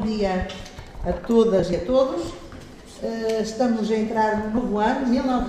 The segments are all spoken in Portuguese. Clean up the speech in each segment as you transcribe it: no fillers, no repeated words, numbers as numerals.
dia a todas e a todos. Estamos a entrar no novo ano,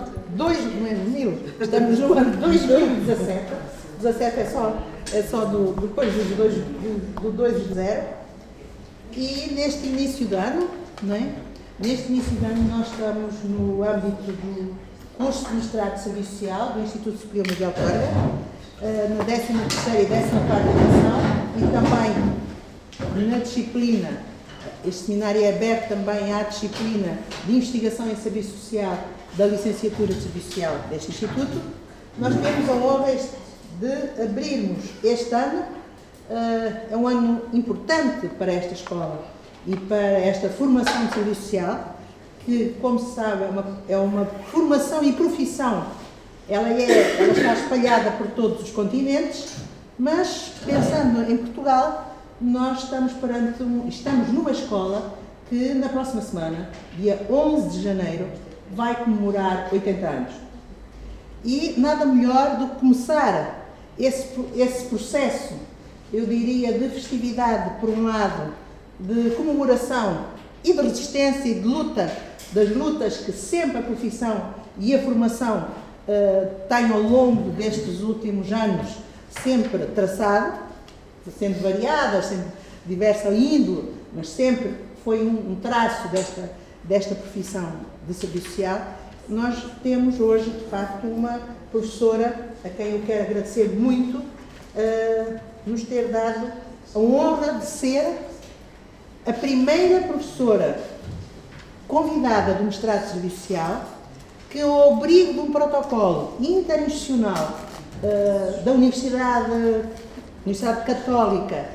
estamos no ano 2017. 17 é só depois do 2 de 0. E neste início de ano, não é? Neste início de ano nós estamos no âmbito do curso de mestrado de Serviço Social do Instituto Superior Miguel Torga, na 13ª e 14ª edição, e também na disciplina, este seminário é aberto também à disciplina de Investigação em Serviço Social da Licenciatura de Serviço Social deste Instituto. Nós temos a honra de abrirmos este ano. É um ano importante para esta escola e para esta formação de serviço social, que, como se sabe, é uma formação e profissão. Ela está espalhada por todos os continentes, mas, pensando em Portugal, nós estamos numa escola que, na próxima semana, dia 11 de janeiro, vai comemorar 80 anos. E nada melhor do que começar esse processo, eu diria, de festividade, por um lado, de comemoração e de resistência e de luta, das lutas que sempre a profissão e a formação têm ao longo destes últimos anos sempre traçado, sendo variadas, sendo diversa índole, mas sempre foi um traço desta profissão de serviço social. Nós temos hoje, de facto, uma professora a quem eu quero agradecer muito, nos ter dado a honra de ser a primeira professora convidada do mestrado de Serviço Social que, ao abrigo de um protocolo interinstitucional da Universidade Católica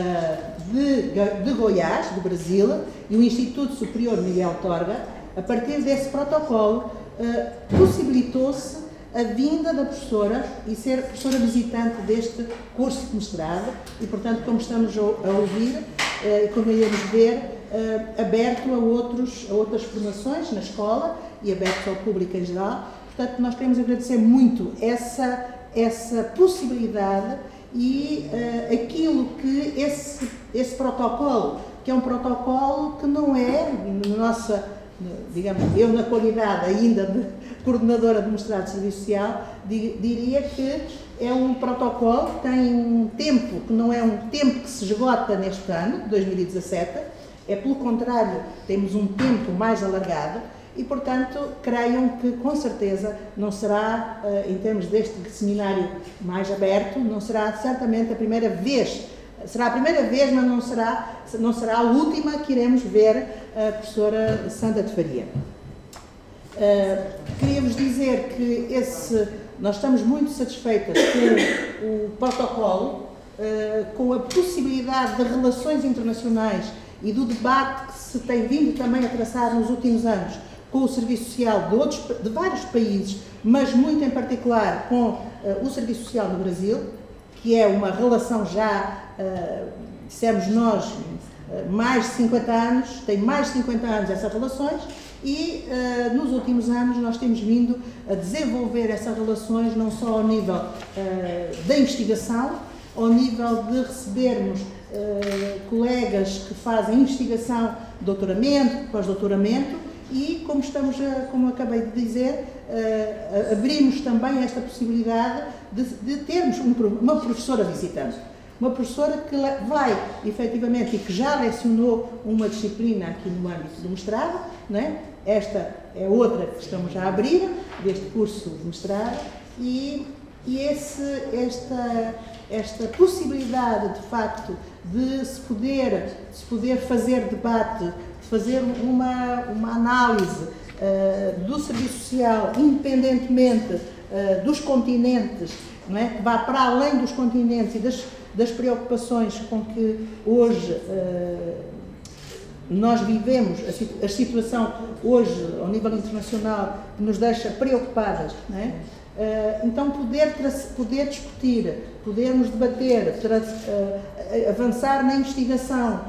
de Goiás, do Brasil, e o Instituto Superior Miguel Torga, a partir desse protocolo, possibilitou-se a vinda da professora e ser professora visitante deste curso de mestrado e, portanto, como estamos a ouvir e como iremos ver, aberto a outras formações na escola e aberto ao público em geral. Portanto, nós queremos agradecer muito essa possibilidade e aquilo que esse protocolo, que é um protocolo que não é nossa, digamos, eu na qualidade ainda de coordenadora de mestrado de Serviço Social, diria que é um protocolo que tem um tempo, que não é um tempo que se esgota neste ano, 2017, é pelo contrário, temos um tempo mais alargado e, portanto, creiam que com certeza não será, em termos deste seminário mais aberto, não será certamente a primeira vez. Será a primeira vez, mas não será a última que iremos ver a professora Sandra de Faria. Queria-vos dizer que nós estamos muito satisfeitas com o protocolo, com a possibilidade de relações internacionais e do debate que se tem vindo também a traçar nos últimos anos com o serviço social de vários países, mas muito em particular com o serviço social no Brasil, que é uma relação já, dissemos nós, mais de 50 anos, tem mais de 50 anos essas relações e nos últimos anos nós temos vindo a desenvolver essas relações não só ao nível da investigação, ao nível de recebermos colegas que fazem investigação, doutoramento, pós-doutoramento e, como acabei de dizer, abrimos também esta possibilidade de termos uma professora visitante. Uma professora que vai, efetivamente, e que já lecionou uma disciplina aqui no âmbito do mestrado, não é? Esta é outra que estamos a abrir, deste curso de mestrado, e esta possibilidade, de facto, de se poder fazer debate, de fazer uma análise do serviço social, independentemente dos continentes, não é? Que vá para além dos continentes e das preocupações com que hoje nós vivemos, a situação hoje, ao nível internacional, que nos deixa preocupadas, não é? Então, poder discutir, podermos debater, avançar na investigação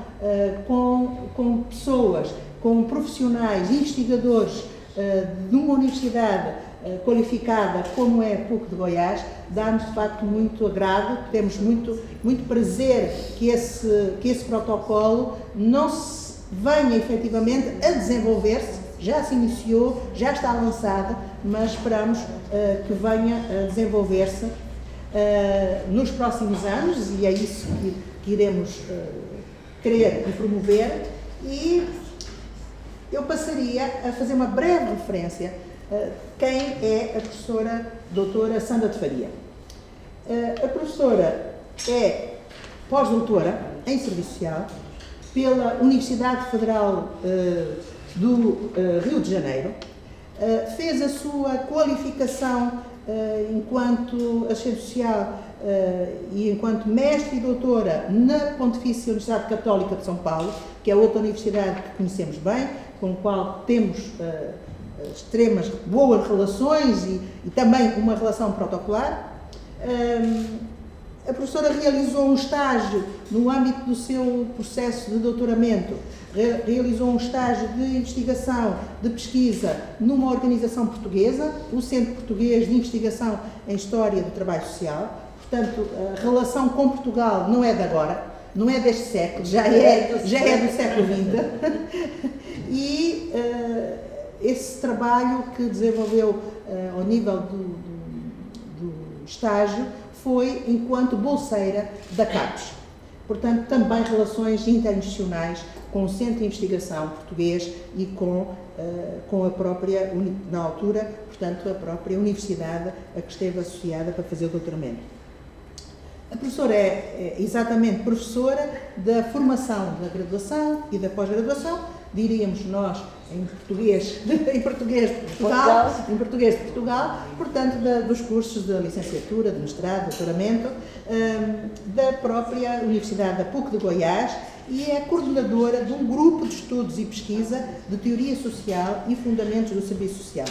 com pessoas, com profissionais, investigadores de uma universidade qualificada como é a PUC de Goiás, dá-nos de facto muito agrado, temos muito prazer que esse protocolo não se venha efetivamente a desenvolver-se, já se iniciou, já está lançado, mas esperamos que venha a desenvolver-se nos próximos anos, e é isso que iremos querer e promover. E eu passaria a fazer uma breve referência quem é a professora doutora Sandra de Faria. A professora é pós-doutora em Serviço Social pela Universidade Federal do Rio de Janeiro, fez a sua qualificação enquanto assistente social e enquanto mestre e doutora na Pontifícia Universidade Católica de São Paulo, que é outra universidade que conhecemos bem, com a qual temos extremas boas relações e também uma relação protocolar. A professora realizou um estágio no âmbito do seu processo de doutoramento, realizou um estágio de investigação, de pesquisa numa organização portuguesa, o Centro Português de Investigação em História do Trabalho Social. Portanto, a relação com Portugal não é de agora, não é deste século, já é do século XX. E esse trabalho que desenvolveu ao nível do estágio foi enquanto bolseira da CAPES. Portanto, também relações internacionais com o Centro de Investigação Português e com a própria, na altura, portanto, a própria universidade a que esteve associada para fazer o doutoramento. A professora é exatamente professora da formação da graduação e da pós-graduação, diríamos nós em português de Portugal, portanto, dos cursos de licenciatura, de mestrado, de doutoramento, da própria Universidade da PUC de Goiás, e é coordenadora de um grupo de estudos e pesquisa de teoria social e fundamentos do serviço social.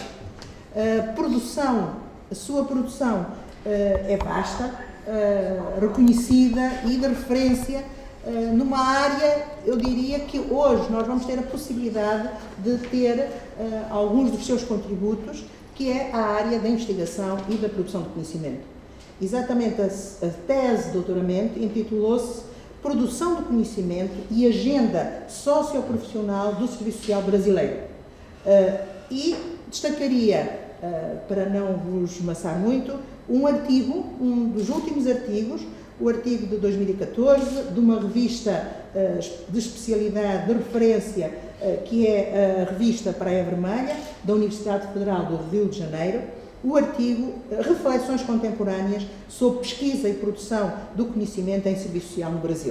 A sua produção é vasta, reconhecida e de referência numa área, eu diria que hoje nós vamos ter a possibilidade de ter alguns dos seus contributos, que é a área da investigação e da produção de conhecimento. Exatamente, a tese de doutoramento intitulou-se Produção do Conhecimento e Agenda Socioprofissional do Serviço Social Brasileiro. E destacaria, para não vos maçar muito, um artigo, um dos últimos artigos, o artigo de 2014, de uma revista de especialidade, de referência, que é a revista Praia Vermelha, da Universidade Federal do Rio de Janeiro, o artigo Reflexões Contemporâneas sobre Pesquisa e Produção do Conhecimento em Serviço Social no Brasil.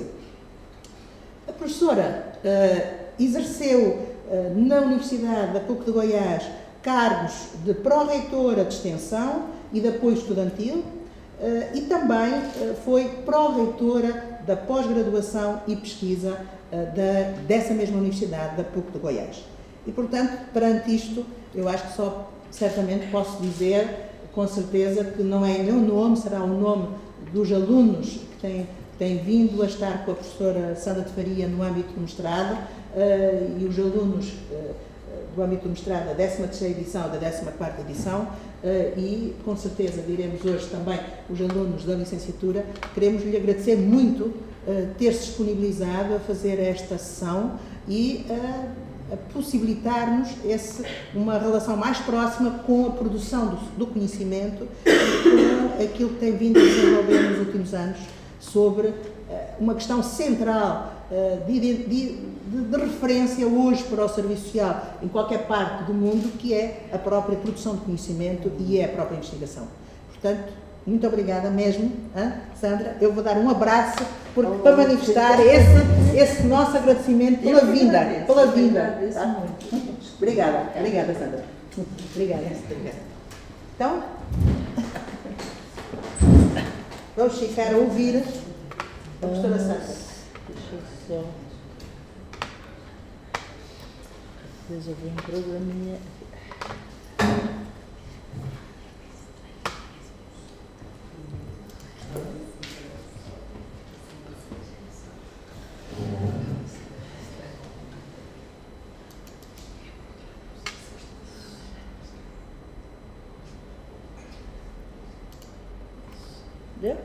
A professora exerceu na Universidade da PUC de Goiás cargos de pró-reitora de extensão e de apoio estudantil, e também foi pró-reitora da pós-graduação e pesquisa dessa mesma universidade, da PUC de Goiás. E, portanto, perante isto, eu acho que só certamente posso dizer, com certeza, que não é em meu nome, será o nome dos alunos que têm vindo a estar com a professora Sandra de Faria no âmbito do mestrado, e os alunos do âmbito do mestrado da 13ª edição, da 14ª edição, e com certeza diremos hoje também os alunos da licenciatura. Queremos lhe agradecer muito ter-se disponibilizado a fazer esta sessão e a possibilitar-nos uma relação mais próxima com a produção do conhecimento e com aquilo que tem vindo a desenvolver nos últimos anos sobre uma questão central de referência hoje para o serviço social em qualquer parte do mundo, que é a própria produção de conhecimento e é a própria investigação. Portanto, muito obrigada mesmo, Sandra. Eu vou dar um abraço para manifestar esse nosso agradecimento pela vinda. Tá? Obrigada, Sandra. Obrigada. Então, vamos ficar a ouvir a professora Sandra. Deixa eu só resolver um programinha. Entendeu?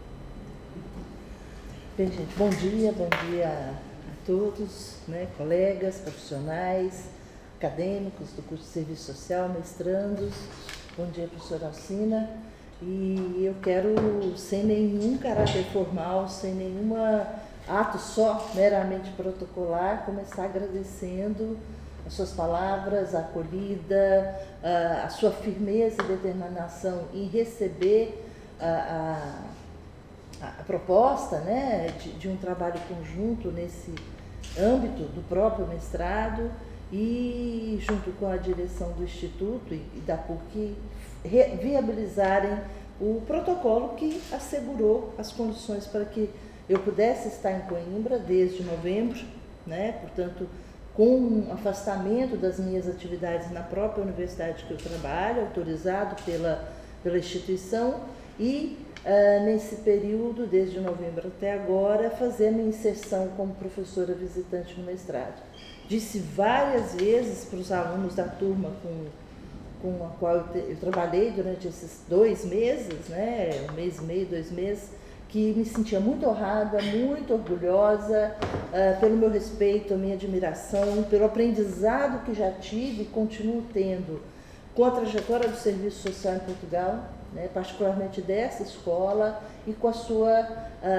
Bem, gente, bom dia a todos, né, colegas, profissionais, acadêmicos do curso de Serviço Social, mestrandos. Bom dia, professora Alcina. E eu quero, sem nenhum caráter formal, sem nenhum ato só meramente protocolar, começar agradecendo as suas palavras, a acolhida, a sua firmeza e determinação em receber a proposta, né, de um trabalho conjunto nesse âmbito do próprio mestrado e, junto com a direção do Instituto e da PUC, viabilizarem o protocolo que assegurou as condições para que eu pudesse estar em Coimbra desde novembro, né, portanto, com um afastamento das minhas atividades na própria universidade que eu trabalho, autorizado pela instituição, e nesse período, desde novembro até agora, fazer a minha inserção como professora visitante no mestrado. Disse várias vezes para os alunos da turma com a qual eu trabalhei durante esses 2 meses, né, 1 mês e meio, 2 meses, que me sentia muito honrada, muito orgulhosa pelo meu respeito, a minha admiração, pelo aprendizado que já tive e continuo tendo com a trajetória do serviço social em Portugal, né, particularmente dessa escola e com a sua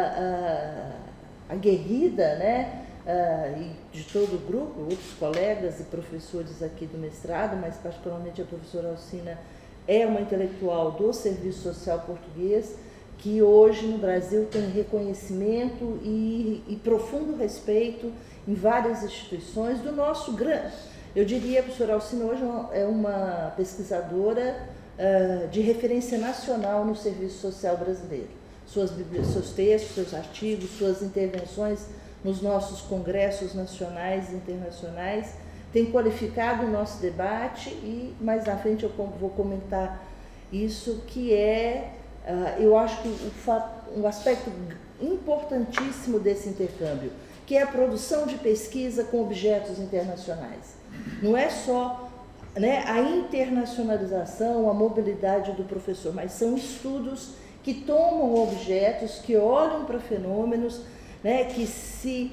aguerrida, né, e de todo o grupo, outros colegas e professores aqui do mestrado, mas particularmente a professora Alcina é uma intelectual do serviço social português, que hoje no Brasil tem reconhecimento e profundo respeito em várias instituições do nosso grande. Eu diria, a professora Alcina hoje é uma pesquisadora de referência nacional no serviço social brasileiro. Seus textos, seus artigos, suas intervenções nos nossos congressos nacionais e internacionais têm qualificado o nosso debate e mais na frente eu vou comentar isso, que é, eu acho que um aspecto importantíssimo desse intercâmbio, que é a produção de pesquisa com objetos internacionais. Não é só, né, a internacionalização, a mobilidade do professor, mas são estudos que tomam objetos, que olham para fenômenos, né, que se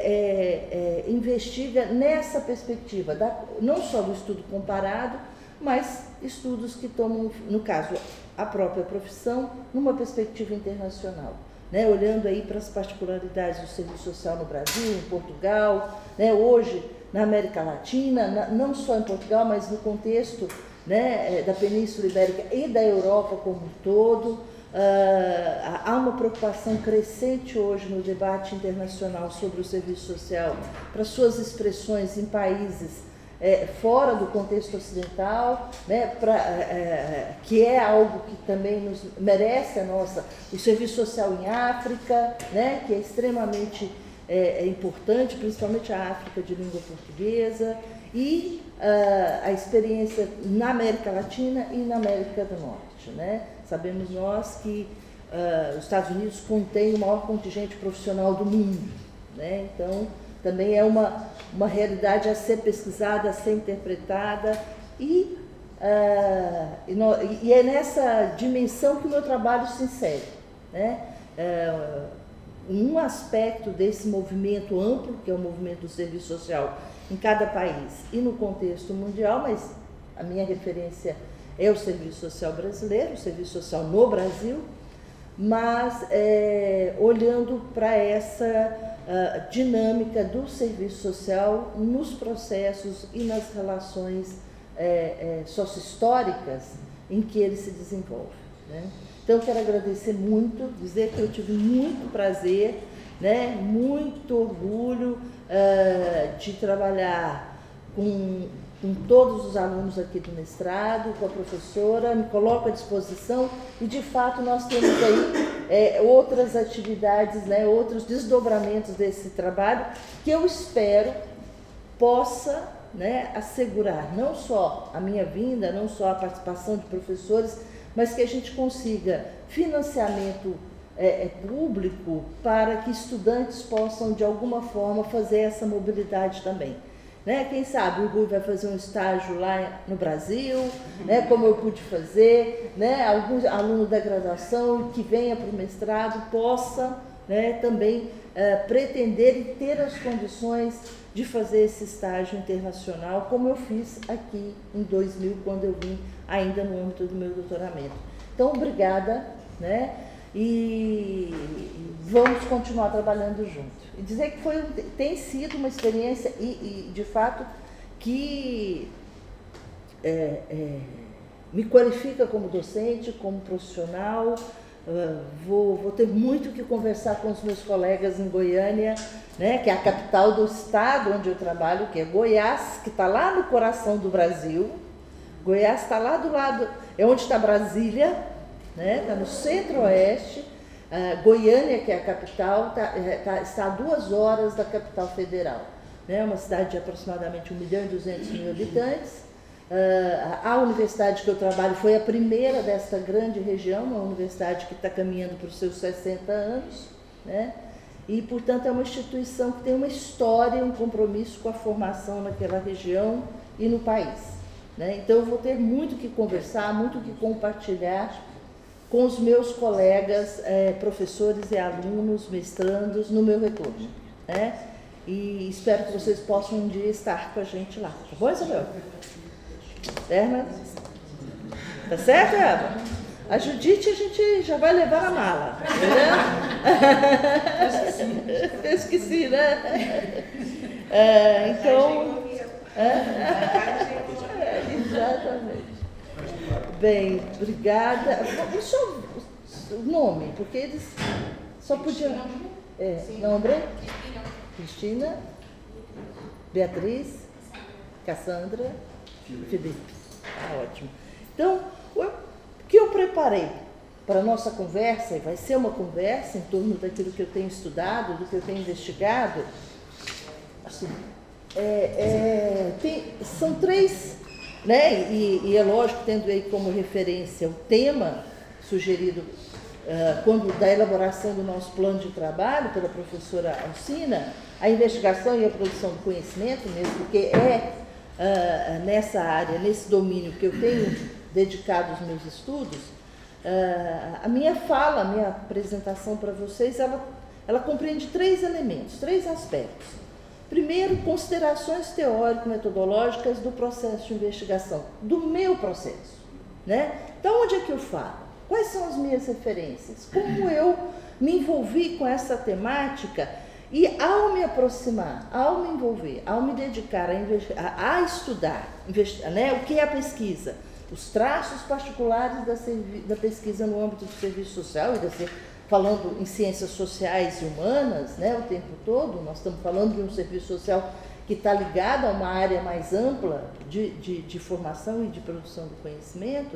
investiga nessa perspectiva, não só do estudo comparado, mas estudos que tomam, no caso, a própria profissão, numa perspectiva internacional, né, olhando aí para as particularidades do serviço social no Brasil, em Portugal, né, hoje na América Latina, não só em Portugal, mas no contexto, né, da Península Ibérica e da Europa como um todo. Há uma preocupação crescente hoje no debate internacional sobre o serviço social para suas expressões em países fora do contexto ocidental, né, que é algo que também nos merece o serviço social em África, né, que é extremamente importante, principalmente a África de língua portuguesa, e a experiência na América Latina e na América do Norte, né? Sabemos nós que os Estados Unidos contém o maior contingente profissional do mundo, né? Então, também é uma realidade a ser pesquisada, a ser interpretada, e é nessa dimensão que o meu trabalho se insere, né? Um aspecto desse movimento amplo, que é o movimento do serviço social em cada país e no contexto mundial, mas a minha referência é o serviço social brasileiro, o serviço social no Brasil, mas olhando para essa dinâmica do serviço social nos processos e nas relações sócio-históricas em que ele se desenvolve, né? Então, eu quero agradecer muito, dizer que eu tive muito prazer, né, muito orgulho de trabalhar com todos os alunos aqui do mestrado, com a professora, me coloco à disposição e, de fato, nós temos aí outras atividades, né, outros desdobramentos desse trabalho que eu espero possa, né, assegurar não só a minha vinda, não só a participação de professores, mas que a gente consiga financiamento público para que estudantes possam, de alguma forma, fazer essa mobilidade também. né? Quem sabe o Rui vai fazer um estágio lá no Brasil, né? Como eu pude fazer, né? Algum aluno da graduação que venha para o mestrado possa, né, também pretender e ter as condições de fazer esse estágio internacional, como eu fiz aqui em 2000, quando eu vim ainda no âmbito do meu doutoramento. Então, obrigada, né? E vamos continuar trabalhando junto. E dizer que tem sido uma experiência e de fato, que me qualifica como docente, como profissional. Vou ter muito que conversar com os meus colegas em Goiânia, né, que é a capital do estado onde eu trabalho, que é Goiás, que está lá no coração do Brasil. Goiás está lá do lado, é onde está Brasília, né, está no centro-oeste. Goiânia, que é a capital, está a 2 horas da capital federal. É uma cidade de aproximadamente 1.200.000 habitantes. A universidade que eu trabalho foi a primeira desta grande região, uma universidade que está caminhando para os seus 60 anos, né? E, portanto, é uma instituição que tem uma história, um compromisso com a formação naquela região e no país, né? Então, eu vou ter muito que conversar, muito que compartilhar com os meus colegas, professores e alunos, mestrandos, no meu retorno, né? E espero que vocês possam um dia estar com a gente lá. Tá bom, Isabel? Herman? Tá certo, Eva? A Judite a gente já vai levar na mala, entendeu? Eu esqueci, né? Então... exatamente. Bem, obrigada. E só o nome, porque eles só podiam... Nome? Cristina, Beatriz, Cassandra, Felipe. Ótimo. Então, o que eu preparei para a nossa conversa, e vai ser uma conversa em torno daquilo que eu tenho estudado, do que eu tenho investigado, assim, são 3, né? E é lógico, tendo aí como referência o tema sugerido quando da elaboração do nosso plano de trabalho pela professora Alcina, a investigação e a produção do conhecimento mesmo, porque nessa área, nesse domínio que eu tenho dedicado os meus estudos, a minha fala, a minha apresentação para vocês, ela compreende 3 elementos, 3 aspectos. Primeiro, considerações teórico-metodológicas do processo de investigação, do meu processo, né? Então, onde é que eu falo? Quais são as minhas referências? Como eu me envolvi com essa temática e, ao me aproximar, ao me envolver, ao me dedicar a estudar, né, o que é a pesquisa, os traços particulares da pesquisa no âmbito do serviço social, e falando em ciências sociais e humanas, né, o tempo todo, nós estamos falando de um serviço social que está ligado a uma área mais ampla de formação e de produção do conhecimento,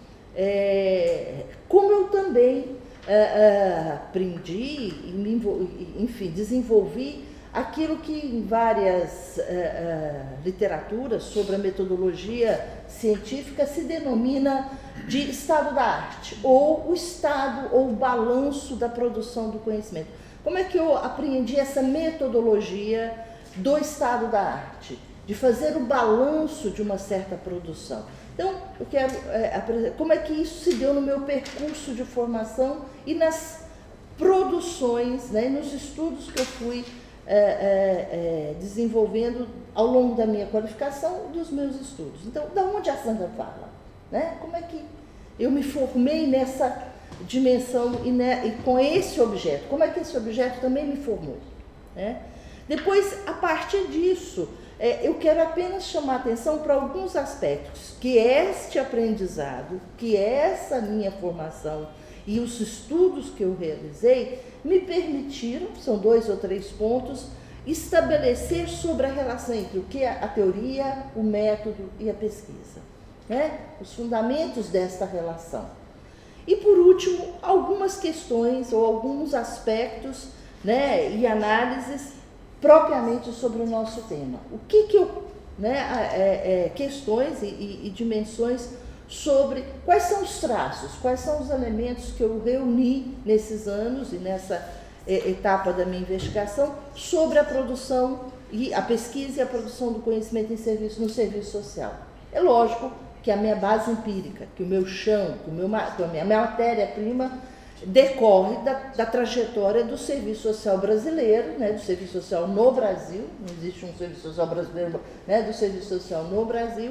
como eu também aprendi e enfim, desenvolvi aquilo que em várias literaturas sobre a metodologia científica se denomina de estado da arte, ou o estado ou o balanço da produção do conhecimento. Como é que eu aprendi essa metodologia do estado da arte, de fazer o balanço de uma certa produção? Então, eu quero como é que isso se deu no meu percurso de formação e nas produções, né, nos estudos que eu fui desenvolvendo ao longo da minha qualificação, dos meus estudos. Então, da onde a Sandra fala? Né? Como é que eu me formei nessa dimensão e com esse objeto? Como é que esse objeto também me formou? Né? Depois, a partir disso, eu quero apenas chamar a atenção para alguns aspectos que este aprendizado, que essa minha formação e os estudos que eu realizei me permitiram, são 2 ou 3 pontos, estabelecer sobre a relação entre o que é a teoria, o método e a pesquisa, né? Os fundamentos desta relação. E, por último, algumas questões ou alguns aspectos, né, e análises propriamente sobre o nosso tema. O que eu, né, questões e dimensões sobre quais são os traços, quais são os elementos que eu reuni nesses anos e nessa etapa da minha investigação sobre a produção e a pesquisa e a produção do conhecimento no serviço social. É lógico que a minha base empírica, que o meu chão, que a minha matéria-prima decorre da trajetória do serviço social brasileiro, né, do serviço social no Brasil, não existe um serviço social brasileiro, né, do serviço social no Brasil,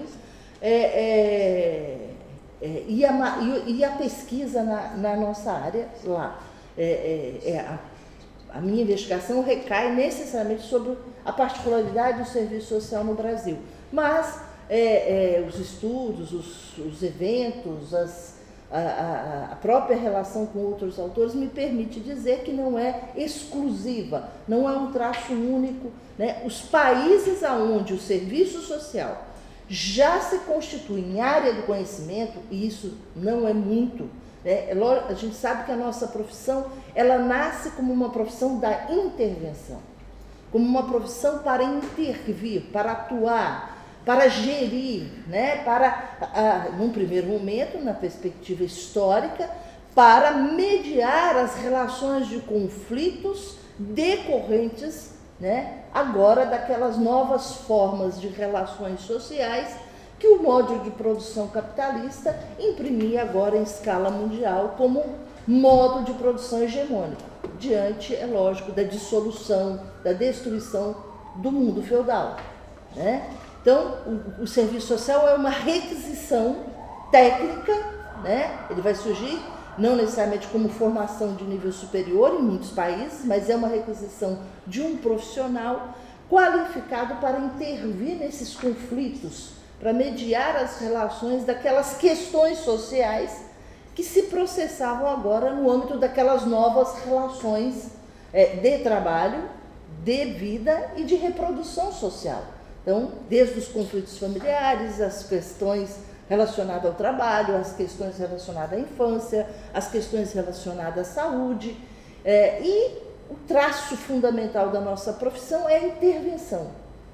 e a pesquisa na nossa área lá. A minha investigação recai necessariamente sobre a particularidade do serviço social no Brasil, mas os estudos, os eventos, a própria relação com outros autores me permite dizer que não é exclusiva, não é um traço único, né? Os países onde o serviço social já se constitui em área do conhecimento, e isso não é muito, né? A gente sabe que a nossa profissão, ela nasce como uma profissão da intervenção, como uma profissão para intervir, para atuar, para gerir, né, num primeiro momento, na perspectiva histórica, para mediar as relações de conflitos decorrentes, né, agora daquelas novas formas de relações sociais que o modo de produção capitalista imprimia agora em escala mundial como modo de produção hegemônico, diante, é lógico, da dissolução, da destruição do mundo feudal, né? Então, o serviço social é uma requisição técnica, né? Ele vai surgir não necessariamente como formação de nível superior em muitos países, mas é uma requisição de um profissional qualificado para intervir nesses conflitos, para mediar as relações daquelas questões sociais que se processavam agora no âmbito daquelas novas relações de trabalho, de vida e de reprodução social. Então, desde os conflitos familiares, as questões relacionadas ao trabalho, as questões relacionadas à infância, as questões relacionadas à saúde. E o traço fundamental da nossa profissão é a intervenção.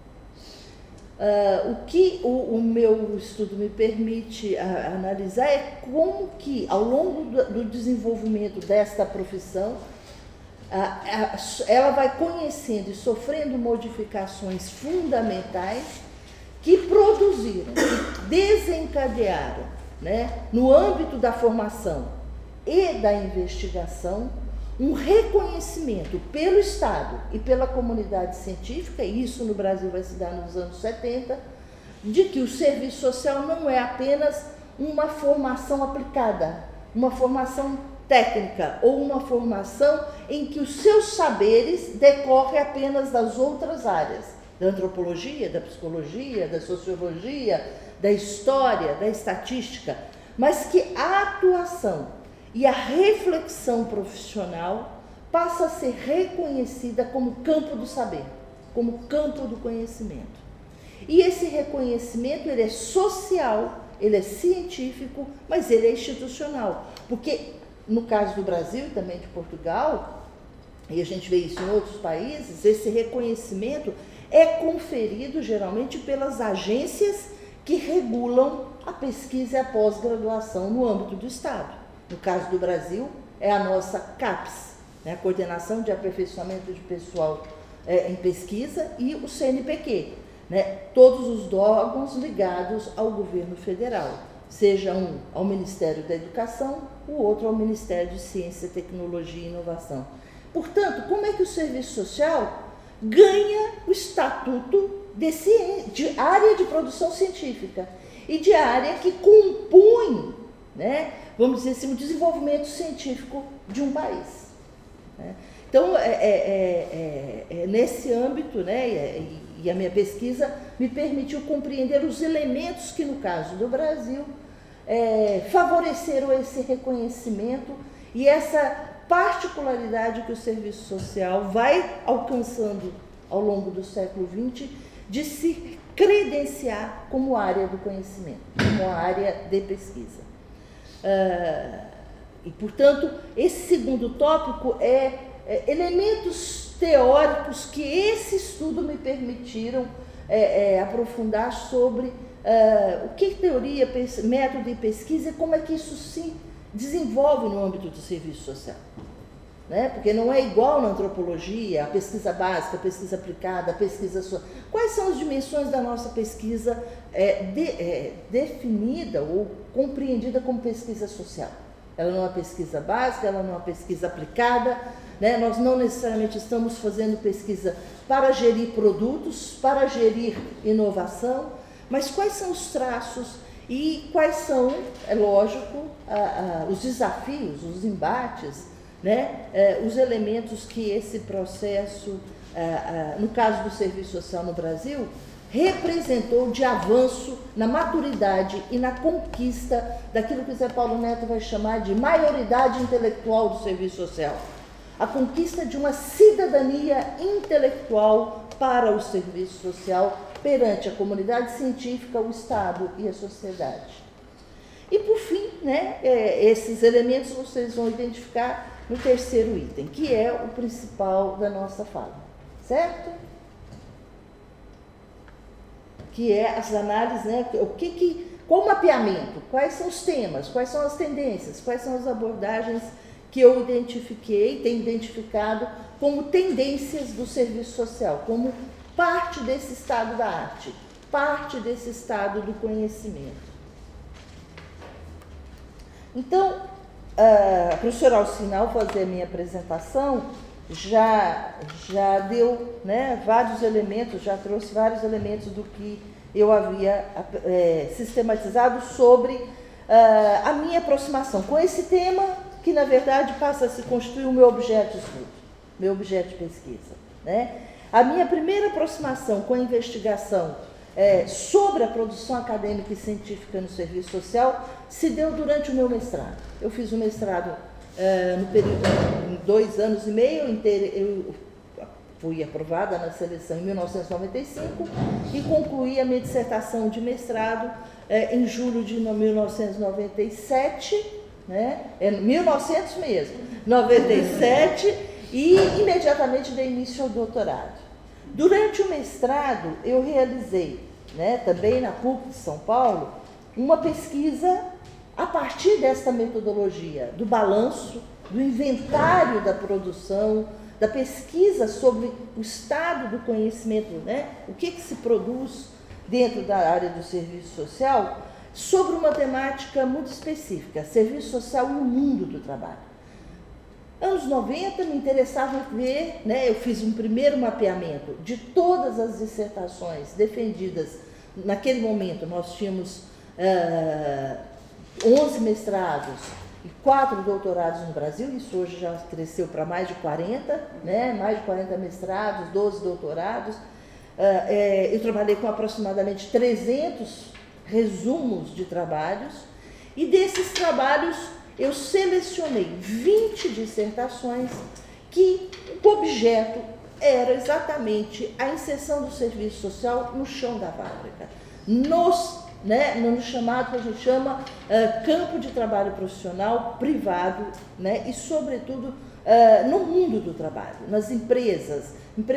O que o meu estudo me permite analisar é como que, ao longo do desenvolvimento desta profissão, ela vai conhecendo e sofrendo modificações fundamentais que produziram, que desencadearam, né, no âmbito da formação e da investigação, um reconhecimento pelo Estado e pela comunidade científica, e isso no Brasil vai se dar nos anos 70, de que o serviço social não é apenas uma formação aplicada, uma formação técnica ou uma formação em que os seus saberes decorrem apenas das outras áreas, da antropologia, da psicologia, da sociologia, da história, da estatística, mas que a atuação e a reflexão profissional passa a ser reconhecida como campo do saber, como campo do conhecimento. E esse reconhecimento, ele é social, ele é científico, mas ele é institucional, porque no caso do Brasil e também de Portugal, e a gente vê isso em outros países, esse reconhecimento é conferido geralmente pelas agências que regulam a pesquisa e a pós-graduação no âmbito do Estado. No caso do Brasil, é a nossa CAPES, né, a Coordenação de Aperfeiçoamento de Pessoal em Pesquisa, e o CNPq, né, todos os órgãos ligados ao governo federal, seja um ao Ministério da Educação, o outro ao Ministério de Ciência, Tecnologia e Inovação. Portanto, como é que o serviço social ganha o estatuto de área de produção científica e de área que compõe, né, vamos dizer assim, o desenvolvimento científico de um país, né? Então, nesse âmbito, né, e a minha pesquisa me permitiu compreender os elementos que, no caso do Brasil, favoreceram esse reconhecimento e essa particularidade que o serviço social vai alcançando ao longo do século XX de se credenciar como área do conhecimento, como área de pesquisa. E, portanto, esse segundo tópico é elementos teóricos que esse estudo me permitiram aprofundar sobre o que é teoria, método e pesquisa e como é que isso se desenvolve no âmbito do serviço social. né? Porque não é igual na antropologia, a pesquisa básica, a pesquisa aplicada, a pesquisa social. Quais são as dimensões da nossa pesquisa definida ou compreendida como pesquisa social? Ela não é uma pesquisa básica, ela não é uma pesquisa aplicada, né? Nós não necessariamente estamos fazendo pesquisa para gerir produtos, para gerir inovação, mas quais são os traços e quais são, é lógico, os desafios, os embates, né? Os elementos que esse processo, no caso do serviço social no Brasil, representou de avanço na maturidade e na conquista daquilo que o Zé Paulo Neto vai chamar de maioridade intelectual do serviço social. A conquista de uma cidadania intelectual para o serviço social perante a comunidade científica, o Estado e a sociedade. E, por fim, né, esses elementos vocês vão identificar no terceiro item, que é o principal da nossa fala, certo? Que é as análises, né, qual o mapeamento, quais são os temas, quais são as tendências, quais são as abordagens que eu identifiquei, tenho identificado como tendências do serviço social, como parte desse estado da arte, parte desse estado do conhecimento. Então, a professora Alcina, ao fazer a minha apresentação, já deu, né, vários elementos, já trouxe vários elementos do que eu havia sistematizado sobre a minha aproximação com esse tema, que na verdade passa a se constituir o meu objeto de estudo, meu objeto de pesquisa, né? A minha primeira aproximação com a investigação sobre a produção acadêmica e científica no serviço social se deu durante o meu mestrado. Eu fiz o mestrado no período de 2 anos e meio, eu fui aprovada na seleção em 1995 e concluí a minha dissertação de mestrado em julho de 1997, né? 1900 mesmo, 97, e imediatamente dei início ao doutorado. Durante o mestrado, eu realizei, né, também na PUC de São Paulo, uma pesquisa a partir dessa metodologia, do balanço, do inventário da produção, da pesquisa sobre o estado do conhecimento, né, o que se produz dentro da área do serviço social, sobre uma temática muito específica, serviço social e o mundo do trabalho. Anos 90 me interessava ver, né, eu fiz um primeiro mapeamento de todas as dissertações defendidas. Naquele momento nós tínhamos 11 mestrados e 4 doutorados no Brasil, isso hoje já cresceu para mais de 40, né, mais de 40 mestrados, 12 doutorados. Eu trabalhei com aproximadamente 300 resumos de trabalhos, e desses trabalhos eu selecionei 20 dissertações que o objeto era exatamente a inserção do serviço social no chão da fábrica, no chamado que a gente chama campo de trabalho profissional privado, né, e sobretudo no mundo do trabalho, nas empresas,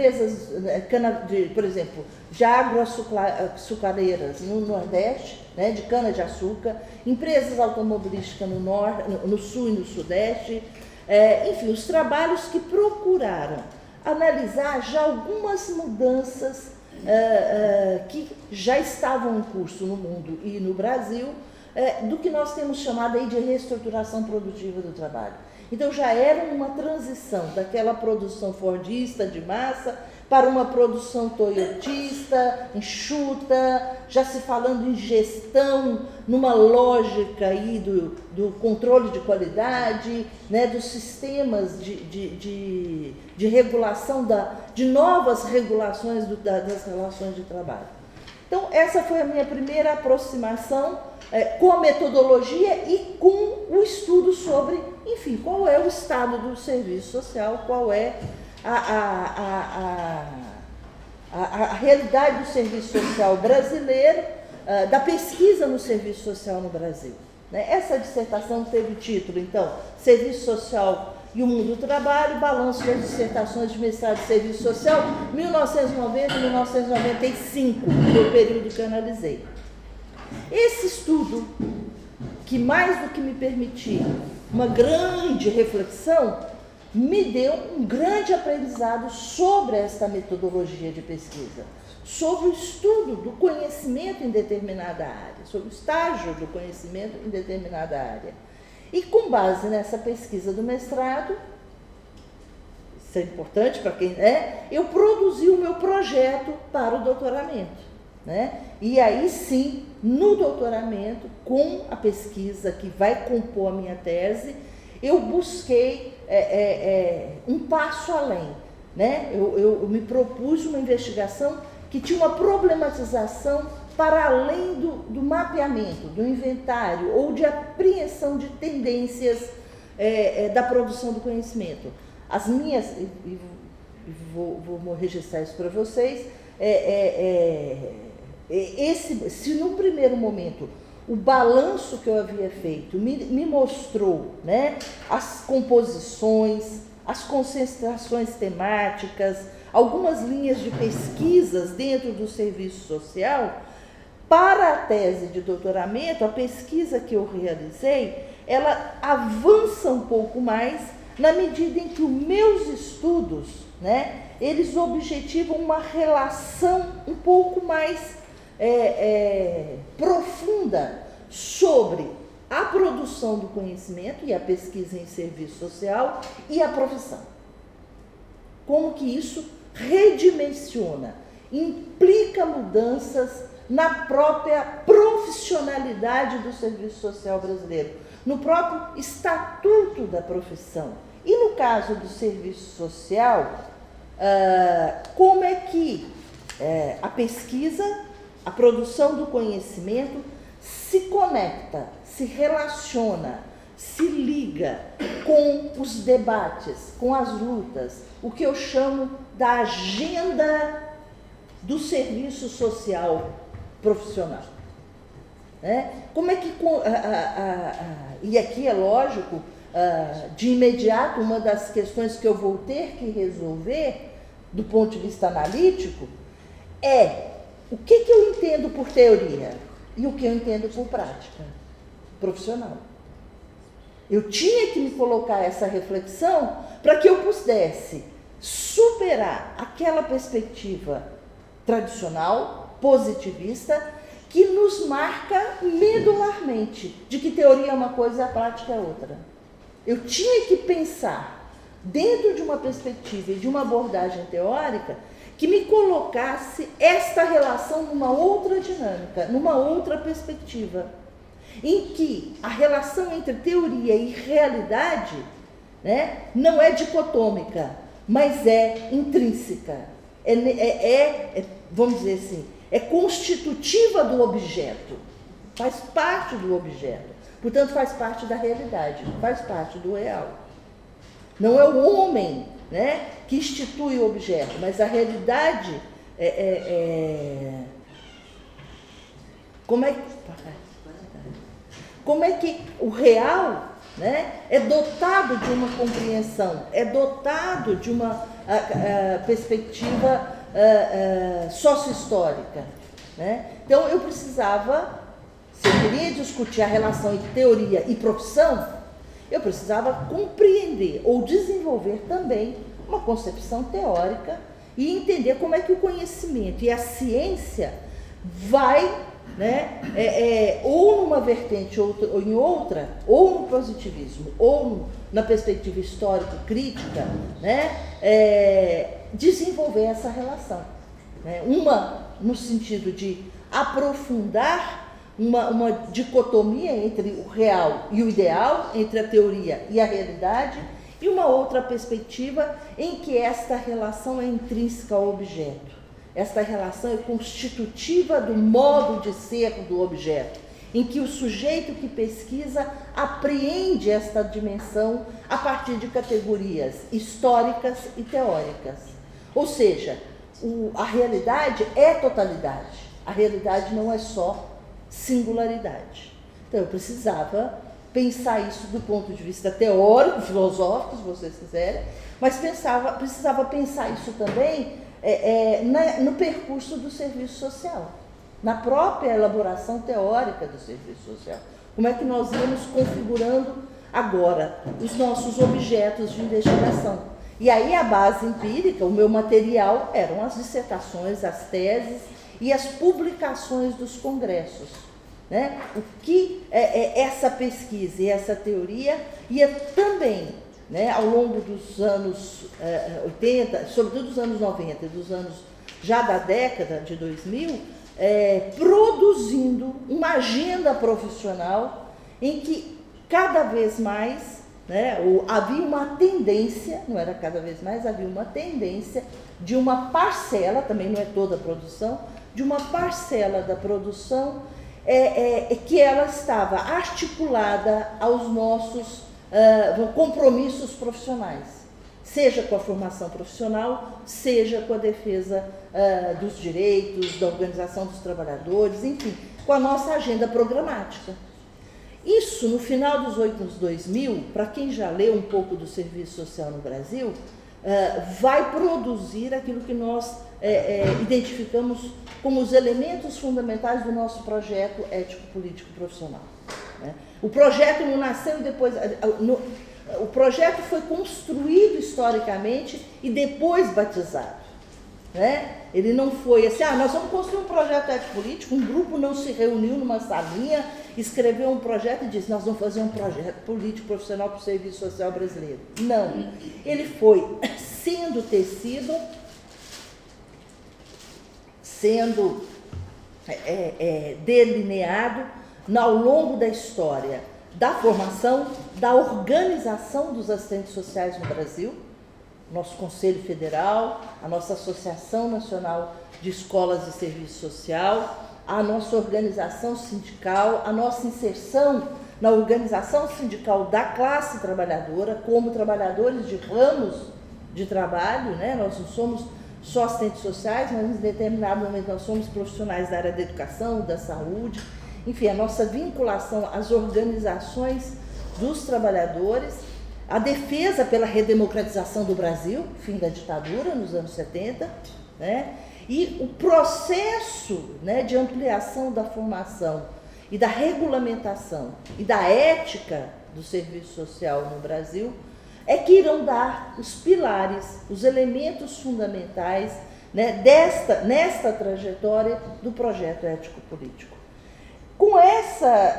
por exemplo, de agroaçucareiras no Nordeste, né, de cana-de-açúcar, empresas automobilísticas no Sul e no Sudeste, enfim, os trabalhos que procuraram analisar já algumas mudanças que já estavam em curso no mundo e no Brasil, do que nós temos chamado aí de reestruturação produtiva do trabalho. Então já era uma transição daquela produção fordista de massa para uma produção toyotista, enxuta, já se falando em gestão, numa lógica aí do controle de qualidade, né, dos sistemas de regulação, de novas regulações das relações de trabalho. Então, essa foi a minha primeira aproximação com a metodologia e com o estudo sobre, enfim, qual é o estado do serviço social, qual é a realidade do serviço social brasileiro, da pesquisa no serviço social no Brasil. Essa dissertação teve o título, então, Serviço Social e o Mundo do Trabalho, balanço das dissertações de mestrado de Serviço Social, 1990 e 1995, foi o período que eu analisei. Esse estudo, que mais do que me permitir uma grande reflexão, me deu um grande aprendizado sobre esta metodologia de pesquisa, sobre o estudo do conhecimento em determinada área, sobre o estágio do conhecimento em determinada área. E com base nessa pesquisa do mestrado, isso é importante para quem é, eu produzi o meu projeto para o doutoramento, né? E aí sim, no doutoramento, com a pesquisa que vai compor a minha tese, eu busquei um passo além, né? Eu me propus uma investigação que tinha uma problematização para além do mapeamento, do inventário ou de apreensão de tendências da produção do conhecimento. As minhas, vou registrar isso para vocês, se no primeiro momento o balanço que eu havia feito me mostrou, né, as composições, as concentrações temáticas, algumas linhas de pesquisas dentro do serviço social, para a tese de doutoramento, a pesquisa que eu realizei, ela avança um pouco mais na medida em que os meus estudos, né, eles objetivam uma relação um pouco mais profunda sobre a produção do conhecimento e a pesquisa em serviço social e a profissão. Como que isso redimensiona, implica mudanças na própria profissionalidade do serviço social brasileiro, no próprio estatuto da profissão. E no caso do serviço social, como é que a pesquisa, a produção do conhecimento se conecta, se relaciona, se liga com os debates, com as lutas, o que eu chamo da agenda do serviço social profissional. Como é que... E aqui é lógico, de imediato, uma das questões que eu vou ter que resolver, do ponto de vista analítico, é o que eu entendo por teoria e o que eu entendo por prática profissional. Eu tinha que me colocar essa reflexão para que eu pudesse superar aquela perspectiva tradicional, positivista, que nos marca medularmente de que teoria é uma coisa e a prática é outra. Eu tinha que pensar dentro de uma perspectiva e de uma abordagem teórica que me colocasse esta relação numa outra dinâmica, numa outra perspectiva, em que a relação entre teoria e realidade, né, não é dicotômica, mas é intrínseca, vamos dizer assim, é constitutiva do objeto, faz parte do objeto, portanto faz parte da realidade, faz parte do real. Não é o homem, né, que institui o objeto, mas a realidade como é que o real, né, é dotado de uma compreensão, é dotado de uma perspectiva sócio-histórica, né? Então eu precisava, se eu queria discutir a relação entre teoria e profissão, eu precisava compreender ou desenvolver também uma concepção teórica e entender como é que o conhecimento e a ciência vai, né, ou numa vertente ou em outra, ou no positivismo, ou na perspectiva histórico-crítica, né, desenvolver essa relação. Né? Uma no sentido de aprofundar uma dicotomia entre o real e o ideal, entre a teoria e a realidade, e uma outra perspectiva em que esta relação é intrínseca ao objeto. Esta relação é constitutiva do modo de ser do objeto, em que o sujeito que pesquisa apreende esta dimensão a partir de categorias históricas e teóricas. Ou seja, a realidade é totalidade, a realidade não é só singularidade. Então eu precisava pensar isso do ponto de vista teórico, filosófico, se vocês quiserem, mas precisava pensar isso também no percurso do serviço social, na própria elaboração teórica do serviço social. Como é que nós íamos configurando agora os nossos objetos de investigação. E aí a base empírica, o meu material, eram as dissertações, as teses e as publicações dos congressos. Né? O que essa pesquisa e essa teoria ia também, né, ao longo dos anos 80, sobretudo dos anos 90, dos anos já da década de 2000, produzindo uma agenda profissional em que cada vez mais, né, havia uma tendência, não era cada vez mais, havia uma tendência de uma parcela, também não é toda a produção, de uma parcela da produção que ela estava articulada aos nossos compromissos profissionais, seja com a formação profissional, seja com a defesa dos direitos, da organização dos trabalhadores, enfim, com a nossa agenda programática. Isso, no final dos anos 2000, para quem já leu um pouco do serviço social no Brasil, vai produzir aquilo que nós identificamos como os elementos fundamentais do nosso projeto ético-político profissional. Né? O projeto não nasceu e depois... O projeto foi construído historicamente e depois batizado. Né? Ele não foi assim, nós vamos construir um projeto ético-político, um grupo não se reuniu numa salinha, escreveu um projeto e disse, nós vamos fazer um projeto político profissional para o serviço social brasileiro. Não, ele foi sendo tecido, sendo delineado ao longo da história da formação, da organização dos assistentes sociais no Brasil, nosso Conselho Federal, a nossa Associação Nacional de Escolas de Serviço Social, a nossa organização sindical, a nossa inserção na organização sindical da classe trabalhadora, como trabalhadores de ramos de trabalho, né? Nós não somos só assistentes sociais, mas em determinado momento nós somos profissionais da área da educação, da saúde, enfim, a nossa vinculação às organizações dos trabalhadores, a defesa pela redemocratização do Brasil, fim da ditadura nos anos 70, né? E o processo, né, de ampliação da formação e da regulamentação e da ética do serviço social no Brasil que irão dar os pilares, os elementos fundamentais, né, nesta trajetória do projeto ético-político. Com essa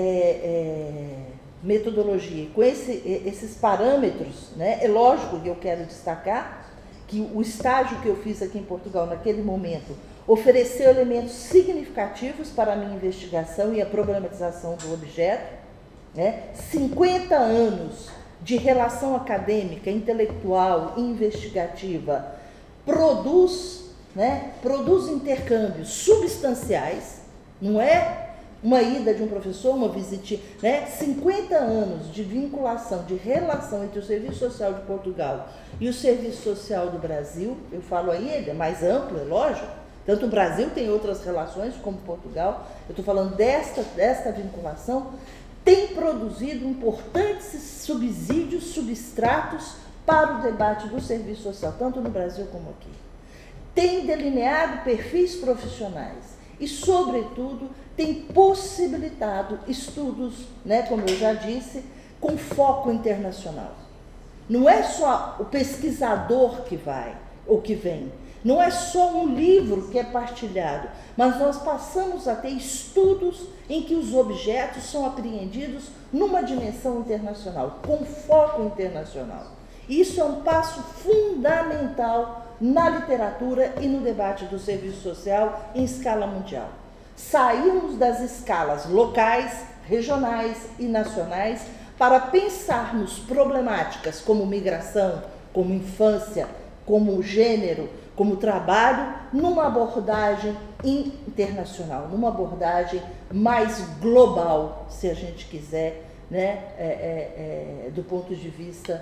metodologia, com esses parâmetros, né, é lógico que eu quero destacar que o estágio que eu fiz aqui em Portugal naquele momento ofereceu elementos significativos para a minha investigação e a problematização do objeto, né? 50 anos de relação acadêmica, intelectual e investigativa produz intercâmbios substanciais, não é uma ida de um professor, uma visita, né? 50 anos de vinculação, de relação entre o Serviço Social de Portugal e o Serviço Social do Brasil, eu falo aí, ele é mais amplo, é lógico, tanto o Brasil tem outras relações como Portugal, eu estou falando desta vinculação, tem produzido importantes subsídios, substratos para o debate do serviço social, tanto no Brasil como aqui. Tem delineado perfis profissionais e, sobretudo, tem possibilitado estudos, né, como eu já disse, com foco internacional. Não é só o pesquisador que vai ou que vem, não é só um livro que é partilhado, mas nós passamos a ter estudos em que os objetos são apreendidos numa dimensão internacional, com foco internacional. Isso é um passo fundamental na literatura e no debate do serviço social em escala mundial. Saímos das escalas locais, regionais e nacionais para pensarmos problemáticas como migração, como infância, como gênero, como trabalho, numa abordagem internacional, numa abordagem mais global, se a gente quiser, né, do ponto de vista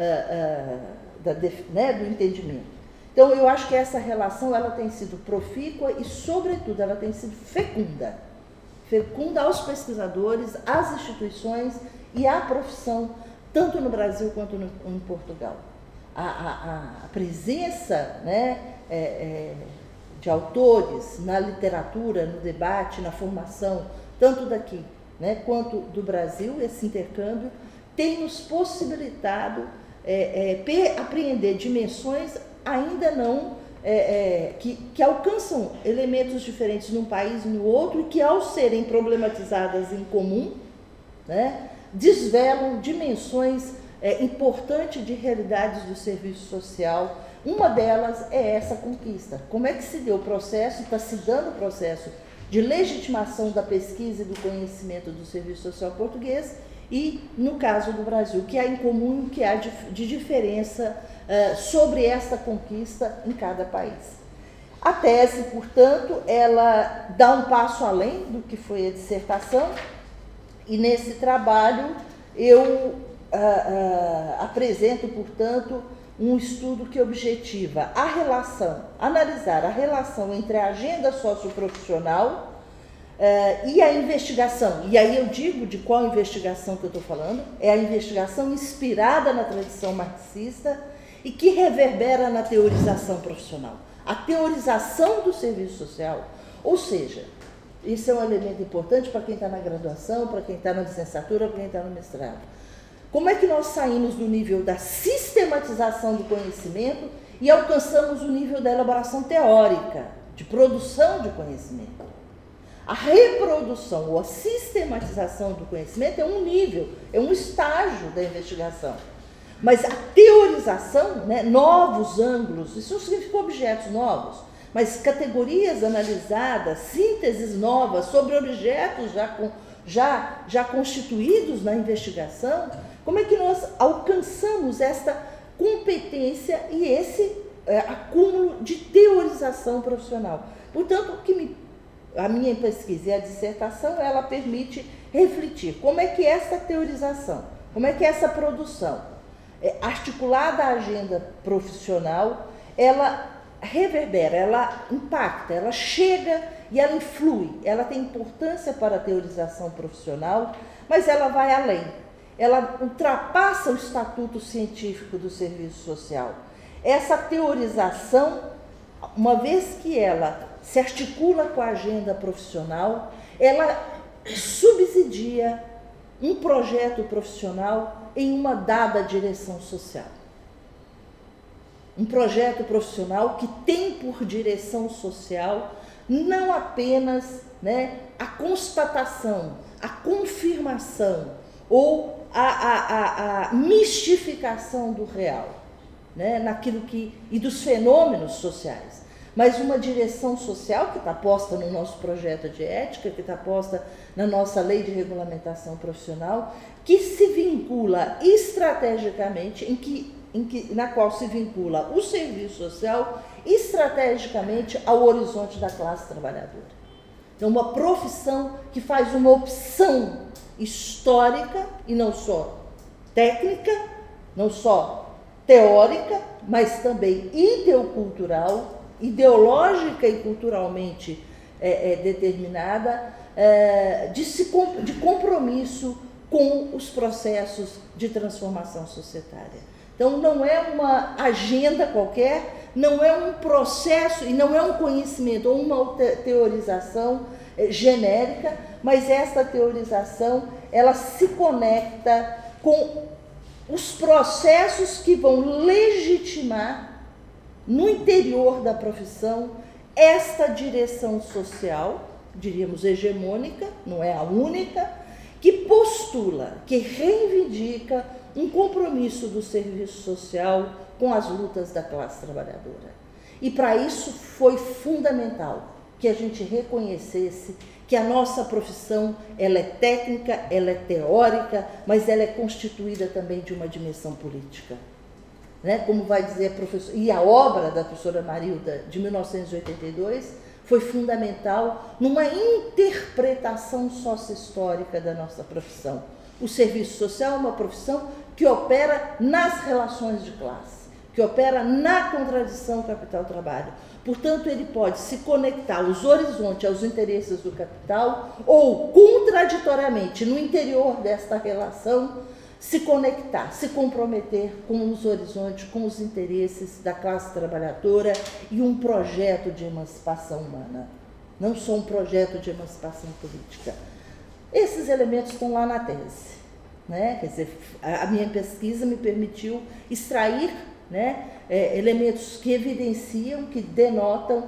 do entendimento. Então, eu acho que essa relação ela tem sido profícua e, sobretudo, ela tem sido fecunda. Fecunda aos pesquisadores, às instituições e à profissão, tanto no Brasil quanto em Portugal. A presença, né, de autores na literatura, no debate, na formação, tanto daqui, né, quanto do Brasil, esse intercâmbio, tem nos possibilitado apreender dimensões ainda não, que alcançam elementos diferentes num país e no outro, e que, ao serem problematizadas em comum, né, desvelam dimensões importantes de realidades do serviço social. Uma delas é essa conquista. Como é que se deu o processo, está se dando o processo de legitimação da pesquisa e do conhecimento do serviço social português, e, no caso do Brasil, o que há em comum e o que há de diferença sobre esta conquista em cada país. A tese, portanto, ela dá um passo além do que foi a dissertação, e nesse trabalho eu apresento, portanto, um estudo que objetiva analisar a relação entre a agenda socioprofissional e a investigação. E aí eu digo de qual investigação que eu estou falando. É a investigação inspirada na tradição marxista e que reverbera na teorização profissional. A teorização do serviço social, ou seja, isso é um elemento importante para quem está na graduação, para quem está na licenciatura, para quem está no mestrado. Como é que nós saímos do nível da sistematização do conhecimento e alcançamos o nível da elaboração teórica, de produção de conhecimento? A reprodução ou a sistematização do conhecimento é um nível, é um estágio da investigação. Mas a teorização, né, novos ângulos, isso não significa objetos novos, mas categorias analisadas, sínteses novas sobre objetos já constituídos na investigação. Como é que nós alcançamos esta competência e esse acúmulo de teorização profissional? Portanto, a minha pesquisa e a dissertação, ela permite refletir como é que essa teorização, como é que essa produção, articulada à agenda profissional, ela reverbera, ela impacta, ela chega e ela influi, ela tem importância para a teorização profissional, mas ela vai além. Ela ultrapassa o estatuto científico do serviço social. Essa teorização, uma vez que ela se articula com a agenda profissional, ela subsidia um projeto profissional em uma dada direção social. Um projeto profissional que tem por direção social não apenas, né, a constatação, a confirmação ou a mistificação do real, né, e dos fenômenos sociais, mas uma direção social que está posta no nosso projeto de ética, que está posta na nossa lei de regulamentação profissional, que se vincula estrategicamente, na qual se vincula o serviço social estrategicamente ao horizonte da classe trabalhadora. Então, uma profissão que faz uma opção histórica e não só técnica, não só teórica, mas também ideocultural, ideológica e culturalmente determinada, de compromisso com os processos de transformação societária. Então, não é uma agenda qualquer, não é um processo e não é um conhecimento ou uma teorização genérica, mas essa teorização, ela se conecta com os processos que vão legitimar no interior da profissão esta direção social, diríamos hegemônica, não é a única, que postula, que reivindica um compromisso do serviço social com as lutas da classe trabalhadora. E para isso foi fundamental que a gente reconhecesse que a nossa profissão, ela é técnica, ela é teórica, mas ela é constituída também de uma dimensão política. Né? Como vai dizer a professora, e a obra da professora Marilda, de 1982, foi fundamental numa interpretação sócio-histórica da nossa profissão. O serviço social é uma profissão que opera nas relações de classe, que opera na contradição capital-trabalho. Portanto, ele pode se conectar aos horizontes, aos interesses do capital, ou, contraditoriamente, no interior desta relação, se conectar, se comprometer com os horizontes, com os interesses da classe trabalhadora e um projeto de emancipação humana, não só um projeto de emancipação política. Esses elementos estão lá na tese. né? Quer dizer, a minha pesquisa me permitiu extrair, né, elementos que evidenciam, que denotam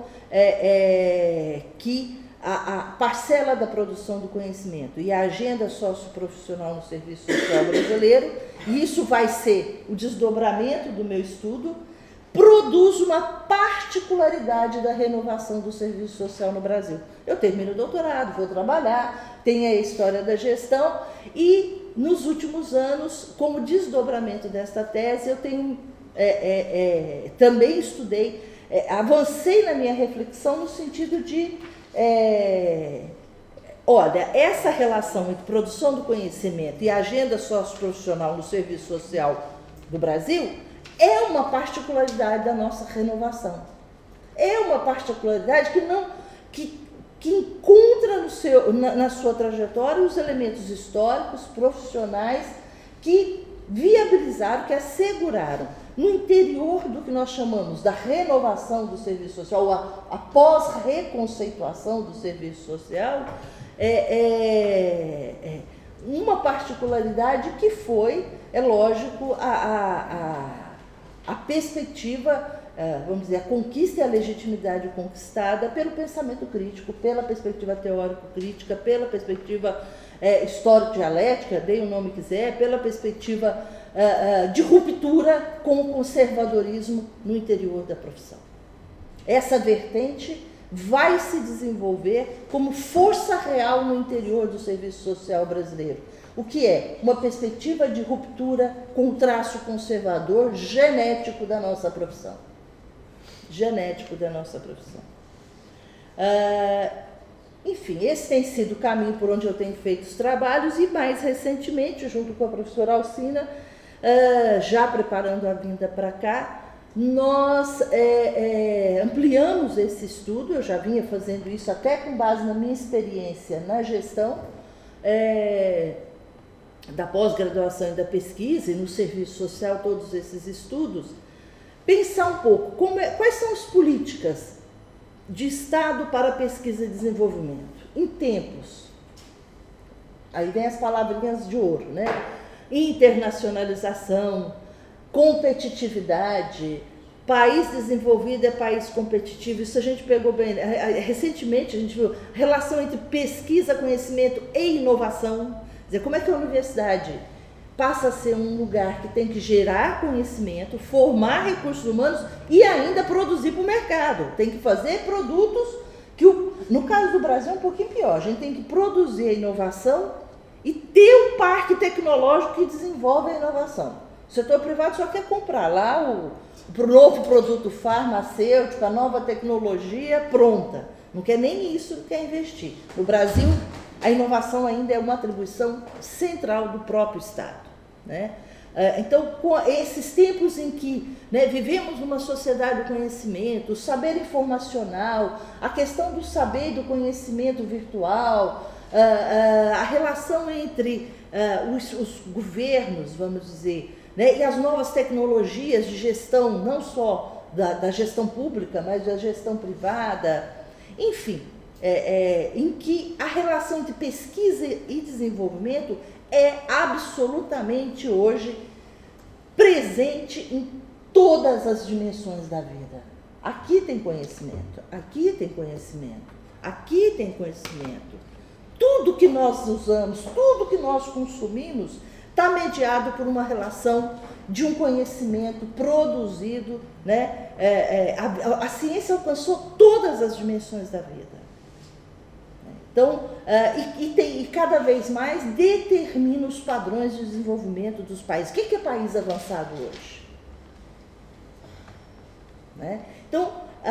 que a parcela da produção do conhecimento e a agenda socioprofissional no serviço social brasileiro, e isso vai ser o desdobramento do meu estudo, produz uma particularidade da renovação do serviço social no Brasil. Eu termino o doutorado, vou trabalhar, tem a história da gestão e, nos últimos anos, como desdobramento desta tese, eu tenho também estudei, avancei na minha reflexão no sentido de, olha, essa relação entre produção do conhecimento e agenda socioprofissional no serviço social do Brasil é uma particularidade da nossa renovação. É uma particularidade que encontra na sua trajetória os elementos históricos, profissionais, que viabilizaram, que asseguraram, no interior do que nós chamamos da renovação do serviço social, a pós-reconceituação do serviço social, uma particularidade que foi, é lógico, a perspectiva, vamos dizer, a conquista e a legitimidade conquistada pelo pensamento crítico, pela perspectiva teórico-crítica, pela perspectiva histórico-dialética, dei o nome que quiser, pela perspectiva de ruptura com o conservadorismo no interior da profissão. Essa vertente vai se desenvolver como força real no interior do serviço social brasileiro. O que é? Uma perspectiva de ruptura com o traço conservador genético da nossa profissão. Genético da nossa profissão. Enfim, esse tem sido o caminho por onde eu tenho feito os trabalhos e, mais recentemente, junto com a professora Alcina, já preparando a vinda para cá, nós ampliamos esse estudo. Eu já vinha fazendo isso até com base na minha experiência na gestão da pós-graduação e da pesquisa e no serviço social, todos esses estudos, pensar um pouco quais são as políticas de Estado para pesquisa e desenvolvimento em tempos. Aí vem as palavrinhas de ouro, né? Internacionalização, competitividade, país desenvolvido é país competitivo. Isso a gente pegou bem. Recentemente a gente viu relação entre pesquisa, conhecimento e inovação. Quer dizer, como é que a universidade passa a ser um lugar que tem que gerar conhecimento, formar recursos humanos e ainda produzir para o mercado. Tem que fazer produtos que, no caso do Brasil, é um pouquinho pior. A gente tem que produzir a inovação e ter um parque tecnológico que desenvolve a inovação. O setor privado só quer comprar lá o novo produto farmacêutico, a nova tecnologia pronta. Não quer nem isso, não quer investir. No Brasil, a inovação ainda é uma atribuição central do próprio Estado, né? Então, com esses tempos em que, né, vivemos numa sociedade do conhecimento, o saber informacional, a questão do saber e do conhecimento virtual, a relação entre os governos, vamos dizer, né, e as novas tecnologias de gestão, não só da gestão pública, mas da gestão privada, enfim, em que a relação entre pesquisa e desenvolvimento é absolutamente hoje presente em todas as dimensões da vida. Aqui tem conhecimento, aqui tem conhecimento, aqui tem conhecimento. Tudo que nós usamos, tudo que nós consumimos está mediado por uma relação de um conhecimento produzido, né? A ciência alcançou todas as dimensões da vida. Então, e cada vez mais determina os padrões de desenvolvimento dos países. O que é país avançado hoje? Né? Então,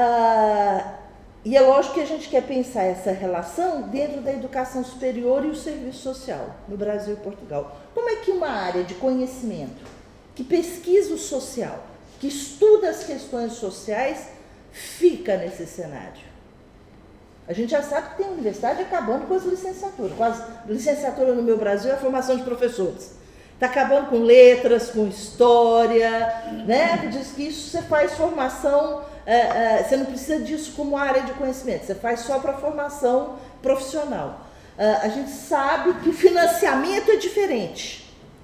e é lógico que a gente quer pensar essa relação dentro da educação superior e o serviço social no Brasil e Portugal. Como é que uma área de conhecimento que pesquisa o social, que estuda as questões sociais, fica nesse cenário? A gente já sabe que tem universidade acabando com as licenciaturas. Licenciatura no meu Brasil é a formação de professores. Está acabando com letras, com história, né? Diz que isso você faz formação, você não precisa disso como área de conhecimento, você faz só para formação profissional. A gente sabe que o financiamento é diferente.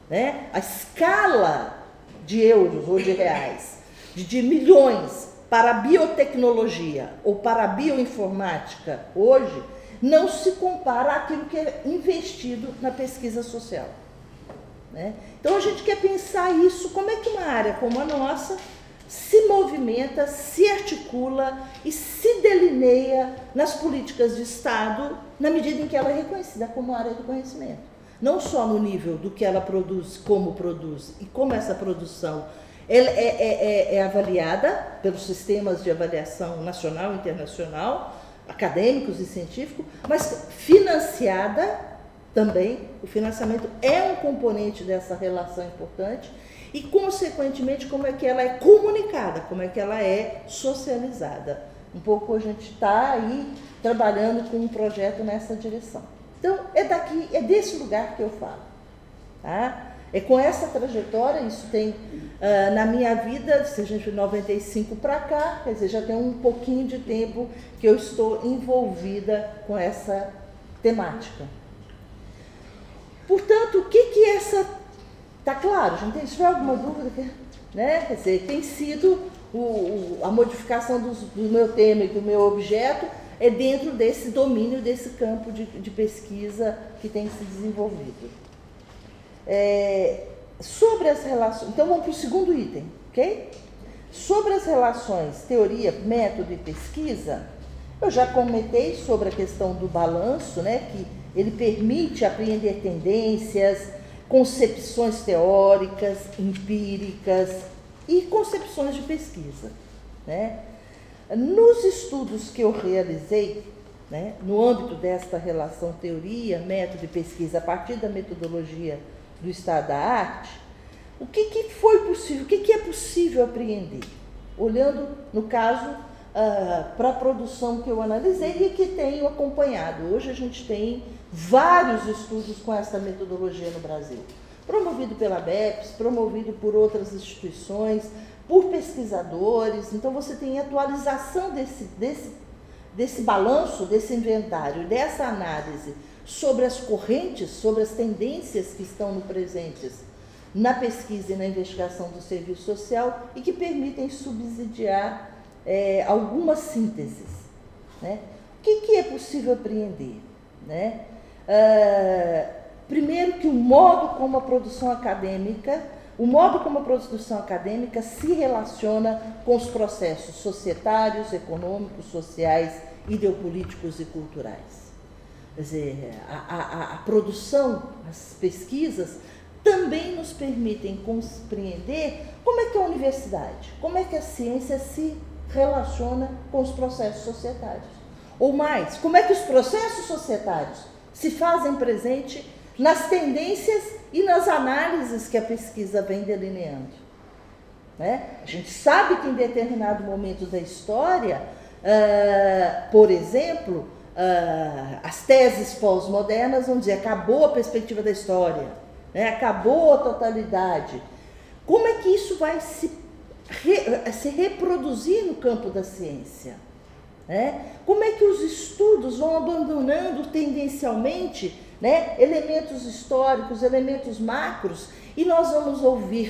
né? A escala de euros ou de reais, de milhões para a biotecnologia ou para a bioinformática hoje, não se compara àquilo que é investido na pesquisa social, né? Então a gente quer pensar isso, como é que uma área como a nossa se movimenta, se articula e se delineia nas políticas de Estado, na medida em que ela é reconhecida como área do conhecimento. Não só no nível do que ela produz e como essa produção é avaliada pelos sistemas de avaliação nacional e internacional, acadêmicos e científicos, mas financiada também. O financiamento é um componente dessa relação importante e, consequentemente, como é que ela é comunicada, como é que ela é socializada. Um pouco a gente está aí trabalhando com um projeto nessa direção. Então, é desse lugar que eu falo, tá? É com essa trajetória, isso tem na minha vida, se a gente de 95 para cá, quer dizer, já tem um pouquinho de tempo que eu estou envolvida com essa temática. Portanto, o que essa... Está claro, gente? Se tiver alguma dúvida, né? Quer dizer, tem sido a modificação do meu tema e do meu objeto é dentro desse domínio, desse campo de pesquisa que tem se desenvolvido. Sobre as relações... Então, vamos para o segundo item, ok? Sobre as relações teoria, método e pesquisa, eu já comentei sobre a questão do balanço, né? Que ele permite apreender tendências, concepções teóricas, empíricas e concepções de pesquisa, né? Nos estudos que eu realizei, né, no âmbito desta relação teoria, método e pesquisa, a partir da metodologia do estado da arte, o que foi possível, o que é possível apreender? Olhando, no caso, para a produção que eu analisei e que tenho acompanhado. Hoje a gente tem vários estudos com essa metodologia no Brasil, promovido pela BEPS, promovido por outras instituições, por pesquisadores. Então você tem atualização desse balanço, desse inventário, dessa análise sobre as correntes, sobre as tendências que estão presentes na pesquisa e na investigação do serviço social e que permitem subsidiar algumas sínteses, né? O que é possível apreender, né? Primeiro que o modo como a produção acadêmica se relaciona com os processos societários, econômicos, sociais, ideopolíticos e culturais. Quer dizer, a produção, as pesquisas também nos permitem compreender como é que a universidade, como é que a ciência se relaciona com os processos societários. Ou mais, como é que os processos societários se fazem presente nas tendências e nas análises que a pesquisa vem delineando, né? A gente sabe que em determinado momento da história, por exemplo, as teses pós-modernas vão dizer acabou a perspectiva da história, né? Acabou a totalidade. Como é que isso vai se reproduzir no campo da ciência, né? Como é que os estudos vão abandonando tendencialmente, né, elementos históricos, elementos macros, e nós vamos ouvir,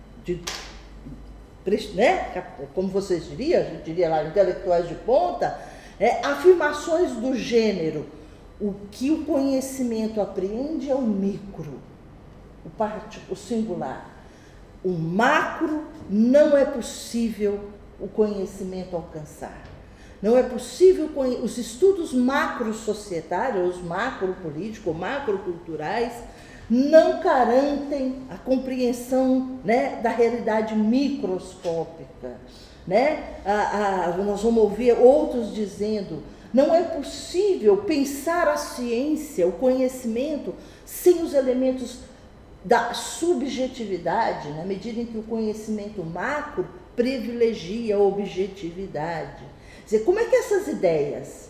né, como vocês diriam, a gente diria lá, intelectuais de ponta, afirmações do gênero: o que o conhecimento apreende é o micro, o singular. O macro não é possível o conhecimento alcançar. Não é possível, os estudos macro-societários, macro-políticos, macro-culturais, não garantem a compreensão, né, da realidade microscópica, né? Nós vamos ouvir outros dizendo: não é possível pensar a ciência, o conhecimento, sem os elementos da subjetividade, na medida em que o conhecimento macro privilegia a objetividade. Quer dizer, como é que essas ideias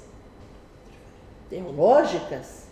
teológicas,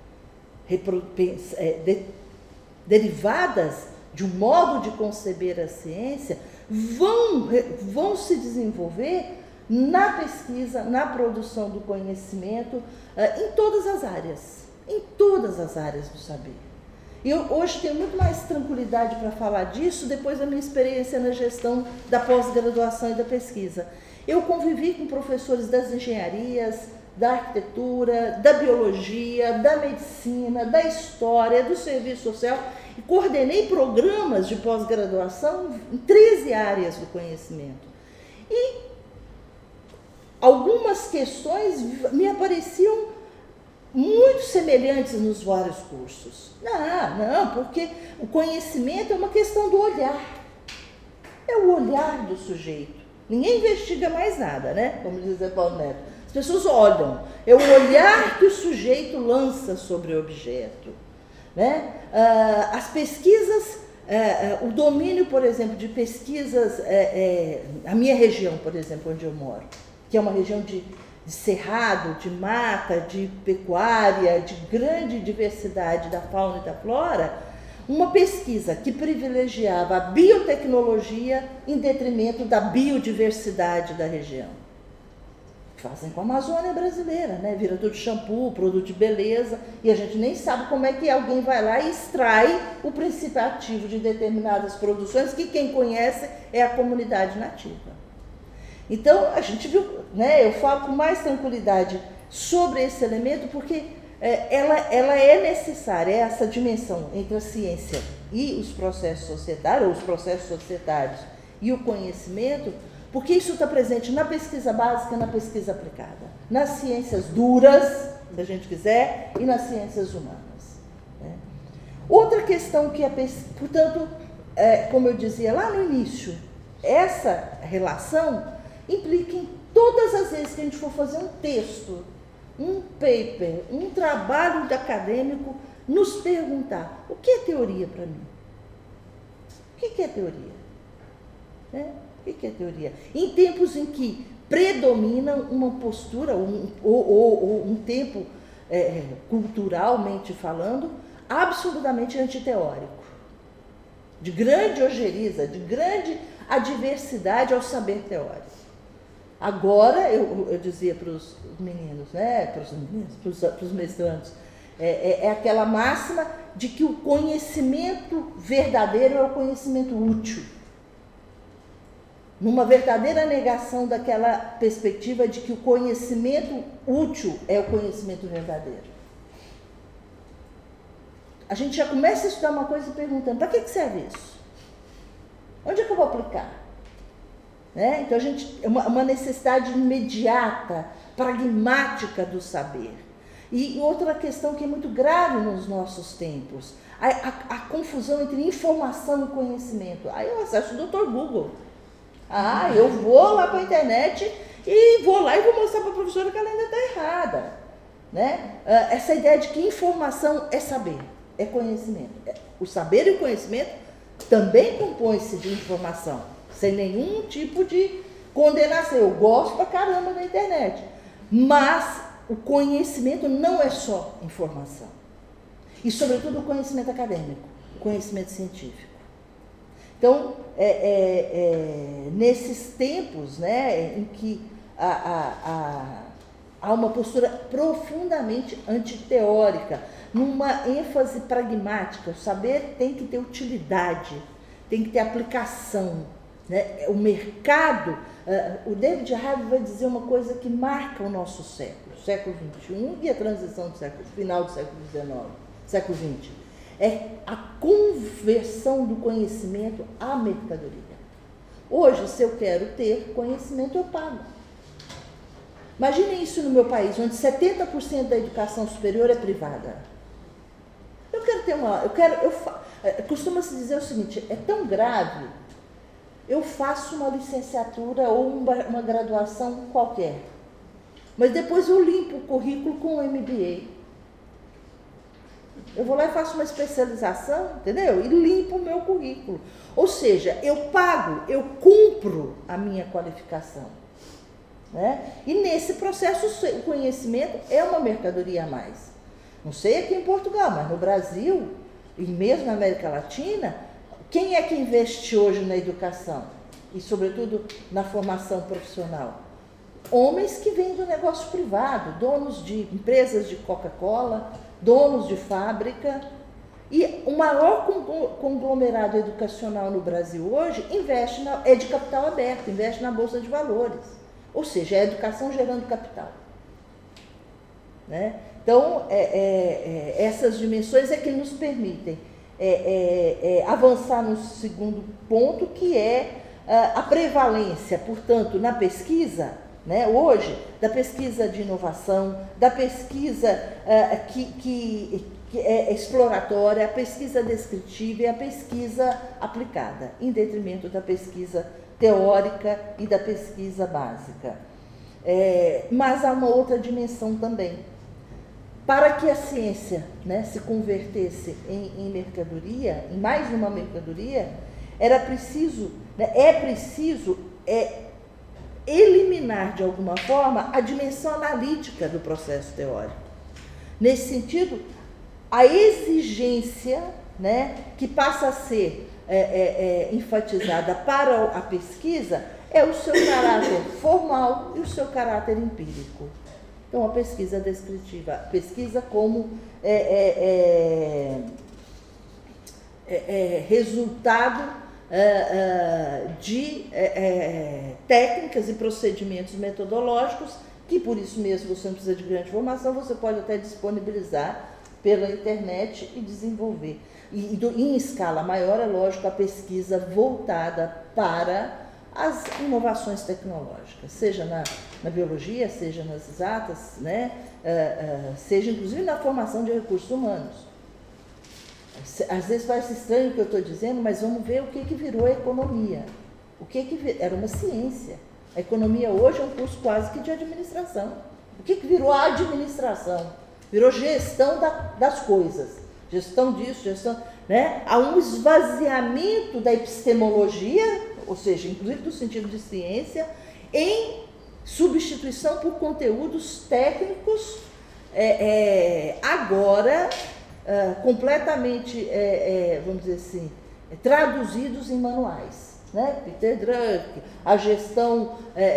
derivadas de um modo de conceber a ciência, vão se desenvolver na pesquisa, na produção do conhecimento, em todas as áreas do saber. E eu hoje tenho muito mais tranquilidade para falar disso depois da minha experiência na gestão da pós-graduação e da pesquisa. Eu convivi com professores das engenharias, da arquitetura, da biologia, da medicina, da história, do serviço social e coordenei programas de pós-graduação em 13 áreas do conhecimento. E algumas questões me apareciam muito semelhantes nos vários cursos. Não, porque o conhecimento é uma questão do olhar. É o olhar do sujeito. Ninguém investiga mais nada, né? Como diz Zé Paulo Neto. As pessoas olham. É o olhar que o sujeito lança sobre o objeto. Né? As pesquisas, o domínio, por exemplo, de pesquisas, a minha região, por exemplo, onde eu moro, que é uma região de cerrado, de mata, de pecuária, de grande diversidade da fauna e da flora, uma pesquisa que privilegiava a biotecnologia em detrimento da biodiversidade da região. Fazem com a Amazônia brasileira, né? Vira tudo shampoo, produto de beleza, e a gente nem sabe como é que alguém vai lá e extrai o princípio ativo de determinadas produções, que quem conhece é a comunidade nativa. Então, a gente viu, né? Eu falo com mais tranquilidade sobre esse elemento, porque ela é necessária, essa dimensão entre a ciência e os processos societários, ou os processos societários e o conhecimento, porque isso está presente na pesquisa básica e na pesquisa aplicada, nas ciências duras, se a gente quiser, e nas ciências humanas. Né? Outra questão que portanto, como eu dizia lá no início, essa relação implica em todas as vezes que a gente for fazer um texto, um paper, um trabalho acadêmico, nos perguntar: o que é teoria para mim? O que é teoria? Né? O que é teoria? Em tempos em que predomina uma postura, ou um tempo, culturalmente falando, absolutamente antiteórico, de grande ojeriza, de grande adversidade ao saber teórico. Agora, eu dizia para os meninos, né, para os mestrandos, é aquela máxima de que o conhecimento verdadeiro é o conhecimento útil. Numa verdadeira negação daquela perspectiva de que o conhecimento útil é o conhecimento verdadeiro. A gente já começa a estudar uma coisa perguntando: para que serve isso? Onde é que eu vou aplicar? Né? Então, uma necessidade imediata, pragmática do saber. E outra questão que é muito grave nos nossos tempos, a confusão entre informação e conhecimento. Aí eu acesso o Dr. Google. Eu vou lá para a internet e vou lá e vou mostrar para a professora que ela ainda está errada. Né? Essa ideia de que informação é saber, é conhecimento. O saber e o conhecimento também compõem-se de informação, sem nenhum tipo de condenação. Eu gosto pra caramba da internet, mas o conhecimento não é só informação. E, sobretudo, o conhecimento acadêmico, o conhecimento científico. Então, nesses tempos, né, em que há uma postura profundamente antiteórica, numa ênfase pragmática, o saber tem que ter utilidade, tem que ter aplicação. Né? O mercado, o David Harvey vai dizer uma coisa que marca o nosso século XXI e a transição do final do século XIX, século XX. É a conversão do conhecimento à mercadoria. Hoje, se eu quero ter conhecimento, eu pago. Imaginem isso no meu país, onde 70% da educação superior é privada. Eu quero ter costuma-se dizer o seguinte: é tão grave, eu faço uma licenciatura ou uma graduação qualquer, mas depois eu limpo o currículo com o MBA. Eu vou lá e faço uma especialização, entendeu? E limpo o meu currículo. Ou seja, eu pago, eu cumpro a minha qualificação. Né? E nesse processo o conhecimento é uma mercadoria a mais. Não sei aqui em Portugal, mas no Brasil e mesmo na América Latina, quem é que investe hoje na educação? E sobretudo na formação profissional? Homens que vêm do negócio privado, donos de empresas de Coca-Cola, donos de fábrica. E o maior conglomerado educacional no Brasil hoje é de capital aberto, investe na Bolsa de Valores. Ou seja, é a educação gerando capital. Né? Então, essas dimensões é que nos permitem avançar no segundo ponto, que é a prevalência, portanto, na pesquisa, né, hoje, da pesquisa de inovação, da pesquisa que é exploratória, a pesquisa descritiva e a pesquisa aplicada, em detrimento da pesquisa teórica e da pesquisa básica. Mas há uma outra dimensão também. Para que a ciência, né, se convertesse em mercadoria, em mais uma mercadoria, é preciso eliminar, de alguma forma, a dimensão analítica do processo teórico. Nesse sentido, a exigência, né, que passa a ser enfatizada para a pesquisa é o seu caráter formal e o seu caráter empírico. Então, a pesquisa descritiva, a pesquisa como resultado de técnicas e procedimentos metodológicos, que por isso mesmo você não precisa de grande formação, você pode até disponibilizar pela internet e desenvolver. E em escala maior, é lógico, a pesquisa voltada para as inovações tecnológicas, seja na biologia, seja nas exatas, né? Seja inclusive na formação de recursos humanos. Às vezes parece estranho o que eu estou dizendo, mas vamos ver o que virou a economia. Era uma ciência. A economia hoje é um curso quase que de administração. O que virou a administração? Virou gestão das coisas. Gestão disso, gestão... Né? Há um esvaziamento da epistemologia, ou seja, inclusive do sentido de ciência, em substituição por conteúdos técnicos, agora completamente, vamos dizer assim, traduzidos em manuais. Né? Peter Drucker, a gestão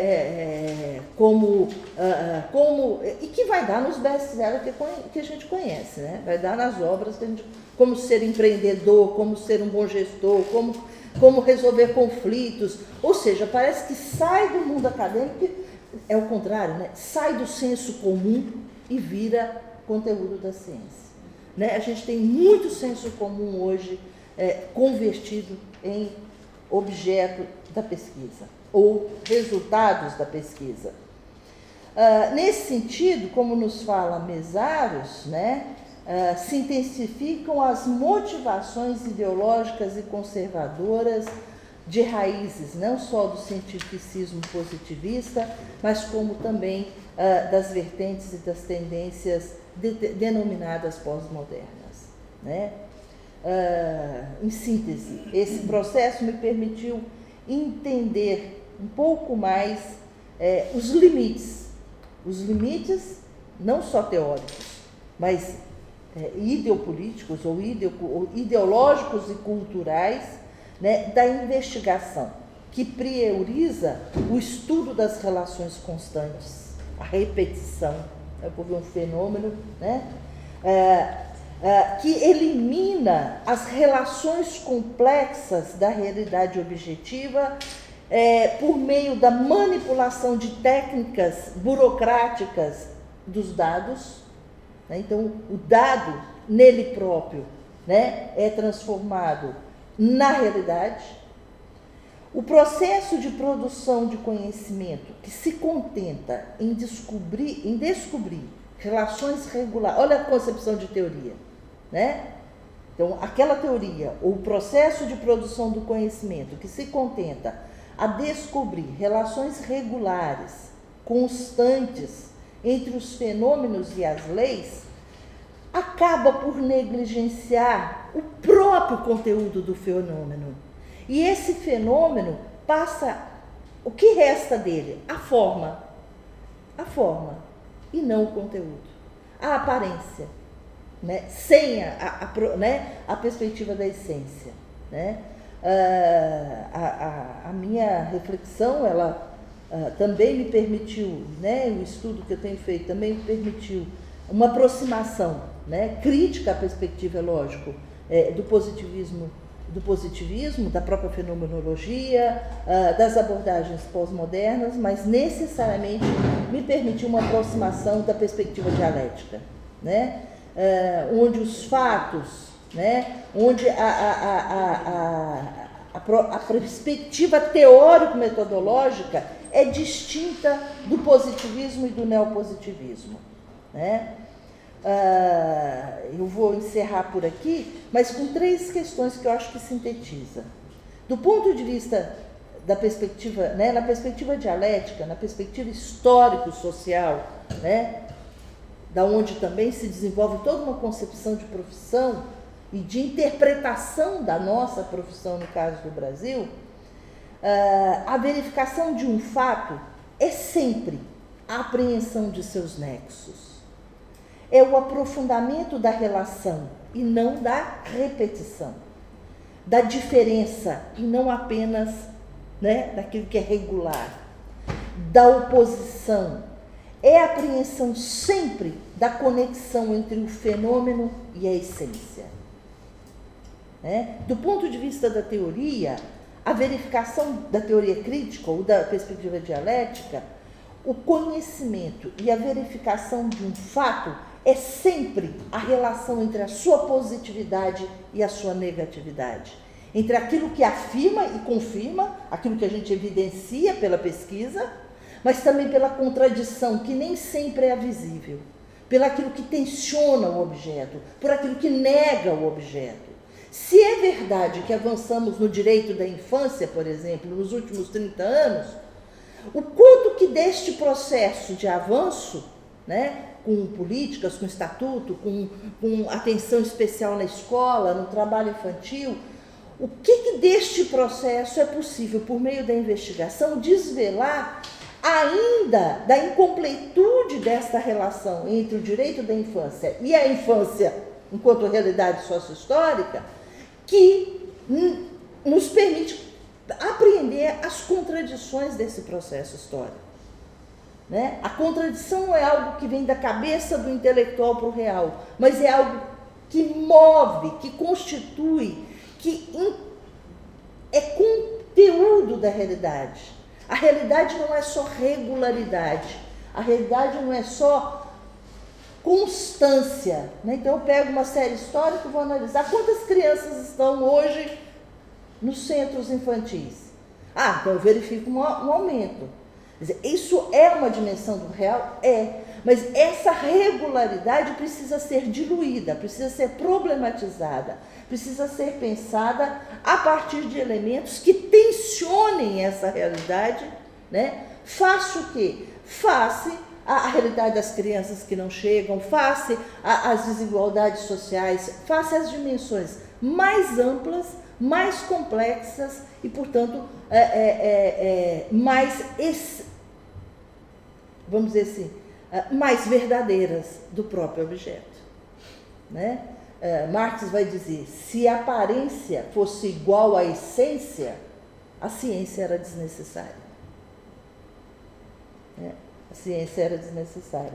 e que vai dar nos best-sellers que a gente conhece, né? Vai dar nas obras como ser empreendedor, como ser um bom gestor, como resolver conflitos. Ou seja, parece que sai do mundo acadêmico, é o contrário, né? Sai do senso comum e vira conteúdo da ciência. Né? A gente tem muito senso comum hoje convertido em objeto da pesquisa, ou resultados da pesquisa. Nesse sentido, como nos fala Mesários, né, se intensificam as motivações ideológicas e conservadoras de raízes, não só do cientificismo positivista, mas como também das vertentes e das tendências denominadas pós-modernas, né? Em síntese, esse processo me permitiu entender um pouco mais os limites não só teóricos, mas ideopolíticos ou ideológicos e culturais, né, da investigação, que prioriza o estudo das relações constantes, a repetição, por um fenômeno, né, que elimina as relações complexas da realidade objetiva por meio da manipulação de técnicas burocráticas dos dados. Né? Então, o dado nele próprio, né, é transformado na realidade. O processo de produção de conhecimento que se contenta em descobrir relações regulares. Olha a concepção de teoria, né? Então, aquela teoria, ou o processo de produção do conhecimento que se contenta a descobrir relações regulares, constantes entre os fenômenos e as leis, acaba por negligenciar o próprio conteúdo do fenômeno. E esse fenômeno passa, o que resta dele? A forma e não o conteúdo, a aparência, né? Sem a perspectiva da essência, né? A minha reflexão, ela também me permitiu, né? O estudo que eu tenho feito também me permitiu uma aproximação, né? Crítica à perspectiva, lógico, do positivismo, da própria fenomenologia, das abordagens pós-modernas, mas necessariamente me permitiu uma aproximação da perspectiva dialética, né? Onde os fatos, né? Onde a perspectiva teórico-metodológica é distinta do positivismo e do neopositivismo, né? Eu vou encerrar por aqui, mas com 3 questões que eu acho que sintetiza. Do ponto de vista da perspectiva, né, na perspectiva dialética, na perspectiva histórico-social, né, da onde também se desenvolve toda uma concepção de profissão e de interpretação da nossa profissão, no caso do Brasil, a verificação de um fato é sempre a apreensão de seus nexos. É o aprofundamento da relação e não da repetição, da diferença e não apenas, né, daquilo que é regular, da oposição. É a apreensão sempre da conexão entre o fenômeno e a essência. Né? Do ponto de vista da teoria, a verificação da teoria crítica ou da perspectiva dialética, o conhecimento e a verificação de um fato é sempre a relação entre a sua positividade e a sua negatividade. Entre aquilo que afirma e confirma, aquilo que a gente evidencia pela pesquisa, mas também pela contradição, que nem sempre é visível, pelo aquilo que tensiona o objeto, por aquilo que nega o objeto. Se é verdade que avançamos no direito da infância, por exemplo, nos últimos 30 anos, o quanto que deste processo de avanço, né, com políticas, com estatuto, com atenção especial na escola, no trabalho infantil, o que deste processo é possível, por meio da investigação, desvelar ainda da incompletude desta relação entre o direito da infância e a infância enquanto realidade sócio-histórica, que nos permite apreender as contradições desse processo histórico. Né? A contradição não é algo que vem da cabeça do intelectual para o real, mas é algo que move, que constitui, que é conteúdo da realidade. A realidade não é só regularidade, a realidade não é só constância. Né? Então eu pego uma série histórica e vou analisar quantas crianças estão hoje nos centros infantis. Então eu verifico um aumento. Quer dizer, isso é uma dimensão do real? É. Mas essa regularidade precisa ser diluída, precisa ser problematizada, precisa ser pensada a partir de elementos que tensionem essa realidade, né? Face o quê? Face a realidade das crianças que não chegam, face às desigualdades sociais, face às dimensões mais amplas, mais complexas e, portanto, vamos dizer assim, mais verdadeiras do próprio objeto. Né? Marx vai dizer, se a aparência fosse igual à essência, a ciência era desnecessária. A ciência era desnecessária.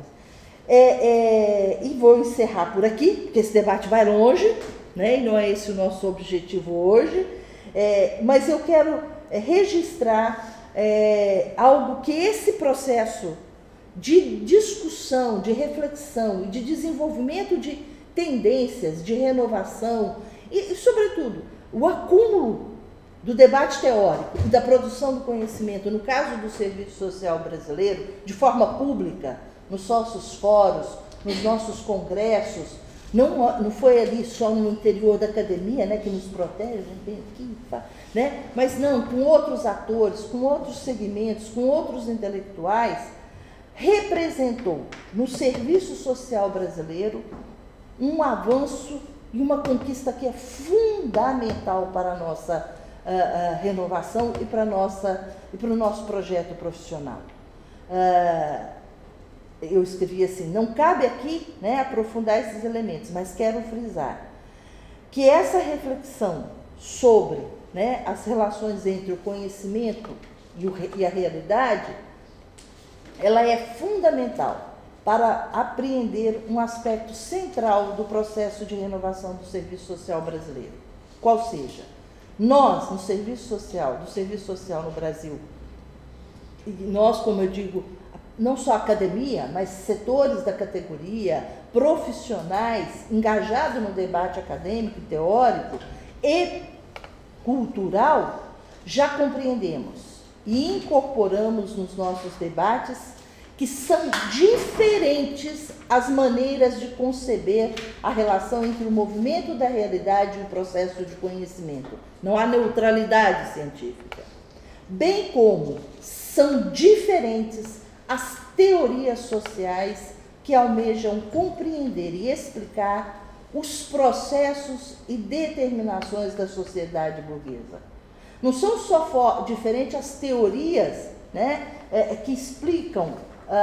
E vou encerrar por aqui, porque esse debate vai longe, né? E não é esse o nosso objetivo hoje, mas eu quero registrar algo que esse processo de discussão, de reflexão e de desenvolvimento de tendências, de renovação e sobretudo, o acúmulo do debate teórico e da produção do conhecimento, no caso do Serviço Social Brasileiro, de forma pública, nos nossos fóruns, nos nossos congressos, não foi ali só no interior da academia, né, que nos protege, aqui, né, mas não, com outros atores, com outros segmentos, com outros intelectuais, representou no serviço social brasileiro um avanço e uma conquista que é fundamental para a nossa renovação e para o nosso projeto profissional. Eu escrevi assim, não cabe aqui, né, aprofundar esses elementos, mas quero frisar que essa reflexão sobre, né, as relações entre o conhecimento e a realidade, ela é fundamental para apreender um aspecto central do processo de renovação do serviço social brasileiro. Qual seja, nós, no serviço social, do serviço social no Brasil, e nós, como eu digo, não só a academia, mas setores da categoria, profissionais engajados no debate acadêmico, teórico e cultural, já compreendemos e incorporamos nos nossos debates que são diferentes as maneiras de conceber a relação entre o movimento da realidade e o processo de conhecimento. Não há neutralidade científica. Bem como são diferentes as teorias sociais que almejam compreender e explicar os processos e determinações da sociedade burguesa. Não são só diferentes as teorias, né, que explicam,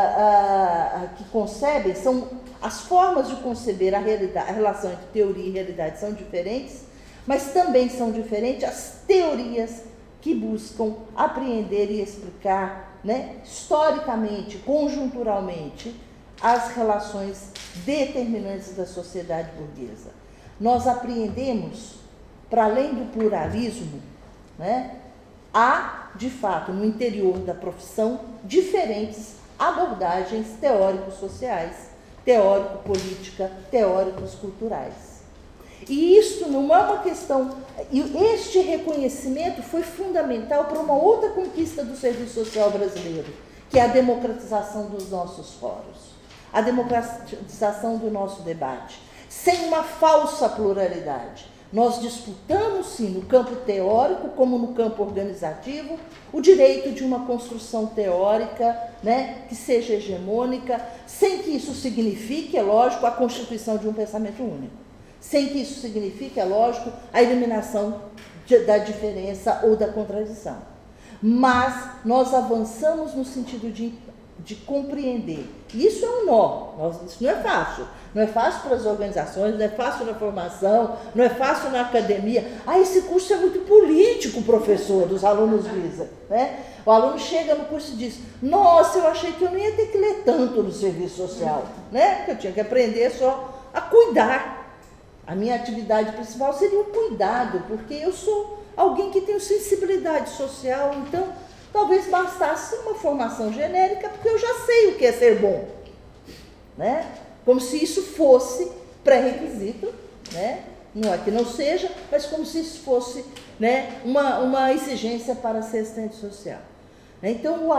que concebem, são as formas de conceber a realidade, a relação entre teoria e realidade são diferentes, mas também são diferentes as teorias que buscam apreender e explicar, né, historicamente, conjunturalmente, as relações determinantes da sociedade burguesa. Nós apreendemos, para além do pluralismo, né, há, de fato, no interior da profissão, diferentes abordagens teórico-sociais, teórico-política, teóricos culturais. E isso não é uma questão... E este reconhecimento foi fundamental para uma outra conquista do serviço social brasileiro, que é a democratização dos nossos fóruns, a democratização do nosso debate, sem uma falsa pluralidade. Nós disputamos, sim, no campo teórico, como no campo organizativo, o direito de uma construção teórica, né, que seja hegemônica, sem que isso signifique, é lógico, a constituição de um pensamento único. Sem que isso signifique, é lógico, a eliminação da diferença ou da contradição. Mas nós avançamos no sentido de compreender. Isso é um nó, isso não é fácil. Não é fácil para as organizações, não é fácil na formação, não é fácil na academia. Esse curso é muito político, professor, dos alunos dizem, né? O aluno chega no curso e diz, nossa, eu achei que eu não ia ter que ler tanto no serviço social, né? Que eu tinha que aprender só a cuidar. A minha atividade principal seria o cuidado, porque eu sou alguém que tem sensibilidade social, então talvez bastasse uma formação genérica, porque eu já sei o que é ser bom, né? Como se isso fosse pré-requisito, né? Não é que não seja, mas como se isso fosse, né, uma exigência para ser assistente social. Então,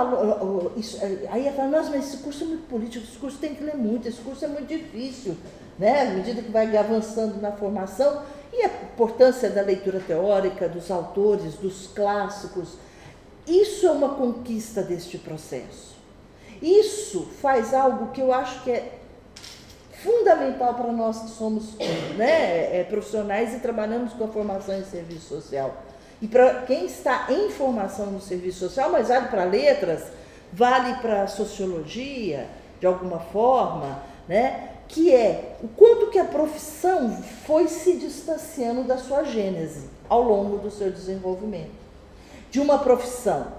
aí ela fala, nossa, mas esse curso é muito político, esse curso tem que ler muito, esse curso é muito difícil, né? À medida que vai avançando na formação, e a importância da leitura teórica, dos autores, dos clássicos, isso é uma conquista deste processo. Isso faz algo que eu acho que é fundamental para nós que somos, né, profissionais e trabalhamos com a formação em serviço social. E para quem está em formação no serviço social, mas vale para letras, vale para sociologia, de alguma forma, né, que é o quanto que a profissão foi se distanciando da sua gênese ao longo do seu desenvolvimento. De uma profissão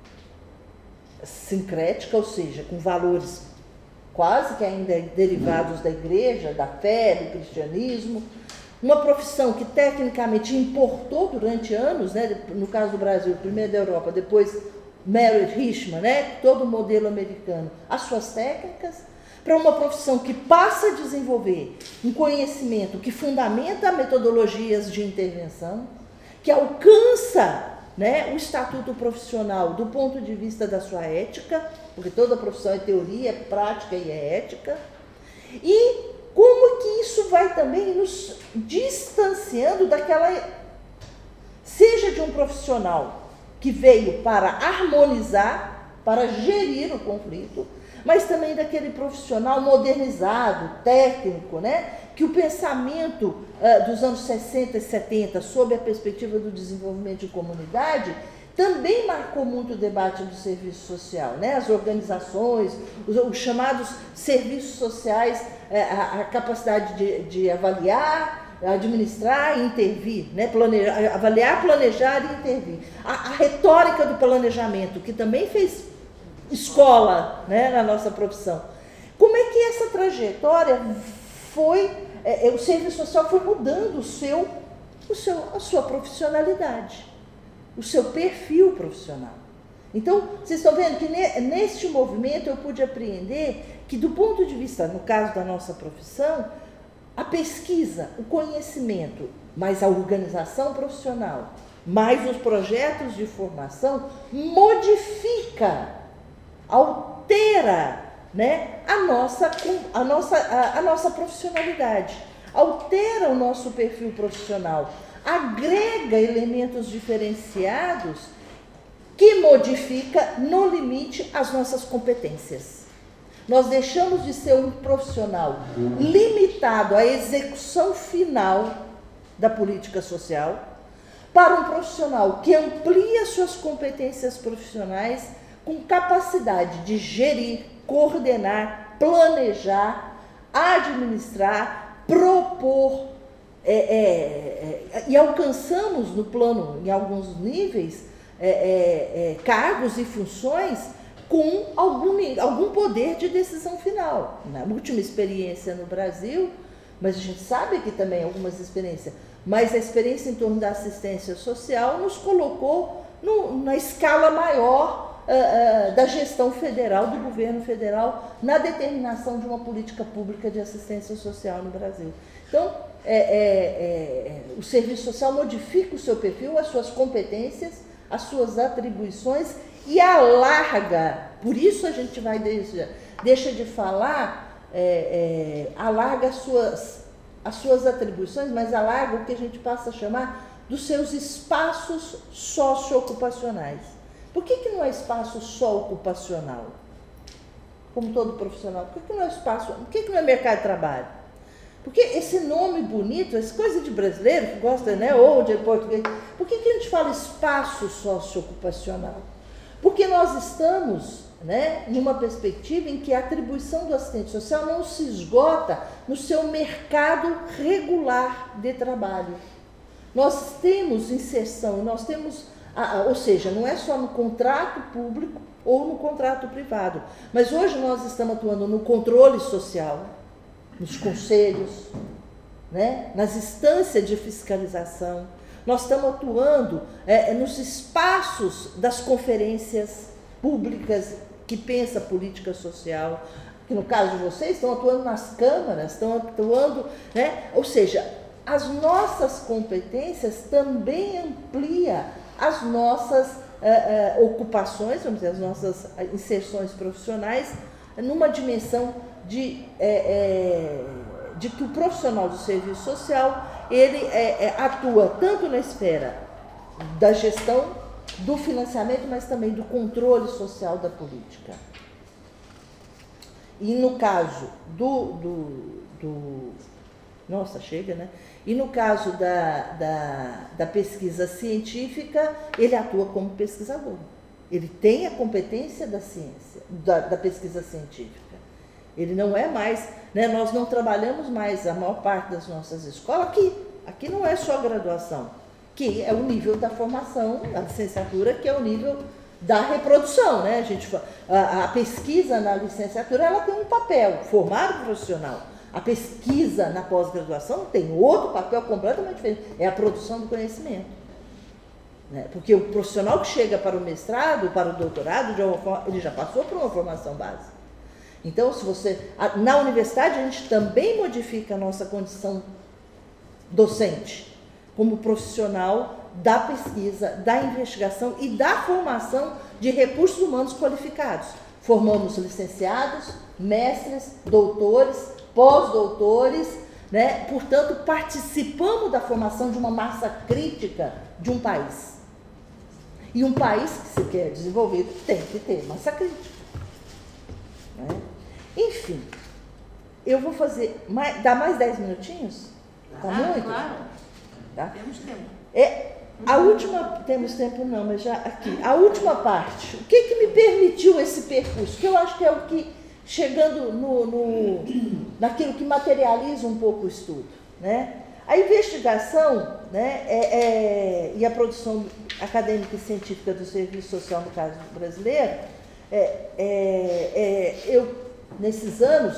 sincrética, ou seja, com valores quase que ainda derivados da igreja, da fé, do cristianismo, uma profissão que tecnicamente importou durante anos, né, no caso do Brasil, primeiro da Europa, depois Merritt Richman, né, todo o modelo americano, as suas técnicas, para uma profissão que passa a desenvolver um conhecimento que fundamenta metodologias de intervenção, que alcança, né, o estatuto profissional do ponto de vista da sua ética, porque toda profissão é teoria, é prática e é ética, e como que isso vai também nos distanciando daquela, seja de um profissional que veio para harmonizar, para gerir o conflito, mas também daquele profissional modernizado, técnico, né, que o pensamento dos anos 60 e 70, sob a perspectiva do desenvolvimento de comunidade, também marcou muito o debate do serviço social, né? As organizações, os chamados serviços sociais, a capacidade de avaliar, administrar e intervir, né? Avaliar, planejar e intervir. A retórica do planejamento, que também fez escola, né, na nossa profissão. Como é que essa trajetória foi, o serviço social foi mudando a sua profissionalidade, o seu perfil profissional. Então, vocês estão vendo que neste movimento eu pude apreender que, do ponto de vista, no caso da nossa profissão, a pesquisa, o conhecimento, mais a organização profissional, mais os projetos de formação, modifica, altera, né, a nossa profissionalidade, altera o nosso perfil profissional, agrega elementos diferenciados que modifica, no limite, as nossas competências. Nós deixamos de ser um profissional limitado à execução final da política social para um profissional que amplia suas competências profissionais com capacidade de gerir, coordenar, planejar, administrar, propor, e alcançamos no plano, em alguns níveis, cargos e funções com algum poder de decisão final. Na última experiência no Brasil, mas a gente sabe que também algumas experiências, mas a experiência em torno da assistência social nos colocou na escala maior da gestão federal, do governo federal, na determinação de uma política pública de assistência social no Brasil. Então, o serviço social modifica o seu perfil, as suas competências, as suas atribuições e alarga, por isso a gente deixa de falar, alarga as suas atribuições, mas alarga o que a gente passa a chamar dos seus espaços socioocupacionais. Por que não é espaço só ocupacional? Como todo profissional, por que não é espaço, por que não é mercado de trabalho? Porque esse nome bonito, essa coisa de brasileiro que gosta, né, ou de português, por que a gente fala espaço socioocupacional? Porque nós estamos, né, numa perspectiva em que a atribuição do assistente social não se esgota no seu mercado regular de trabalho. Nós temos inserção, nós temos, ou seja, não é só no contrato público ou no contrato privado, mas hoje nós estamos atuando no controle social, nos conselhos, né, nas instâncias de fiscalização. Nós estamos atuando nos espaços das conferências públicas que pensa política social, que no caso de vocês estão atuando nas câmaras, estão atuando, né, ou seja, as nossas competências também ampliam as nossas ocupações, vamos dizer, as nossas inserções profissionais, numa dimensão de que o profissional do serviço social, ele atua tanto na esfera da gestão, do financiamento, mas também do controle social da política. E no caso nossa, chega, né? E no caso da pesquisa científica, ele atua como pesquisador. Ele tem a competência da ciência, da pesquisa científica. Ele não é mais, né, nós não trabalhamos mais a maior parte das nossas escolas aqui não é só graduação, que é o nível da formação, a licenciatura, que é o nível da reprodução, né? A pesquisa na licenciatura, ela tem um papel, formar o profissional. A pesquisa na pós-graduação tem outro papel completamente diferente, é a produção do conhecimento. Né? Porque o profissional que chega para o mestrado, para o doutorado, ele já passou por uma formação básica. Então, na universidade, a gente também modifica a nossa condição docente, como profissional da pesquisa, da investigação e da formação de recursos humanos qualificados. Formamos licenciados, mestres, doutores, pós-doutores, né? Portanto, participamos da formação de uma massa crítica de um país. E um país que se quer desenvolvido tem que ter massa crítica. Né? Enfim, eu vou dar mais 10 minutinhos? Tá muito? Claro. Tá? Temos tempo. A última, temos tempo não, mas já aqui, a última parte, o que me permitiu esse percurso? Que eu acho que é o que, chegando naquilo que materializa um pouco o estudo, né? A investigação, né, e a produção acadêmica e científica do serviço social, no caso brasileiro, eu, nesses anos,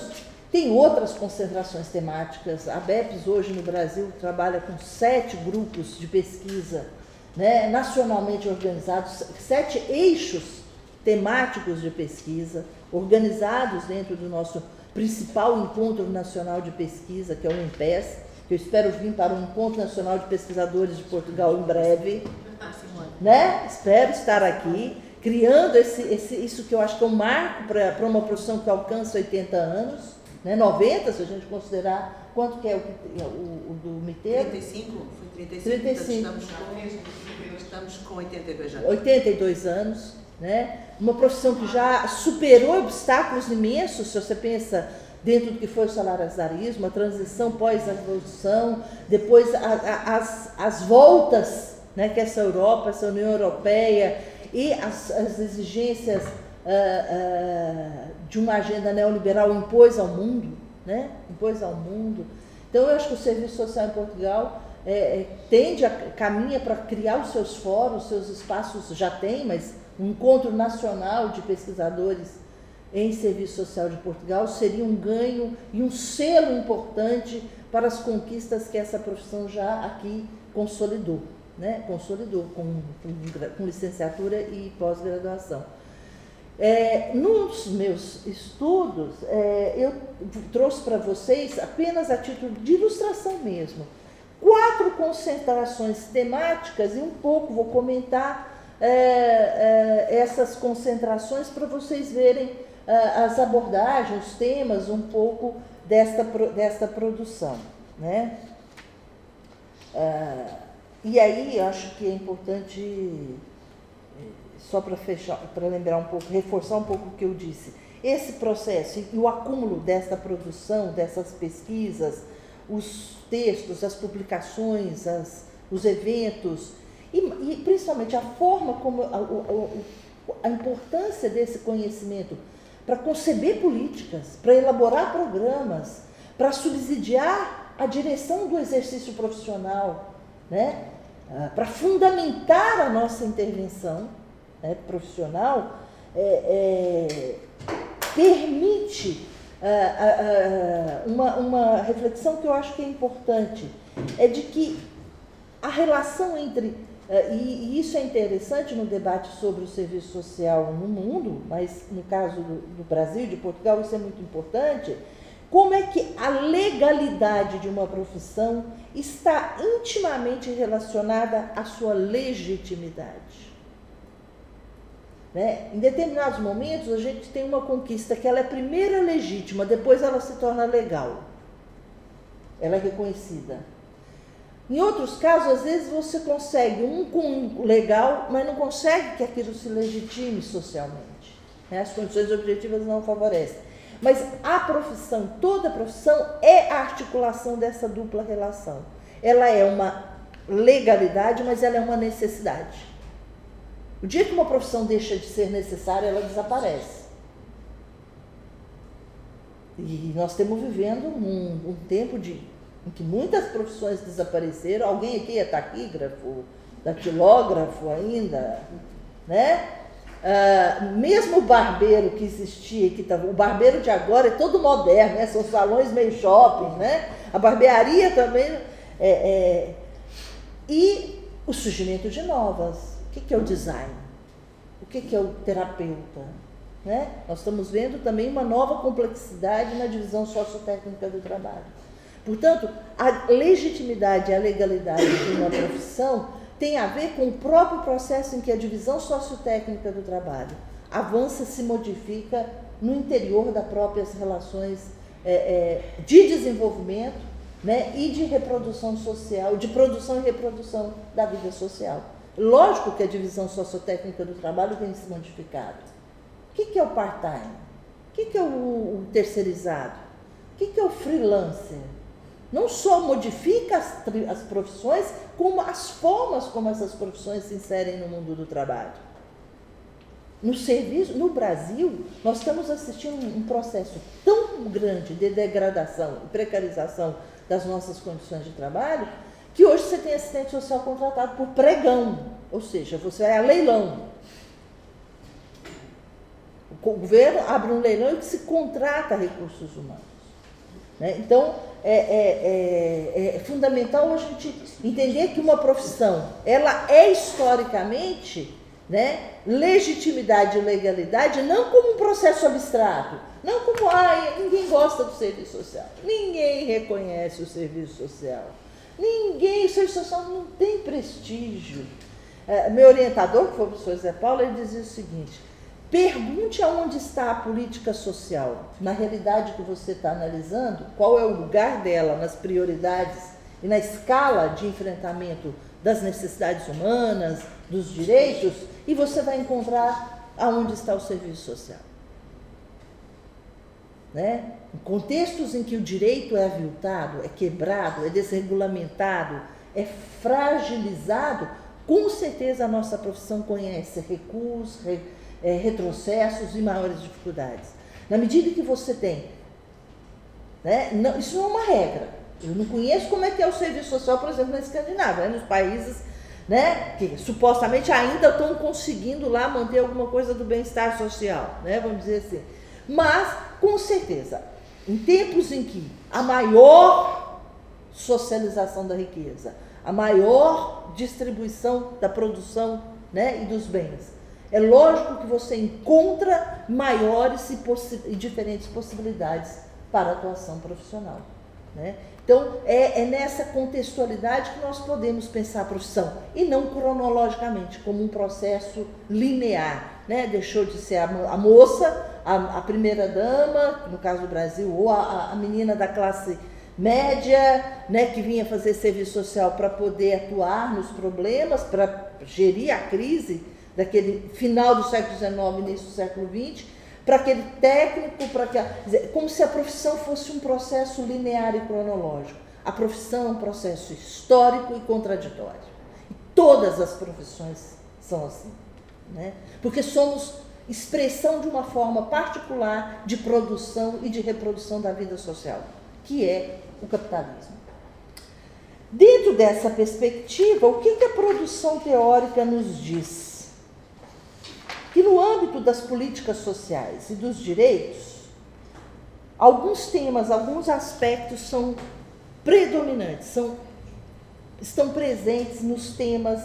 Tem outras concentrações temáticas. A BEPS hoje no Brasil trabalha com 7 grupos de pesquisa, né, nacionalmente organizados, 7 eixos temáticos de pesquisa, organizados dentro do nosso principal encontro nacional de pesquisa, que é o INPES, que eu espero vir para o Encontro Nacional de Pesquisadores de Portugal em breve, né? Espero estar aqui, criando isso que eu acho que é um marco para uma profissão que alcança 80 anos, né? 90, se a gente considerar, quanto que é o do Miteiro? 35, foi 35, estamos com 82 anos. 82 anos, né? Uma profissão que já superou obstáculos imensos, se você pensa dentro do que foi o salariarismo, a transição pós-revolução, depois as voltas, né, que essa Europa, essa União Europeia e as exigências de uma agenda neoliberal impôs ao mundo, né? Impôs ao mundo. Então, eu acho que o serviço social em Portugal caminha para criar os seus fóruns, os seus espaços, já tem, mas um encontro nacional de pesquisadores em serviço social de Portugal seria um ganho e um selo importante para as conquistas que essa profissão já aqui consolidou, né? Consolidou com licenciatura e pós-graduação. Nos meus estudos, eu trouxe para vocês, apenas a título de ilustração mesmo, 4 concentrações temáticas e um pouco vou comentar essas concentrações para vocês verem as abordagens, os temas um pouco desta produção, né? E aí eu acho que é importante, só para fechar, para lembrar um pouco, reforçar um pouco o que eu disse, esse processo e o acúmulo desta produção, dessas pesquisas, os textos, as publicações, os eventos e principalmente a forma como a importância desse conhecimento para conceber políticas, para elaborar programas, para subsidiar a direção do exercício profissional, né? Para fundamentar a nossa intervenção, né, profissional, permite uma reflexão que eu acho que é importante, é de que a relação entre, e isso é interessante no debate sobre o serviço social no mundo, mas no caso do Brasil, de Portugal, isso é muito importante, como é que a legalidade de uma profissão está intimamente relacionada à sua legitimidade. Né? Em determinados momentos, a gente tem uma conquista que ela é primeiro legítima, depois ela se torna legal. Ela é reconhecida. Em outros casos, às vezes você consegue um legal, mas não consegue que aquilo se legitime socialmente. Né? As condições objetivas não favorecem. Mas a profissão, toda profissão é a articulação dessa dupla relação. Ela é uma legalidade, mas ela é uma necessidade. O dia que uma profissão deixa de ser necessária, ela desaparece. E nós estamos vivendo um tempo em que muitas profissões desapareceram. Alguém aqui é taquígrafo, datilógrafo ainda, né? Mesmo o barbeiro que existia, o barbeiro de agora é todo moderno, né? São salões meio shopping, né? A barbearia também. E o surgimento de novas. O que é o design? O que é o terapeuta? Né? Nós estamos vendo também uma nova complexidade na divisão sociotécnica do trabalho. Portanto, a legitimidade e a legalidade de uma profissão tem a ver com o próprio processo em que a divisão sociotécnica do trabalho avança, se modifica no interior das próprias relações de desenvolvimento, né, e de reprodução social, de produção e reprodução da vida social. Lógico que a divisão sociotécnica do trabalho tem se modificado. O que é o part-time? O que é o terceirizado? O que é o freelancer? Não só modifica as profissões, como as formas como essas profissões se inserem no mundo do trabalho. No Brasil, nós estamos assistindo um processo tão grande de degradação e precarização das nossas condições de trabalho, que hoje você tem assistente social contratado por pregão, ou seja, você vai a leilão. O governo abre um leilão e se contrata recursos humanos. né? Então, é fundamental a gente entender que uma profissão, ela é historicamente, né, legitimidade e legalidade, não como um processo abstrato, não como, ninguém gosta do serviço social, ninguém reconhece o serviço social, o serviço social não tem prestígio. Meu orientador, que foi o professor Zé Paulo, ele dizia o seguinte: pergunte aonde está a política social. Na realidade que você está analisando, qual é o lugar dela nas prioridades e na escala de enfrentamento das necessidades humanas, dos direitos, e você vai encontrar aonde está o serviço social. Né? Em contextos em que o direito é aviltado, é quebrado, é desregulamentado, é fragilizado, com certeza a nossa profissão conhece recuos, retrocessos e maiores dificuldades. Na medida que você tem, né, não, isso não é uma regra. Eu não conheço como é que é o serviço social, por exemplo, na Escandinávia, né, nos países, né, que supostamente ainda estão conseguindo lá manter alguma coisa do bem-estar social, né, vamos dizer assim. Mas, com certeza, em tempos em que a maior socialização da riqueza, a maior distribuição da produção, né, e dos bens, é lógico que você encontra maiores e diferentes possibilidades para a atuação profissional, né? Então, é nessa contextualidade que nós podemos pensar a profissão, e não cronologicamente, como um processo linear, né? Deixou de ser a moça, a primeira dama, no caso do Brasil, ou a menina da classe média, né, que vinha fazer serviço social para poder atuar nos problemas, para gerir a crise daquele final do século XIX, início do século XX, para aquele técnico, como se a profissão fosse um processo linear e cronológico. A profissão é um processo histórico e contraditório. E todas as profissões são assim, né? Porque somos expressão de uma forma particular de produção e de reprodução da vida social, que é o capitalismo. Dentro dessa perspectiva, o que a produção teórica nos diz? Que no âmbito das políticas sociais e dos direitos, alguns temas, alguns aspectos são predominantes, estão presentes nos temas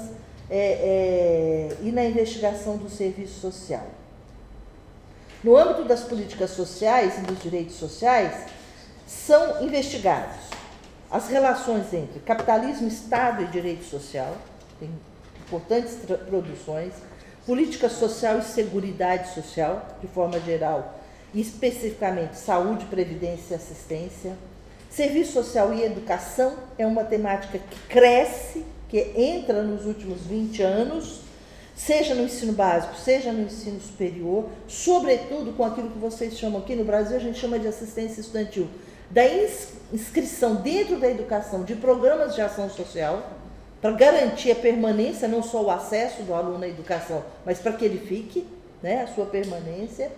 e na investigação do serviço social. No âmbito das políticas sociais e dos direitos sociais, são investigados as relações entre capitalismo, Estado e direito social, tem importantes produções, política social e seguridade social, de forma geral, e especificamente saúde, previdência e assistência. Serviço social e educação é uma temática que cresce, que entra nos últimos 20 anos, seja no ensino básico, seja no ensino superior, sobretudo com aquilo que vocês chamam aqui no Brasil, a gente chama de assistência estudantil, da inscrição dentro da educação de programas de ação social, para garantir a permanência, não só o acesso do aluno à educação, mas para que ele fique, né, a sua permanência,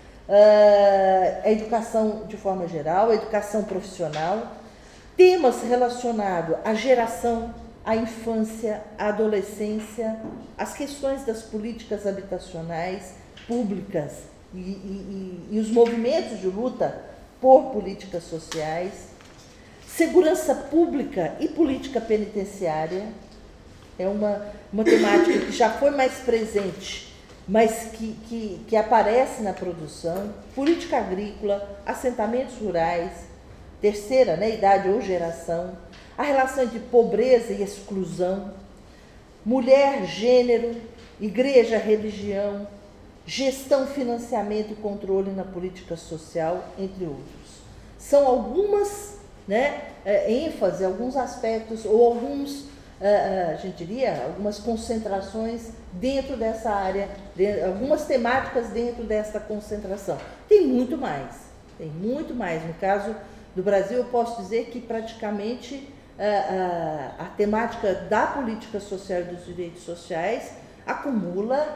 a educação de forma geral, a educação profissional, temas relacionados à geração, à infância, à adolescência, as questões das políticas habitacionais públicas e os movimentos de luta por políticas sociais, segurança pública e política penitenciária, é uma temática que já foi mais presente, mas que aparece na produção, política agrícola, assentamentos rurais, terceira, né, idade ou geração, a relação entre pobreza e exclusão, mulher, gênero, igreja, religião, gestão, financiamento e controle na política social, entre outros. São algumas, né, ênfase, alguns aspectos ou alguns, a gente diria, algumas concentrações dentro dessa área, algumas temáticas dentro dessa concentração. Tem muito mais. No caso do Brasil, eu posso dizer que praticamente a temática da política social e dos direitos sociais acumula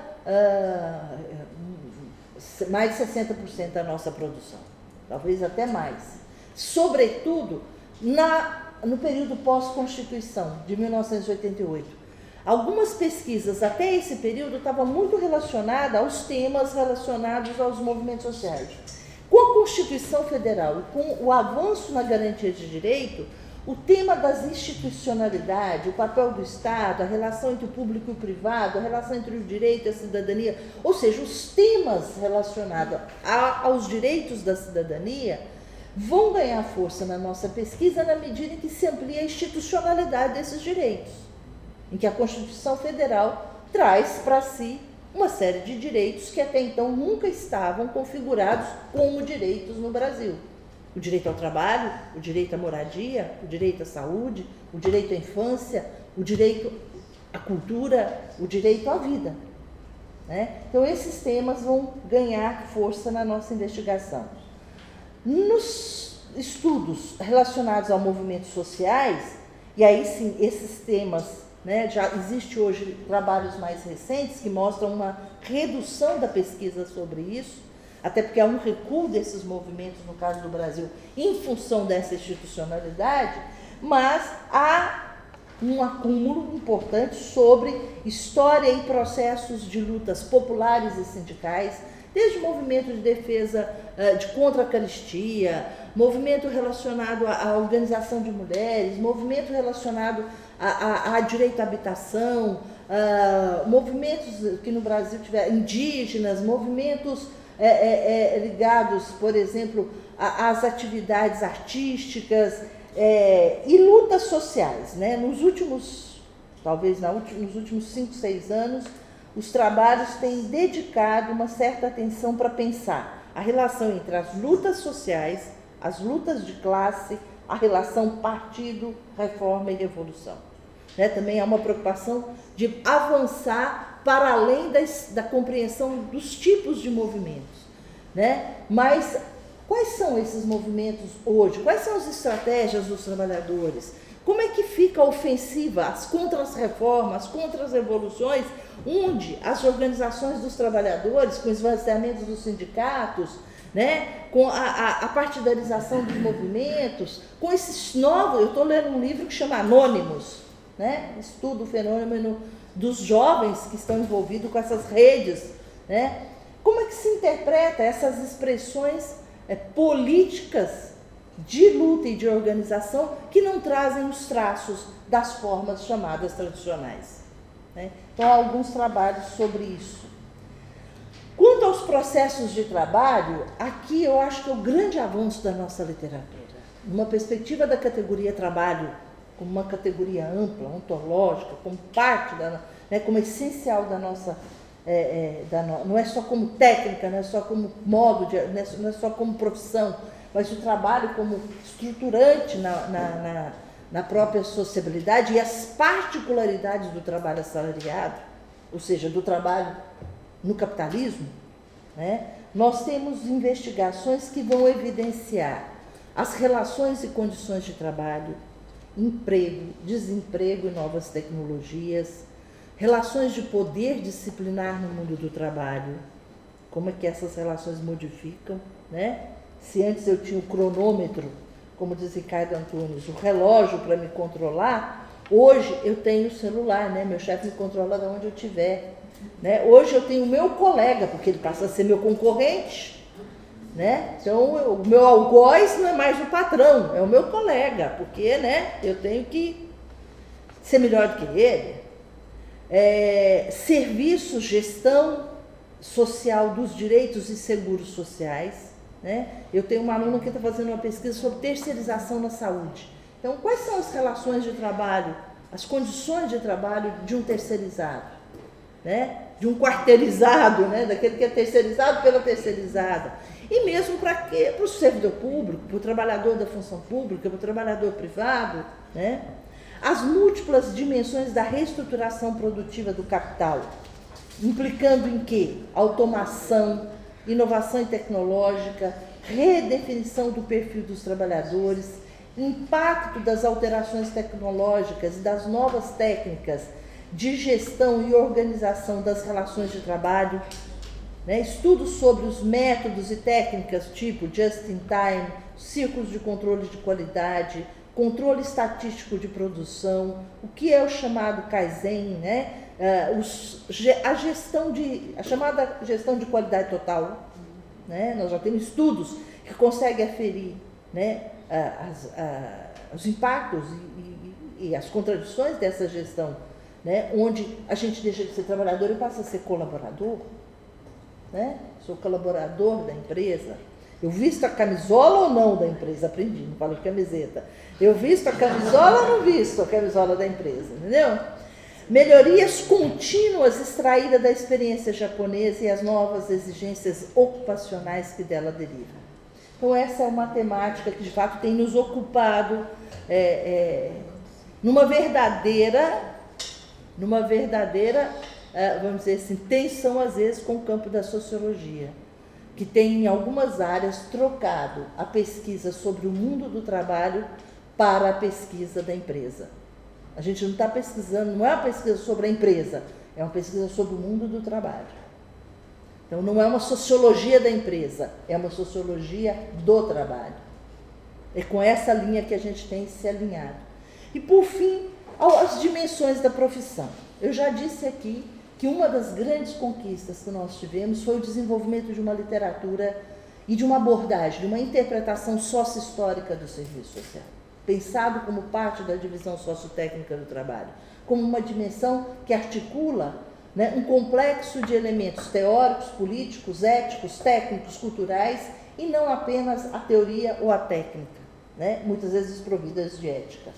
mais de 60% da nossa produção, talvez até mais. Sobretudo no período pós-Constituição, de 1988. Algumas pesquisas até esse período estavam muito relacionadas aos temas relacionados aos movimentos sociais. Com a Constituição Federal e com o avanço na garantia de direito, o tema das institucionalidades, o papel do Estado, a relação entre o público e o privado, a relação entre o direito e a cidadania, ou seja, os temas relacionados aos direitos da cidadania, vão ganhar força na nossa pesquisa na medida em que se amplia a institucionalidade desses direitos, em que a Constituição Federal traz para si uma série de direitos que até então nunca estavam configurados como direitos no Brasil. O direito ao trabalho, o direito à moradia, o direito à saúde, o direito à infância, o direito à cultura, o direito à vida. Né? Então, esses temas vão ganhar força na nossa investigação. Nos estudos relacionados a movimentos sociais, e aí sim, esses temas, né, já existe hoje trabalhos mais recentes que mostram uma redução da pesquisa sobre isso, até porque há um recuo desses movimentos, no caso do Brasil, em função dessa institucionalidade, mas há um acúmulo importante sobre história e processos de lutas populares e sindicais, desde o movimento de defesa contra a carestia, movimento relacionado à organização de mulheres, movimento relacionado a direito à habitação, movimentos que no Brasil tiveram indígenas, movimentos ligados, por exemplo, às atividades artísticas e lutas sociais. Né? Nos últimos 5, 6 anos, os trabalhos têm dedicado uma certa atenção para pensar a relação entre as lutas sociais, as lutas de classe, a relação partido, reforma e revolução. Né? Também há uma preocupação de avançar para além da compreensão dos tipos de movimentos. Né? Mas quais são esses movimentos hoje? Quais são as estratégias dos trabalhadores? Como é que fica a ofensiva, as contra-reformas, as contra-revoluções, onde as organizações dos trabalhadores, com o esvaziamento dos sindicatos, né, com a partidarização dos movimentos, com esses novos... Eu estou lendo um livro que chama Anônimos, né, estuda o fenômeno dos jovens que estão envolvidos com essas redes. Né? Como é que se interpreta essas expressões políticas de luta e de organização que não trazem os traços das formas chamadas tradicionais? Né? Então, há alguns trabalhos sobre isso. Quanto aos processos de trabalho, aqui eu acho que é o grande avanço da nossa literatura. Numa perspectiva da categoria trabalho, como uma categoria ampla, ontológica, como parte, como essencial da nossa... não é só como técnica, não é só como modo, não é só como profissão, mas o trabalho como estruturante na própria sociabilidade e as particularidades do trabalho assalariado, ou seja, do trabalho no capitalismo. Né? Nós temos investigações que vão evidenciar as relações e condições de trabalho, emprego, desemprego e novas tecnologias, relações de poder disciplinar no mundo do trabalho, como é que essas relações modificam, né? Se antes eu tinha o cronômetro, como diz Ricardo Antunes, o relógio para me controlar, hoje eu tenho o celular, né? Meu chefe me controla de onde eu estiver. Né? Hoje eu tenho o meu colega, porque ele passa a ser meu concorrente. Né? Então o meu algoz não é mais o patrão, é o meu colega, porque, né, eu tenho que ser melhor do que ele. Serviços, gestão social dos direitos e seguros sociais. Né? Eu tenho uma aluna que está fazendo uma pesquisa sobre terceirização na saúde. Então, quais são as relações de trabalho, as condições de trabalho de um terceirizado, né? De um quarteirizado, né? Daquele que é terceirizado pela terceirizada. E mesmo para o servidor público, para o trabalhador da função pública, para o trabalhador privado, né? As múltiplas dimensões da reestruturação produtiva do capital, implicando em quê? Automação, inovação tecnológica, redefinição do perfil dos trabalhadores, impacto das alterações tecnológicas e das novas técnicas de gestão e organização das relações de trabalho, né? Estudos sobre os métodos e técnicas tipo just in time, círculos de controle de qualidade, controle estatístico de produção, o que é o chamado Kaizen, né? A chamada gestão de qualidade total. Né? Nós já temos estudos que consegue aferir, né, os impactos e as contradições dessa gestão, né, onde a gente deixa de ser trabalhador e passa a ser colaborador, né? Sou colaborador da empresa. Eu visto a camisola ou não da empresa? Aprendi, não falo de camiseta. Eu visto a camisola ou não visto a camisola da empresa, entendeu? Melhorias contínuas extraídas da experiência japonesa e as novas exigências ocupacionais que dela derivam. Então, essa é uma temática que, de fato, tem nos ocupado numa verdadeira, vamos dizer assim, tensão, às vezes, com o campo da sociologia, que tem, em algumas áreas, trocado a pesquisa sobre o mundo do trabalho para a pesquisa da empresa. A gente não está pesquisando, não é uma pesquisa sobre a empresa, é uma pesquisa sobre o mundo do trabalho. Então, não é uma sociologia da empresa, é uma sociologia do trabalho. É com essa linha que a gente tem se alinhado. E, por fim, as dimensões da profissão. Eu já disse aqui que uma das grandes conquistas que nós tivemos foi o desenvolvimento de uma literatura e de uma abordagem, de uma interpretação sócio-histórica do serviço social, pensado como parte da divisão sociotécnica do trabalho, como uma dimensão que articula, né, um complexo de elementos teóricos, políticos, éticos, técnicos, culturais, e não apenas a teoria ou a técnica, né, muitas vezes desprovidas de ética.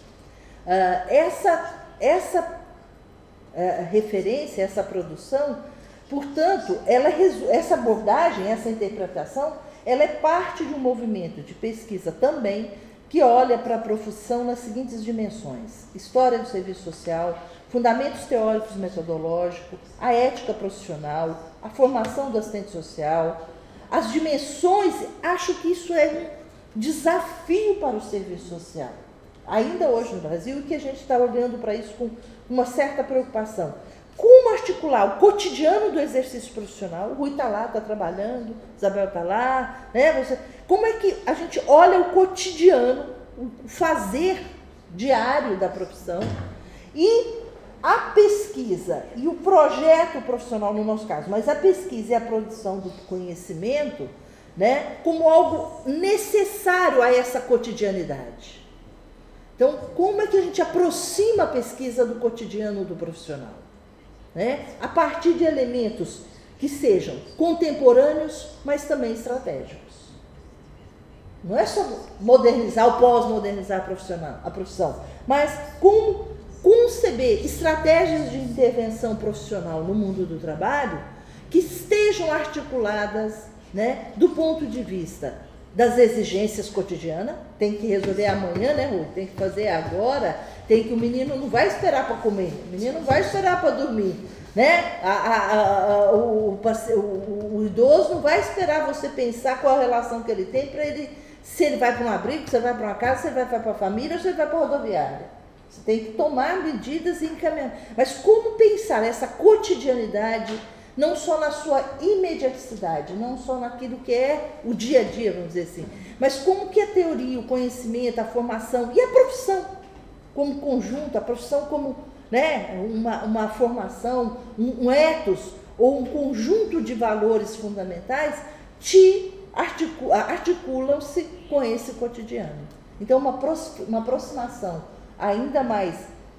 Essa referência, essa produção, portanto, essa abordagem, essa interpretação, ela é parte de um movimento de pesquisa também que olha para a profissão nas seguintes dimensões: história do serviço social, fundamentos teóricos e metodológicos, a ética profissional, a formação do assistente social, as dimensões. Acho que isso é um desafio para o serviço social, ainda hoje no Brasil, e que a gente está olhando para isso com uma certa preocupação. Como articular o cotidiano do exercício profissional? O Rui está lá, está trabalhando, Isabel está lá, né? Como é que a gente olha o cotidiano, o fazer diário da profissão, e a pesquisa e o projeto profissional, no nosso caso, mas a pesquisa e a produção do conhecimento, né, como algo necessário a essa cotidianidade. Então, como é que a gente aproxima a pesquisa do cotidiano do profissional? Né? A partir de elementos que sejam contemporâneos, mas também estratégicos. Não é só modernizar ou pós-modernizar a profissão, mas como conceber estratégias de intervenção profissional no mundo do trabalho que estejam articuladas, né, do ponto de vista das exigências cotidianas. Tem que resolver amanhã, né, Rui? Tem que fazer agora. Tem que, o menino não vai esperar para comer, o menino não vai esperar para dormir, né? O idoso não vai esperar você pensar qual a relação que ele tem para ele, se ele vai para um abrigo, se ele vai para uma casa, se ele vai para a família ou se ele vai para a rodoviária. Você tem que tomar medidas e encaminhar. Mas como pensar essa cotidianidade, não só na sua imediaticidade, não só naquilo que é o dia a dia, vamos dizer assim, mas como que a teoria, o conhecimento, a formação e a profissão como conjunto, a profissão como, né, uma formação, um ethos ou um conjunto de valores fundamentais articulam-se com esse cotidiano. Então, uma aproximação ainda mais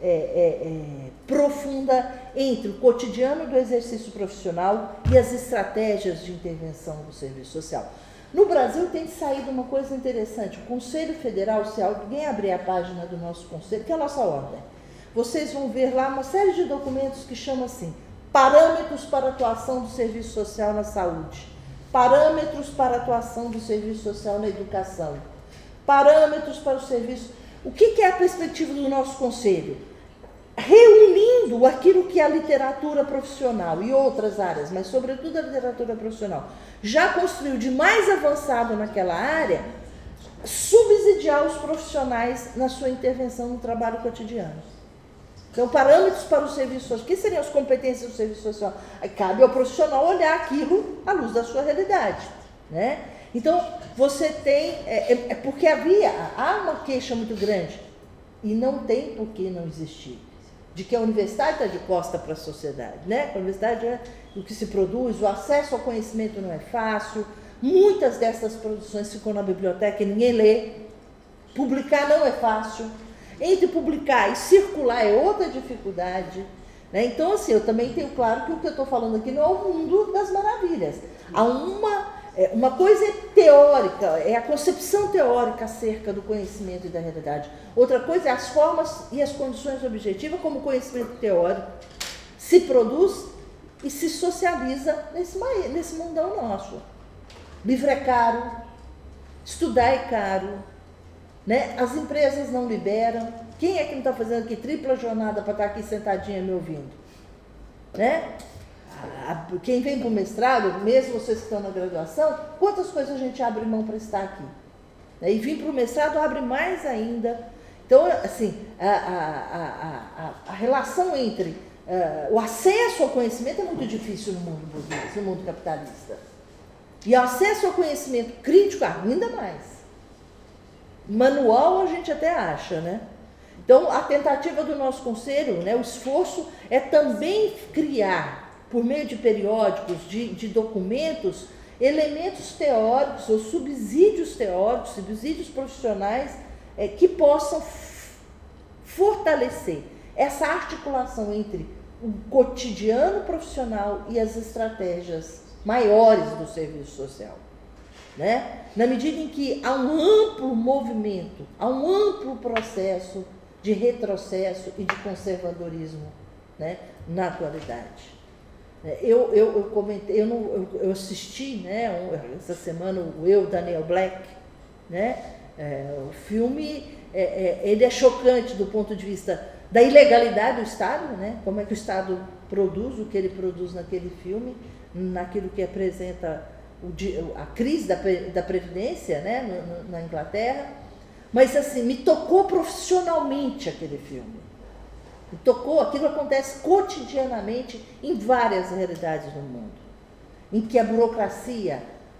profunda entre o cotidiano do exercício profissional e as estratégias de intervenção do serviço social. No Brasil tem saído uma coisa interessante. O Conselho Federal, se alguém abrir a página do nosso Conselho, que é a nossa ordem, vocês vão ver lá uma série de documentos que chamam assim: parâmetros para a atuação do serviço social na saúde, parâmetros para a atuação do serviço social na educação, parâmetros para o serviço. O que é a perspectiva do nosso Conselho? Reunindo aquilo que a literatura profissional e outras áreas, mas sobretudo a literatura profissional, já construiu de mais avançado naquela área, subsidiar os profissionais na sua intervenção no trabalho cotidiano. Então, parâmetros para o serviço social. O que seriam as competências do serviço social? Aí cabe ao profissional olhar aquilo à luz da sua realidade, né? Então, você tem... porque há uma queixa muito grande, e não tem por que não existir, de que a universidade está de costa para a sociedade, né? A universidade é o que se produz, o acesso ao conhecimento não é fácil, Muitas dessas produções ficam na biblioteca e ninguém lê. Publicar não é fácil. Entre publicar e circular é outra dificuldade. Né? Então, assim, eu também tenho claro que o que eu estou falando aqui não é o mundo das maravilhas. Há uma coisa teórica, é a concepção teórica acerca do conhecimento e da realidade. Outra coisa é as formas e as condições objetivas como o conhecimento teórico se produz e se socializa nesse mundão nosso. Livro é caro, estudar é caro, né? As empresas não liberam. Quem é que não está fazendo aqui tripla jornada para estar aqui sentadinha me ouvindo? Né? Quem vem para o mestrado, mesmo vocês que estão na graduação, quantas coisas a gente abre mão para estar aqui? E vir para o mestrado abre mais ainda. Então, assim, a relação entre o acesso ao conhecimento é muito difícil no mundo burguês, no mundo capitalista. E o acesso ao conhecimento crítico ainda mais. Manual a gente até acha, né? Então, a tentativa do nosso conselho, né, o esforço é também criar, por meio de periódicos, de documentos, elementos teóricos ou subsídios teóricos, subsídios profissionais que possam fortalecer essa articulação entre o cotidiano profissional e as estratégias maiores do serviço social. Né? Na medida em que há um amplo movimento, há um amplo processo de retrocesso e de conservadorismo, né, na atualidade. Eu comentei, eu assisti, né, essa semana o Eu, Daniel Black, né, o filme, ele é chocante do ponto de vista da ilegalidade do Estado, né, como é que o Estado produz o que ele produz naquele filme, naquilo que apresenta a crise da Previdência, né, na Inglaterra. Mas, assim, me tocou profissionalmente aquele filme. Me tocou, aquilo acontece cotidianamente em várias realidades no mundo. Em que a burocracia,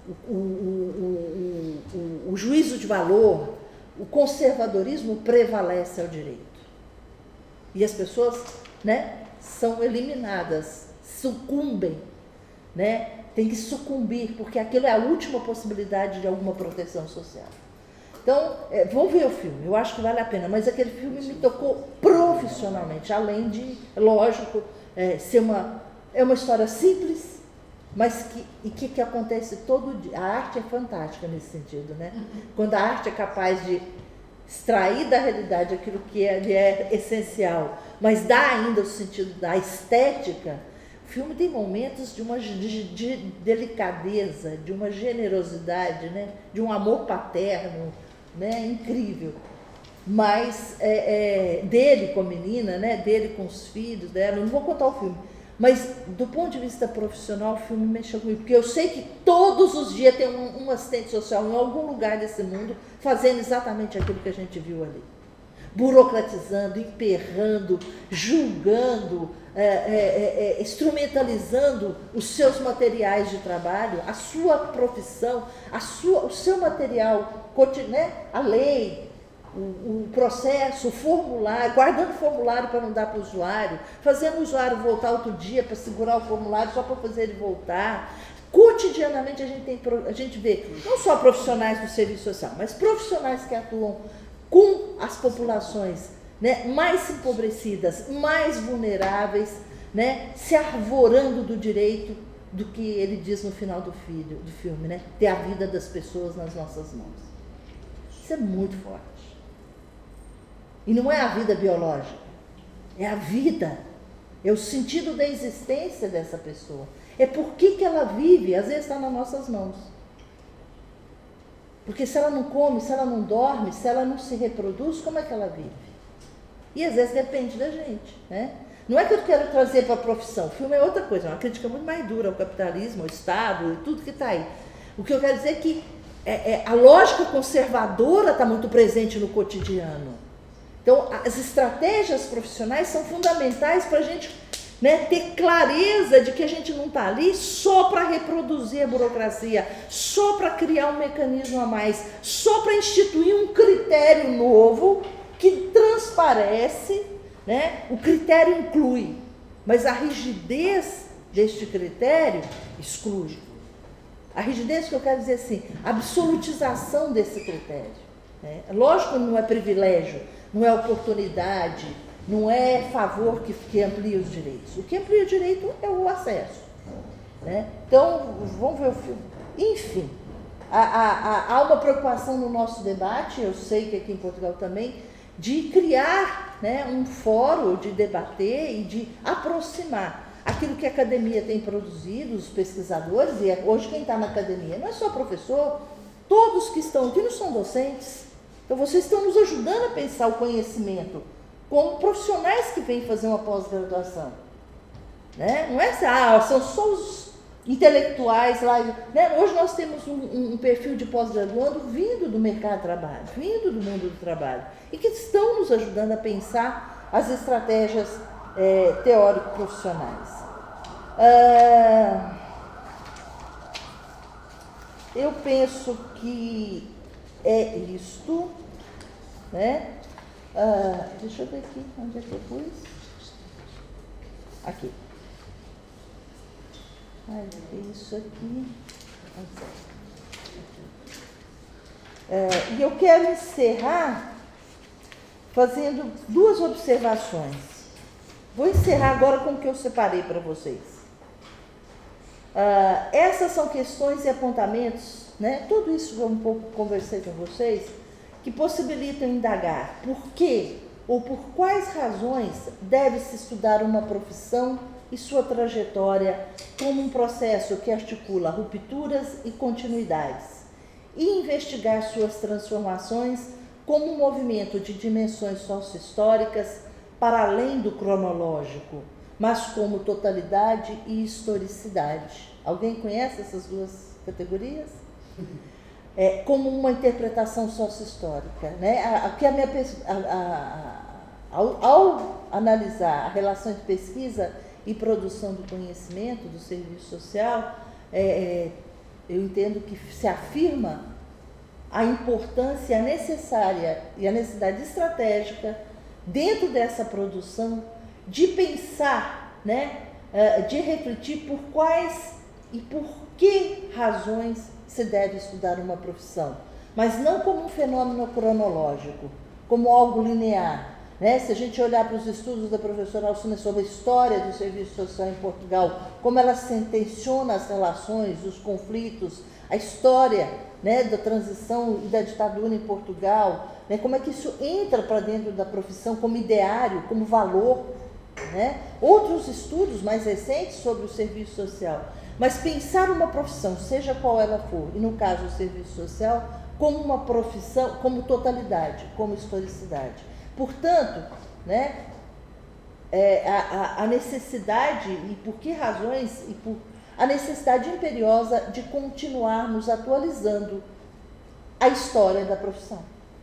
o juízo de valor, o conservadorismo prevalece ao direito. E as pessoas, né, são eliminadas, sucumbem, né, tem que sucumbir, porque aquilo é a última possibilidade de alguma proteção social. Então, vão ver o filme, eu acho que vale a pena, mas aquele filme me tocou profissionalmente, além de, lógico, ser uma história simples, mas que acontece todo dia. A arte é fantástica nesse sentido, né? Quando a arte é capaz de extrair da realidade aquilo que é essencial, mas dá ainda o sentido da estética, o filme tem momentos de uma de delicadeza, de uma generosidade, né? De um amor paterno, né, incrível, mas dele com a menina, né, dele com os filhos dela, eu não vou contar o filme, mas do ponto de vista profissional o filme mexeu comigo, porque eu sei que todos os dias tem um assistente social em algum lugar desse mundo fazendo exatamente aquilo que a gente viu ali, burocratizando, emperrando, julgando, instrumentalizando os seus materiais de trabalho, a sua profissão, o seu material, né? A lei, o processo, o formulário, guardando o formulário para não dar para o usuário, fazendo o usuário voltar outro dia para segurar o formulário só para fazer ele voltar. Cotidianamente a gente vê não só profissionais do serviço social, mas profissionais que atuam com as populações, né, mais empobrecidas, mais vulneráveis, né, se arvorando do direito do que ele diz no final do filme, né, ter a vida das pessoas nas nossas mãos. Isso é muito forte. E não é a vida biológica, é a vida, é o sentido da existência dessa pessoa. É por que ela vive, às vezes está nas nossas mãos. Porque se ela não come, se ela não dorme, se ela não se reproduz, como é que ela vive? E às vezes depende da gente, né? Não é que eu quero trazer para a profissão, o filme é outra coisa, é uma crítica muito mais dura ao capitalismo, ao Estado e tudo que está aí. O que eu quero dizer é que a lógica conservadora está muito presente no cotidiano. Então, as estratégias profissionais são fundamentais para a gente, né, ter clareza de que a gente não está ali só para reproduzir a burocracia, só para criar um mecanismo a mais, só para instituir um critério novo que transparece, né? O critério inclui, mas a rigidez deste critério exclui. A rigidez que eu quero dizer assim, a absolutização desse critério. Né? Lógico que não é privilégio, não é oportunidade, não é favor que amplia os direitos. O que amplia o direito é o acesso. Né? Então, vamos ver o filme. Enfim, há uma preocupação no nosso debate, eu sei que aqui em Portugal também, de criar, né, um fórum, de debater e de aproximar aquilo que a academia tem produzido, os pesquisadores, e hoje quem está na academia não é só professor, todos que estão aqui não são docentes. Então vocês estão nos ajudando a pensar o conhecimento como profissionais que vêm fazer uma pós-graduação. Né? Não é assim, são só os intelectuais lá. Né? Hoje nós temos um perfil de pós-graduando vindo do mercado de trabalho, vindo do mundo do trabalho, e que estão nos ajudando a pensar as estratégias teórico-profissionais. Eu penso que é isto, né? Deixa eu ver aqui, onde é que eu pus? Aqui. Isso aqui. E eu quero encerrar fazendo duas observações. Vou encerrar agora com o que eu separei para vocês. Essas são questões e apontamentos, né? Tudo isso eu um pouco conversei com vocês, que possibilitam indagar por que ou por quais razões deve-se estudar uma profissão e sua trajetória como um processo que articula rupturas e continuidades, e investigar suas transformações como um movimento de dimensões socio-históricas para além do cronológico, mas como totalidade e historicidade. Alguém conhece essas duas categorias? Como uma interpretação socio-histórica. Né? Ao analisar a relação de pesquisa e produção do conhecimento, do serviço social, eu entendo que se afirma a importância necessária e a necessidade estratégica dentro dessa produção de pensar, né, de refletir por quais e por que razões se deve estudar uma profissão, mas não como um fenômeno cronológico, como algo linear. Né? Se a gente olhar para os estudos da professora Alcina sobre a história do serviço social em Portugal, como ela sentenciona as relações, os conflitos, a história, né, da transição e da ditadura em Portugal, né, como é que isso entra para dentro da profissão como ideário, como valor. Né? Outros estudos mais recentes sobre o serviço social. Mas pensar uma profissão, seja qual ela for, e no caso o serviço social, como uma profissão, como totalidade, como historicidade. Portanto, né, a necessidade, e por que razões, e por a necessidade imperiosa de continuarmos atualizando a história da profissão,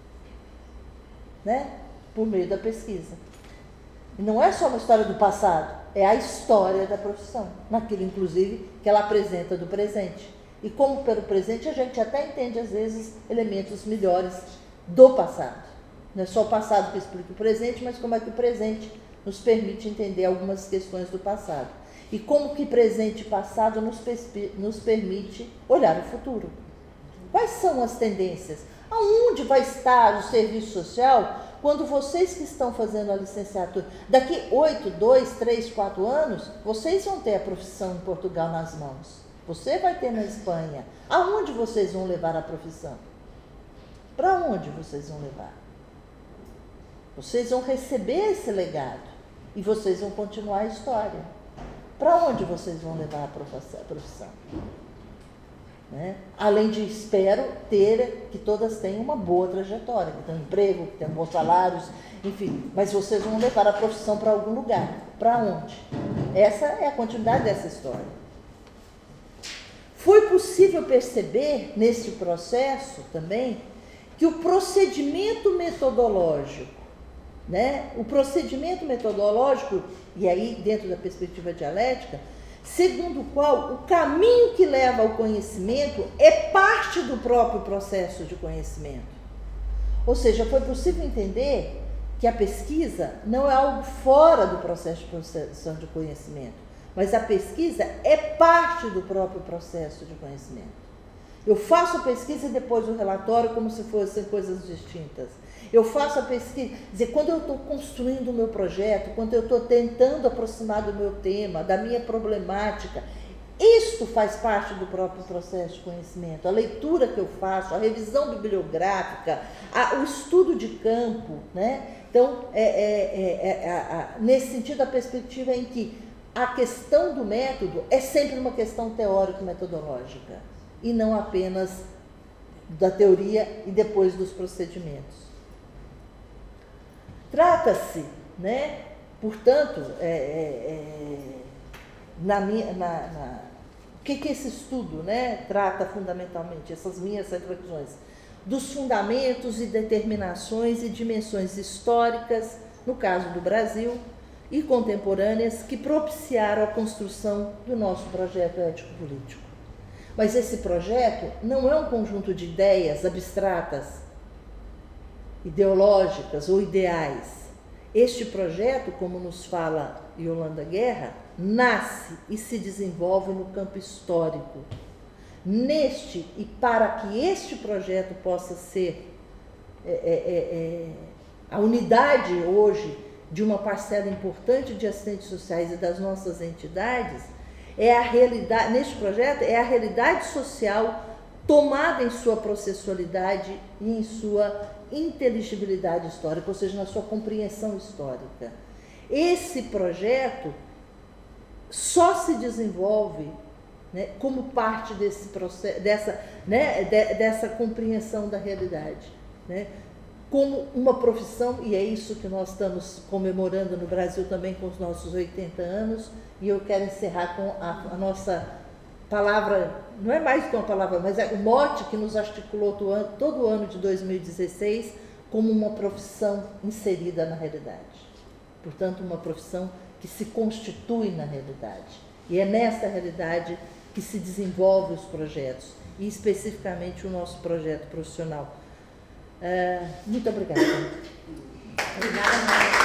né, por meio da pesquisa. E não é só uma história do passado, é a história da profissão, naquilo, inclusive, que ela apresenta do presente. E como pelo presente a gente até entende, às vezes, elementos melhores do passado. Não é só o passado que explica o presente, mas como é que o presente nos permite entender algumas questões do passado. E como que presente e passado nos permite olhar o futuro. Quais são as tendências? Aonde vai estar o serviço social quando vocês que estão fazendo a licenciatura, daqui 8, 2, 3, 4 anos, vocês vão ter a profissão em Portugal nas mãos. Você vai ter na Espanha. Aonde vocês vão levar a profissão? Para onde vocês vão levar? Vocês vão receber esse legado e vocês vão continuar a história. Para onde vocês vão levar a profissão? Né? Além de, espero, ter que todas tenham uma boa trajetória, que tenham emprego, que tenham bons salários, enfim, mas vocês vão levar a profissão para algum lugar. Para onde? Essa é a continuidade dessa história. Foi possível perceber nesse processo também que o procedimento metodológico, né? O procedimento metodológico, e aí dentro da perspectiva dialética, segundo o qual o caminho que leva ao conhecimento é parte do próprio processo de conhecimento. Ou seja, foi possível entender que a pesquisa não é algo fora do processo de produção de conhecimento, mas a pesquisa é parte do próprio processo de conhecimento. Eu faço a pesquisa e depois o relatório como se fossem coisas distintas. Eu faço a pesquisa, quer dizer, quando eu estou construindo o meu projeto, quando eu estou tentando aproximar do meu tema, da minha problemática, isto faz parte do próprio processo de conhecimento. A leitura que eu faço, a revisão bibliográfica, o estudo de campo, né? Então, nesse sentido, a perspectiva é em que a questão do método é sempre uma questão teórico-metodológica e não apenas da teoria e depois dos procedimentos. Trata-se, né, portanto, o que esse estudo, né, trata fundamentalmente, essas minhas reflexões, dos fundamentos e determinações e dimensões históricas, no caso do Brasil, e contemporâneas, que propiciaram a construção do nosso projeto ético-político. Mas esse projeto não é um conjunto de ideias abstratas, ideológicas ou ideais. Este projeto, como nos fala Yolanda Guerra, nasce e se desenvolve no campo histórico. Neste, e para que este projeto possa ser a unidade hoje de uma parcela importante de assistentes sociais e das nossas entidades, neste projeto é a realidade social tomada em sua processualidade e em sua inteligibilidade histórica, ou seja, na sua compreensão histórica. Esse projeto só se desenvolve, né, como parte desse processo, dessa compreensão da realidade, né, como uma profissão, e é isso que nós estamos comemorando no Brasil também com os nossos 80 anos, e eu quero encerrar com a nossa palavra, não é mais que uma palavra, mas é o mote que nos articulou todo o ano de 2016 como uma profissão inserida na realidade. Portanto, uma profissão que se constitui na realidade. E é nessa realidade que se desenvolvem os projetos, e especificamente o nosso projeto profissional. Muito obrigada. Obrigada.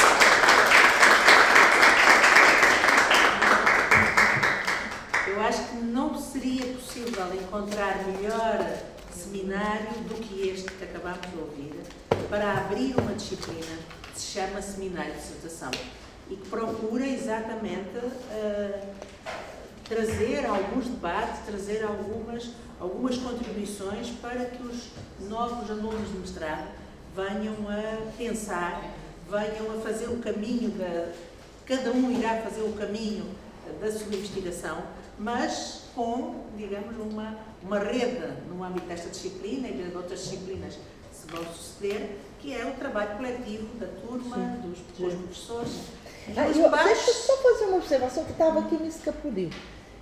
Eu acho que não seria possível encontrar melhor seminário do que este que acabamos de ouvir para abrir uma disciplina que se chama Seminário de Dissertação e que procura exatamente trazer alguns debates, trazer algumas contribuições para que os novos alunos de mestrado venham a pensar, venham a fazer o caminho, cada um irá fazer o caminho da sua investigação, mas com, digamos, uma rede no âmbito desta disciplina e de outras disciplinas que se vão suceder, que é o trabalho coletivo da turma, dos professores. Deixa eu só fazer uma observação que estava aqui me escapuliu.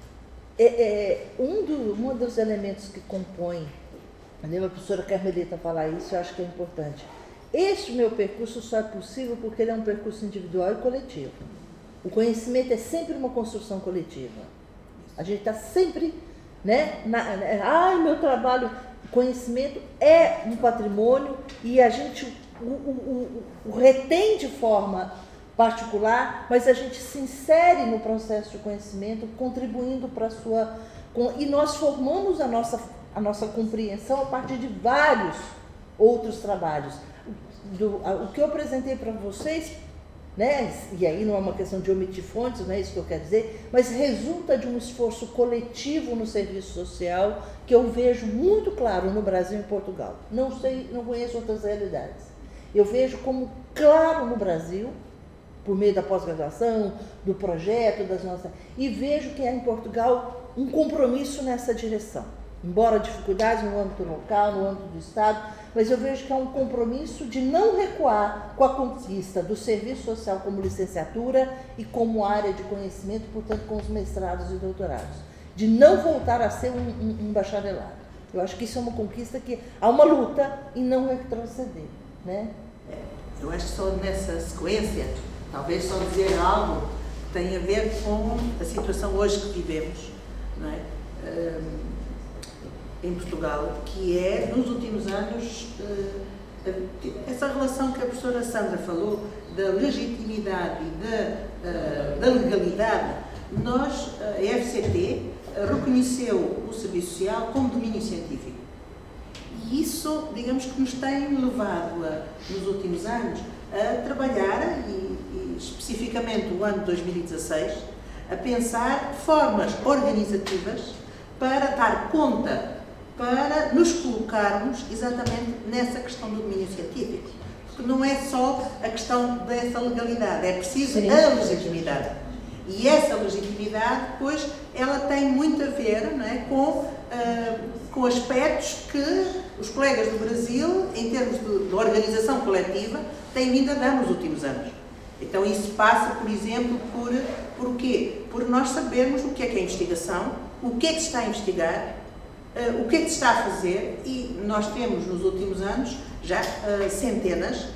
Um dos elementos que compõe, a professora Carmelita falar isso, eu acho que é importante. Este meu percurso só é possível porque ele é um percurso individual e coletivo. O conhecimento é sempre uma construção coletiva. A gente está sempre, né? Meu trabalho, conhecimento é um patrimônio e a gente o retém de forma particular, mas a gente se insere no processo de conhecimento, contribuindo para a sua... E nós formamos a nossa compreensão a partir de vários outros trabalhos. O que eu apresentei para vocês, né, e aí não é uma questão de omitir fontes, não é isso que eu quero dizer, mas resulta de um esforço coletivo no serviço social que eu vejo muito claro no Brasil e em Portugal. Não conheço outras realidades. Eu vejo como claro no Brasil, por meio da pós-graduação, do projeto, e vejo que há em Portugal um compromisso nessa direção. Embora dificuldades no âmbito local, no âmbito do Estado, mas eu vejo que há um compromisso de não recuar com a conquista do serviço social como licenciatura e como área de conhecimento, portanto, com os mestrados e doutorados. De não voltar a ser um bacharelado. Eu acho que isso é uma conquista que há uma luta e não retroceder, né? Eu acho que só nessa sequência, talvez só dizer algo que tem a ver com a situação hoje que vivemos, não é? Em Portugal, que é, nos últimos anos, essa relação que a professora Sandra falou, da legitimidade e da legalidade, a FCT reconheceu o serviço social como domínio científico. E isso, digamos que nos tem levado, nos últimos anos, a trabalhar, e especificamente o ano de 2016, a pensar formas organizativas para dar conta, para nos colocarmos exatamente nessa questão do domínio científico. Porque não é só a questão dessa legalidade, é preciso a legitimidade. E essa legitimidade, depois, ela tem muito a ver, não é, com aspectos que os colegas do Brasil, em termos de organização coletiva, têm vindo a dar nos últimos anos. Então isso passa, por exemplo, por quê? Por nós sabermos o que é investigação, o que é que se está a investigar, o que é que se está a fazer, e nós temos nos últimos anos já centenas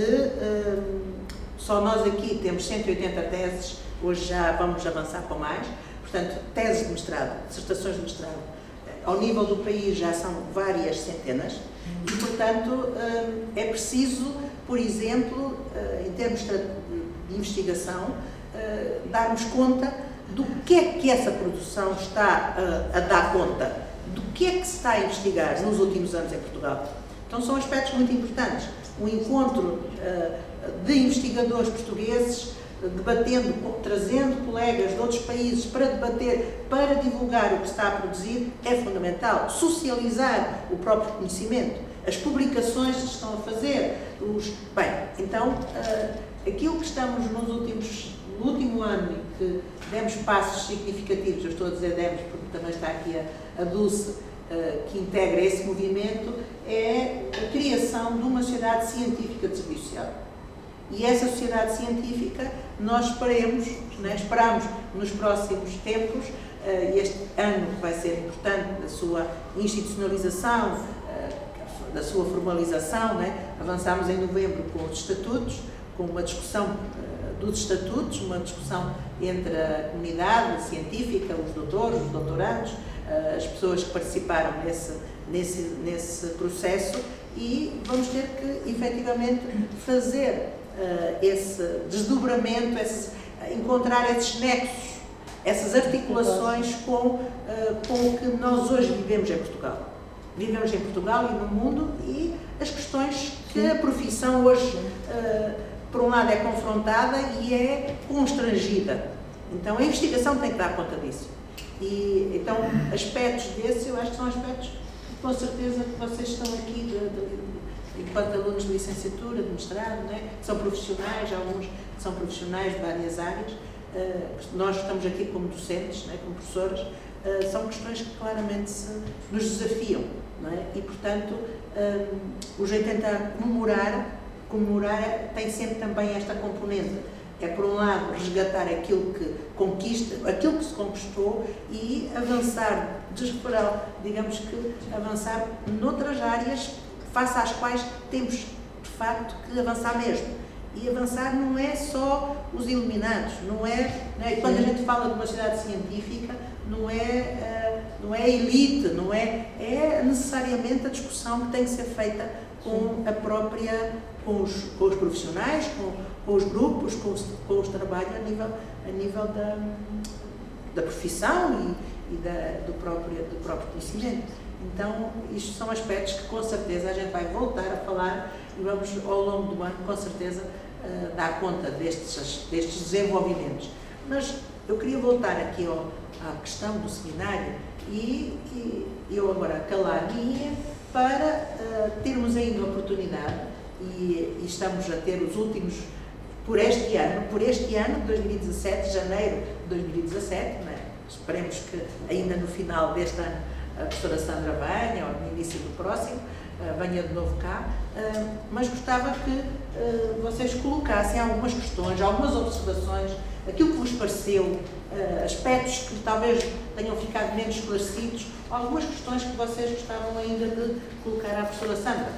só nós aqui temos 180 teses, hoje já vamos avançar com mais, portanto, teses de mestrado, dissertações de mestrado, ao nível do país já são várias centenas, e portanto é preciso, por exemplo, em termos de investigação, darmos conta do que é que essa produção está a dar conta, do que é que se está a investigar nos últimos anos em Portugal. Então são aspectos muito importantes. O encontro de investigadores portugueses, debatendo, trazendo colegas de outros países para debater, para divulgar o que está a produzir, é fundamental. Socializar o próprio conhecimento, as publicações que estão a fazer. Bem, então, aquilo que estamos no último ano em que demos passos significativos, eu estou a dizer demos porque também está aqui a Dulce, que integra esse movimento, é a criação de uma sociedade científica de serviço social. E essa sociedade científica nós esperamos nos próximos tempos, este ano que vai ser importante da sua institucionalização, da sua formalização, avançámos em novembro com os estatutos, com uma discussão dos estatutos, uma discussão entre a comunidade científica, os doutores, os doutorandos, as pessoas que participaram nesse processo, e vamos ter que efetivamente fazer esse desdobramento, encontrar esses nexos, essas articulações com o que nós hoje vivemos em Portugal. Vivemos em Portugal e no mundo, e as questões que a profissão hoje, por um lado, é confrontada e é constrangida. Então a investigação tem que dar conta disso. E então aspectos desses, eu acho que são aspectos que com certeza que vocês estão aqui enquanto alunos de licenciatura, de mestrado, que são profissionais, alguns são profissionais de várias áreas, nós estamos aqui como docentes, como professores, são questões que claramente nos desafiam, e portanto os 80 comemorar tem sempre também esta componente. É, por um lado, resgatar aquilo que conquista, aquilo que se conquistou, e avançar, digamos que avançar noutras áreas face às quais temos, de facto, que avançar mesmo. E avançar não é só os iluminados, não é quando a gente fala de uma sociedade científica, não é a elite, é necessariamente a discussão que tem que ser feita com os profissionais, com os grupos, com os trabalhos a nível da profissão e do próprio conhecimento. Então, isto são aspectos que com certeza a gente vai voltar a falar, e vamos ao longo do ano com certeza dar conta destes desenvolvimentos. Mas eu queria voltar aqui à questão do seminário, e eu agora calar-me para termos ainda a oportunidade, e estamos a ter os últimos, por este ano de 2017, janeiro de 2017, esperemos que ainda no final deste ano a professora Sandra venha, ou no início do próximo, venha de novo cá, mas gostava que vocês colocassem algumas questões, algumas observações, aquilo que vos pareceu, aspectos que talvez tenham ficado menos esclarecidos, algumas questões que vocês gostavam ainda de colocar à professora Sandra.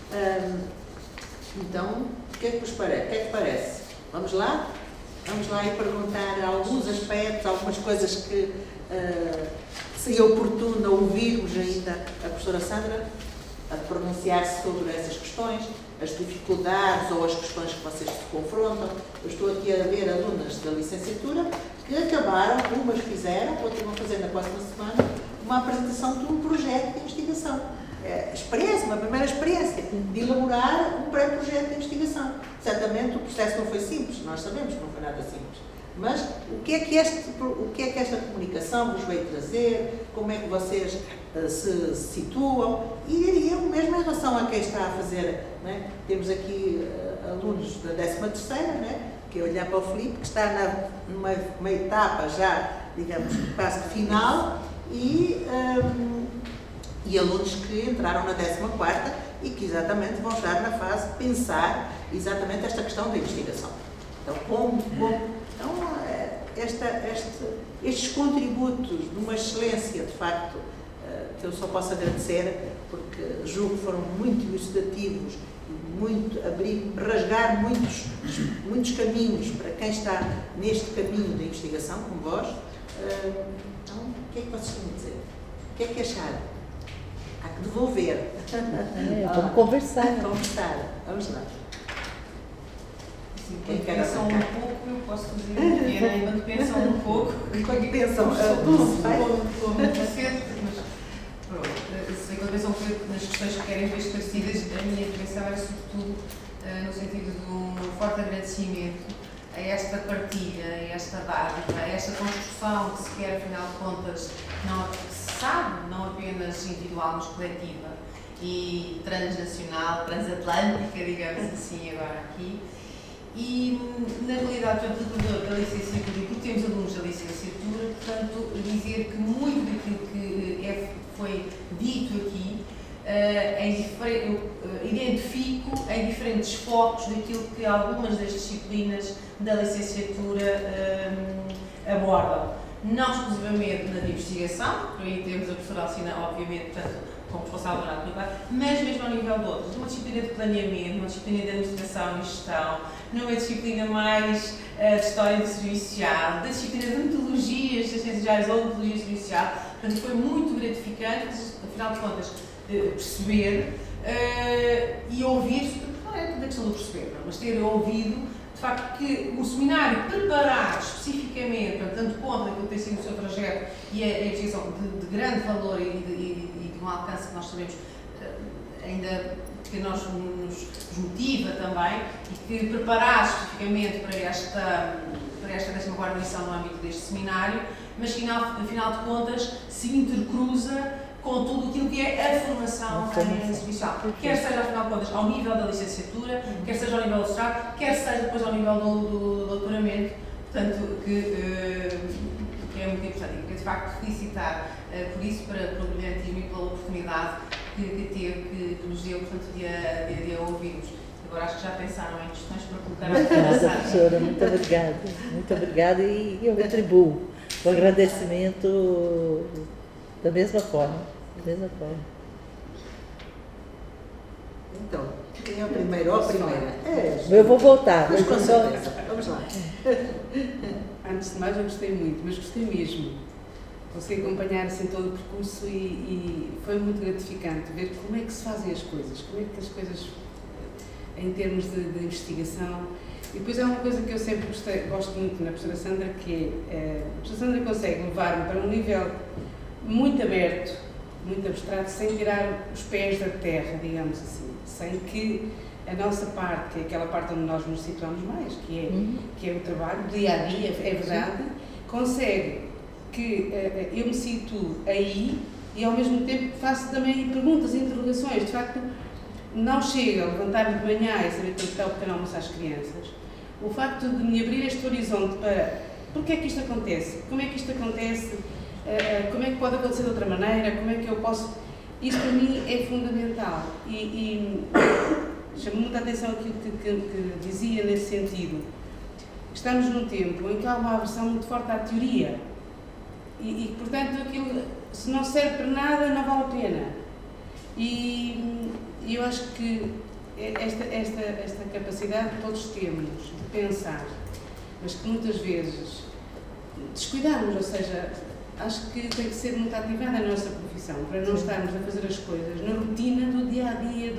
Então, o que é que vos parece? O que é que parece? Vamos lá? Vamos lá e perguntar alguns aspectos, algumas coisas que seria oportuno ouvirmos ainda a professora Sandra a pronunciar-se sobre essas questões, as dificuldades ou as questões que vocês se confrontam. Eu estou aqui a ver alunas da licenciatura que que acabaram, umas fizeram, outras vão fazer na próxima semana, uma apresentação de um projeto de investigação. Uma primeira experiência de elaborar um pré-projeto de investigação. Certamente o processo não foi simples, nós sabemos que não foi nada simples. Mas o que é que esta comunicação vos veio trazer? Como é que vocês se situam? E diria mesmo em relação a quem está a fazer, né? Temos aqui alunos da 13ª, né? Que é olhar para o Filipe, que está numa etapa já, digamos, quase final, e alunos que entraram na 14ª e que exatamente vão estar na fase de pensar exatamente esta questão da investigação. Então, estes contributos de uma excelência, de facto, que eu só posso agradecer, porque julgo que foram muito elucidativos, rasgar muitos caminhos para quem está neste caminho da investigação, como vós. Então, o que é que vocês têm a dizer? O que é que acharam? Há que devolver. Vamos conversar. Vamos lá. Quando pensam um pouco, eu posso fazer uma pequena, enquanto pensam um pouco. Enquanto pensam, estou muito paciente, mas pronto, quando pensam um pouco nas questões que querem ver esclarecidas, a minha intervenção era sobretudo no sentido de um forte agradecimento a esta partilha, a esta dádiva, a esta construção que se quer, afinal de contas, que se sabe, não apenas individual, mas coletiva e transnacional, transatlântica, digamos assim, agora aqui. E, na realidade, portanto, da licenciatura, e porque temos alunos da licenciatura, portanto, dizer que muito daquilo que foi dito aqui, identifico em diferentes focos daquilo que algumas das disciplinas da licenciatura abordam. Não exclusivamente na investigação, porque aí temos a professora Alcina, obviamente, portanto, como responsável da área, mas mesmo ao nível de outros, numa disciplina de planeamento, numa disciplina de administração e gestão, numa disciplina mais de história do serviço social, da disciplina de metodologias das ciências gerais ou de metodologia do serviço social. Portanto, foi muito gratificante, afinal de contas, perceber e ouvir, não é da questão do perceber, mas ter ouvido, de facto, que o seminário preparado especificamente, dando conta daquilo que tem sido o seu trajeto e a investigação de grande valor e de um alcance que nós sabemos ainda que nos motiva também e que preparar especificamente para esta 14ª edição no âmbito deste seminário, mas que afinal de contas se intercruza com tudo aquilo que é a formação em serviço, quer seja afinal de contas ao nível da licenciatura, quer seja ao nível do doutorado, quer seja depois ao nível do doutoramento, portanto que é muito importante. E de facto felicitar por isso, pelo brilhantismo e pela oportunidade que nos deu, portanto, de ouvirmos. Agora acho que já pensaram em questões para colocar a Obrigada, professora, muito obrigada. Muito obrigada e eu retribuo o agradecimento da mesma forma. Então, quem é o primeiro ou a primeira? Eu vou voltar. Mas com certeza. Vamos lá. Antes de mais, eu gostei muito, mas gostei mesmo. Consegui acompanhar assim todo o percurso e foi muito gratificante ver como é que se fazem as coisas, como é que as coisas, em termos de investigação. E depois é uma coisa que eu sempre gosto muito na professora Sandra, que é, a professora Sandra consegue levar-me para um nível muito aberto, muito abstrato, sem tirar os pés da terra, digamos assim, sem que a nossa parte, que é aquela parte onde nós nos situamos mais, que é o trabalho, o dia-a-dia, é verdade, consegue que eu me situo aí e ao mesmo tempo faço também perguntas e interrogações. De facto, não chega a levantar-me de manhã e saber como está o pequeno almoço às crianças. O facto de me abrir este horizonte para porque é que isto acontece, como é que isto acontece, como é que pode acontecer de outra maneira, como é que eu posso... Isso para mim é fundamental e chamou muita atenção aquilo que dizia nesse sentido. Estamos num tempo em que há uma aversão muito forte à teoria e portanto, aquilo, se não serve para nada, não vale a pena. E eu acho que esta capacidade que todos temos de pensar, mas que muitas vezes descuidamos, ou seja, acho que tem que ser muito ativada a nossa profissão, para não estarmos a fazer as coisas na rotina do dia-a-dia,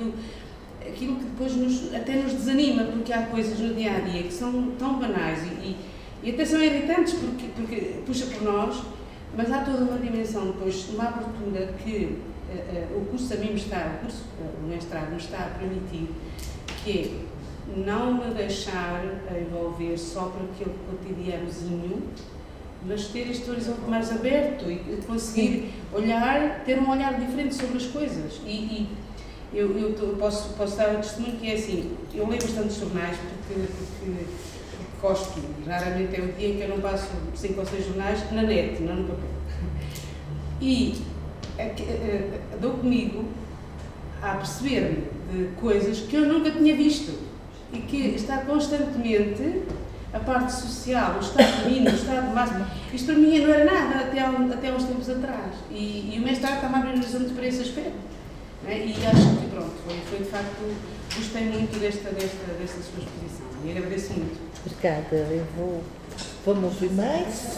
aquilo que depois até nos desanima, porque há coisas no dia-a-dia que são tão banais e E até são irritantes porque puxa por nós, mas há toda uma dimensão depois, uma abertura que o curso a mim o mestrado me está a permitir, que é não me deixar envolver só por aquele cotidianozinho, mas ter este horizonte mais aberto e conseguir olhar, ter um olhar diferente sobre as coisas. E eu posso dar um testemunho que é assim, eu leio bastantes jornais porque gosto, raramente é o dia em que eu não passo 5 ou 6 jornais na net, não no papel. E dou comigo a perceber-me de coisas que eu nunca tinha visto e que está constantemente a parte social, o estado mínimo, o estado máximo. Isto para mim não era nada até há uns tempos atrás. E o mestrado está-me a abrir horizonte para esse aspecto. Né? E acho que, pronto, foi de facto, gostei muito desta sua exposição e agradeço muito. Obrigada. Vamos ouvir mais?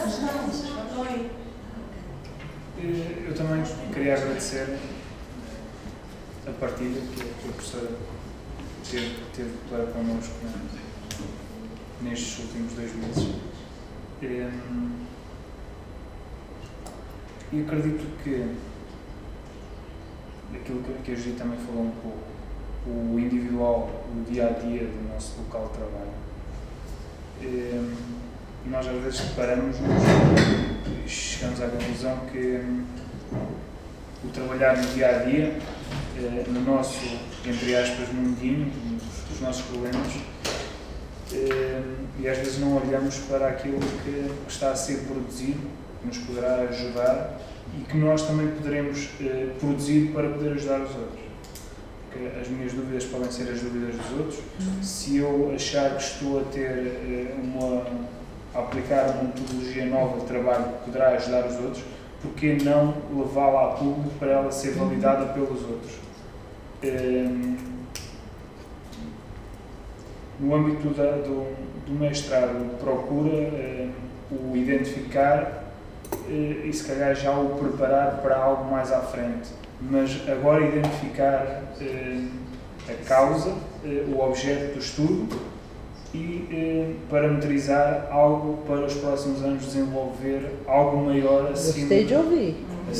Eu também queria agradecer a partilha que a professora teve para connosco nestes últimos 2 meses. E acredito que aquilo que a Judite também falou um pouco, o individual, o dia-a-dia do nosso local de trabalho, nós às vezes separamos-nos e chegamos à conclusão que o trabalhar no dia-a-dia, no nosso, entre aspas, mundinho, os nossos problemas, e às vezes não olhamos para aquilo que está a ser produzido, que nos poderá ajudar e que nós também poderemos produzir para poder ajudar os outros. Porque as minhas dúvidas podem ser as dúvidas dos outros. Se eu achar que estou a aplicar uma metodologia nova de trabalho que poderá ajudar os outros, por que não levá-la a público para ela ser validada pelos outros? No âmbito do mestrado, procura o identificar e se calhar já o preparar para algo mais à frente, mas agora identificar a causa, o objeto do estudo e parametrizar algo para os próximos anos desenvolver algo maior acima. Gostei de ouvir.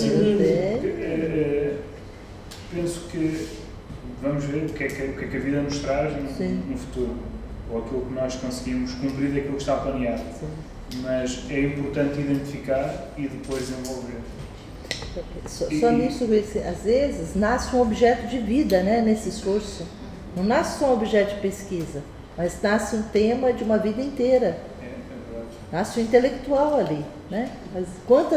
Penso que vamos ver o que é que a vida nos traz no futuro, ou aquilo que nós conseguimos cumprir daquilo que está planeado. Sim. Mas é importante identificar e depois desenvolver. Só nisso, às vezes, nasce um objeto de vida, né, nesse esforço. Não nasce só um objeto de pesquisa, mas nasce um tema de uma vida inteira. É verdade. Nasce um intelectual ali, né? Mas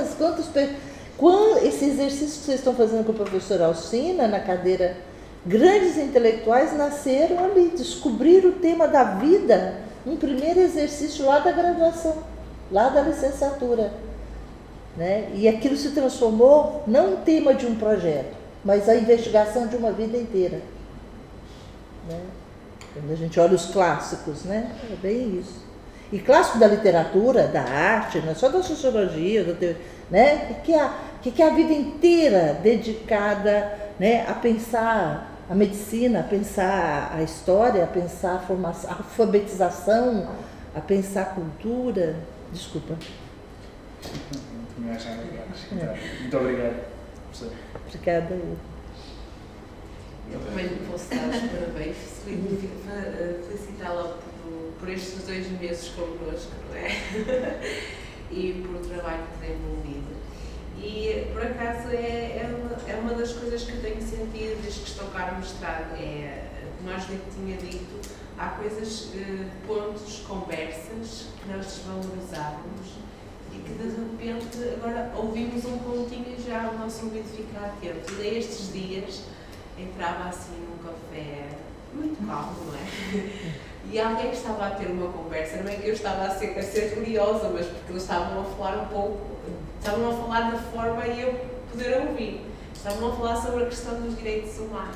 esse exercício que vocês estão fazendo com a professora Alcina, na cadeira, grandes intelectuais nasceram ali, descobriram o tema da vida, um primeiro exercício lá da graduação, lá da licenciatura. Né? E aquilo se transformou não um tema de um projeto, mas a investigação de uma vida inteira. Né? Quando a gente olha os clássicos, né? É bem isso. E clássico da literatura, da arte, não é só da sociologia, né? que é a vida inteira dedicada, né, a pensar a medicina, a pensar a história, a pensar a formação, a alfabetização, a pensar a cultura. Desculpa. Muito obrigado, professor. Obrigada. Eu também lhe posso dar os parabéns, felicitá-la por estes 2 meses connosco, não é? E por o trabalho que tem envolvido. E, por acaso, é uma das coisas que eu tenho sentido desde que estou cá no mestrado, nós lhe tinha dito, há coisas, pontos, conversas que nós desvalorizávamos e que, de repente, agora ouvimos um pontinho e já o nosso ouvido fica atento. E daí estes dias entrava assim num café muito calmo, não é? E alguém estava a ter uma conversa, não é que eu estava a ser curiosa, mas porque eles estavam a falar um pouco, estavam a falar da forma e eu poder ouvir. Estavam a falar sobre a questão dos direitos humanos.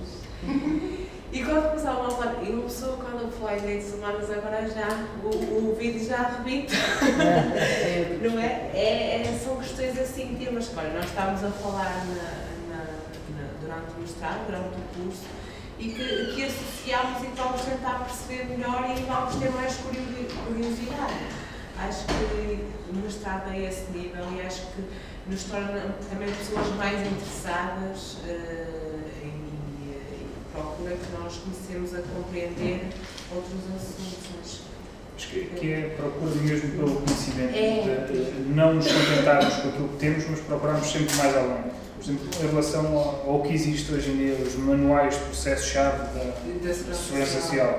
E quando começavam a falar, e uma pessoa quando eu falar em direitos humanos agora já, o ouvido já arrebita. Não é? São questões assim, temas que nós estávamos a falar durante o mestrado, durante o curso, e que associámos e vamos tentar perceber melhor e vamos ter mais curiosidade. Acho que o mestrado é esse nível e acho que nos torna também pessoas mais interessadas e procura que nós comecemos a compreender outros assuntos. Acho que é procura mesmo pelo conhecimento, de não nos contentarmos com aquilo que temos, mas procurarmos sempre mais além. Por exemplo, em relação ao que existe hoje em dia, os manuais de processo-chave da segurança social,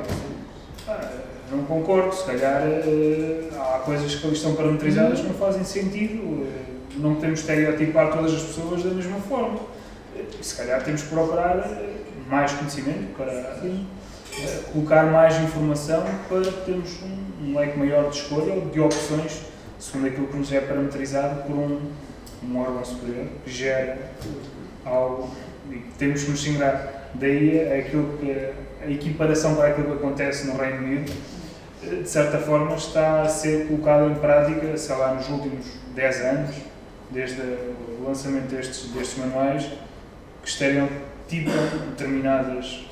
não concordo. Se calhar há coisas que ali estão parametrizadas que não fazem sentido, não podemos estereotipar todas as pessoas da mesma forma. E se calhar temos que procurar mais conhecimento para colocar mais informação para termos um leque maior de escolha ou de opções, segundo aquilo que nos é parametrizado por um órgão superior que gera algo e que temos que nos singrar. Daí aquilo que a equiparação para aquilo que acontece no Reino Unido, de certa forma, está a ser colocada em prática, sei lá, nos últimos 10 anos, desde o lançamento destes manuais, que estereotipam determinadas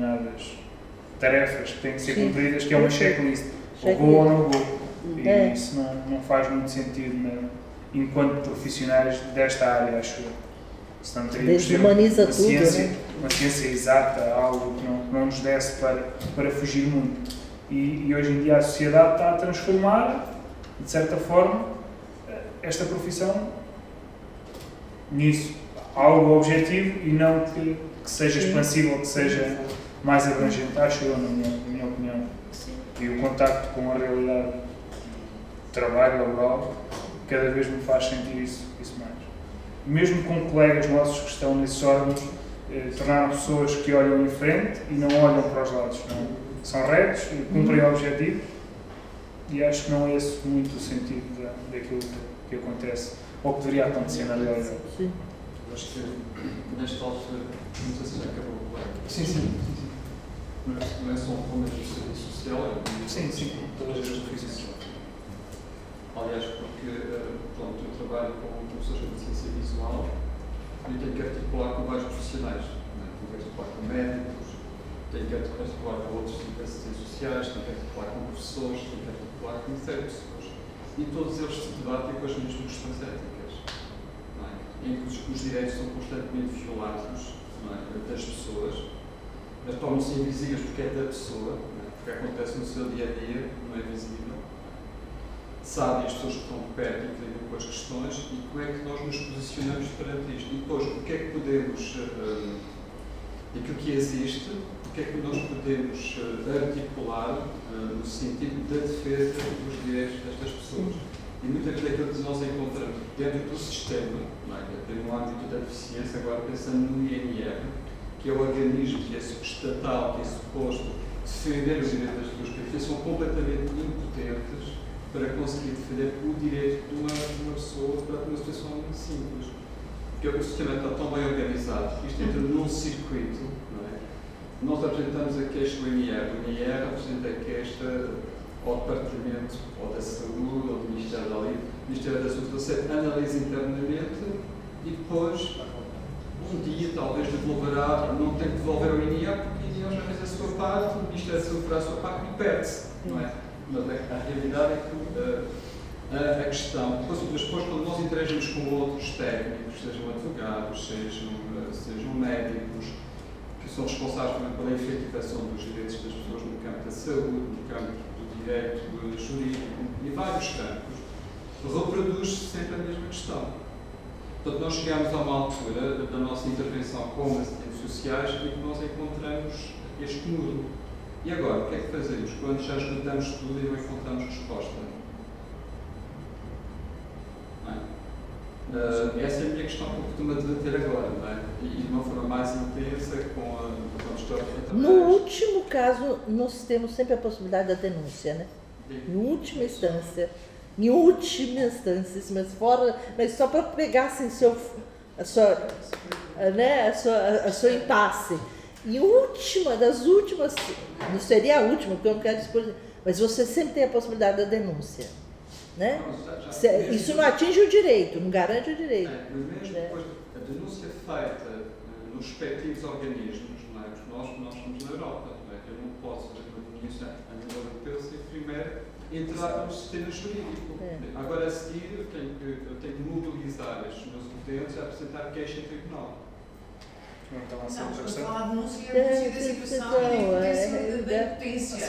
tarefas que têm que ser cumpridas, que é uma checklist, ou vou ou não vou. E isso não faz muito sentido enquanto profissionais desta área, acho eu. Senão teríamos uma ciência exata, algo que não nos desse para fugir muito. E hoje em dia a sociedade está a transformar, de certa forma, esta profissão nisso. Algo objetivo e não que seja expansível, que seja mais abrangente, acho eu, na minha opinião. E o contacto com a realidade do trabalho laboral cada vez me faz sentir isso mais. Mesmo com colegas nossos que estão nesses órgãos, tornaram pessoas que olham em frente e não olham para os lados. Não, são retos, cumprem objetivos e acho que não é esse muito o sentido daquilo que acontece ou que deveria acontecer na realidade. Sim. Acho que nesta altura, não sei se já acabou o plano. Sim. Não é só um problema do serviço social, sim, todas as profissões. Aliás, porque pronto, eu trabalho com professores de ciência visual e tenho que articular com vários profissionais. Tenho que articular com médicos, tenho que articular com outros de assistentes sociais, tenho que articular com professores, tenho que articular com uma série de pessoas. E todos eles se debatem com as mesmas questões éticas, em que os direitos são constantemente violados das pessoas, mas tornam-se invisíveis porque é da pessoa, porque acontece no seu dia-a-dia, não é visível. Sabem as pessoas que estão de perto e que lidam com as questões e como é que nós nos posicionamos perante isto. E depois, o que é que podemos, aquilo que existe, o que é que nós podemos articular no sentido da defesa dos direitos destas pessoas. E muitas vezes aquilo que nós encontramos dentro do sistema, tem um âmbito da deficiência, agora pensando no INR, que é o organismo que é estatal, que é suposto defender os direitos das pessoas, que são completamente impotentes para conseguir defender o direito de uma pessoa para uma situação muito simples. Porque o sistema está tão bem organizado que isto entra num circuito, não é? Nós apresentamos a queixa do INR. O INR apresenta a queixa ao Departamento ou da Saúde, ou do Ministério da Lei, Ministério da Saúde, você analisa internamente e depois, um dia, talvez devolverá, não tem que devolver ao INR, porque o INR já fez a sua parte, o Ministério da Saúde fará a sua parte e perde-se, não é? Mas a realidade é que a questão, depois quando nós interagimos com outros técnicos, sejam advogados, sejam médicos, que são responsáveis pela efetivação dos direitos das pessoas no campo da saúde, no campo do direito jurídico e vários campos, reproduz-se sempre a mesma questão. Portanto, nós chegamos a uma altura da nossa intervenção com as assistentes sociais em que nós encontramos este muro. E agora, o que é que fazemos quando já esgotamos tudo e não encontramos resposta? Essa é a minha questão que eu costumo debater agora, não é? E de uma forma mais intensa com a história que No último caso, nós temos sempre a possibilidade da denúncia, né? Em última instância, mas só para pegar assim, a sua impasse. E última das últimas, não seria a última, porque eu não quero dispor, mas você sempre tem a possibilidade da denúncia. Né? Isso não atinge o direito, não garante o direito. Mesmo depois, a denúncia feita nos respectivos organismos, não é? Porque nós somos na Europa, não é? Eu não posso fazer uma denúncia a nível europeu sem primeiro entrar no sistema jurídico. Agora, a seguir, eu tenho que mobilizar estes meus utentes a apresentar queixa em tribunal. Então, Não, essa estou a questão. falar de denúncia da situação e da impotência.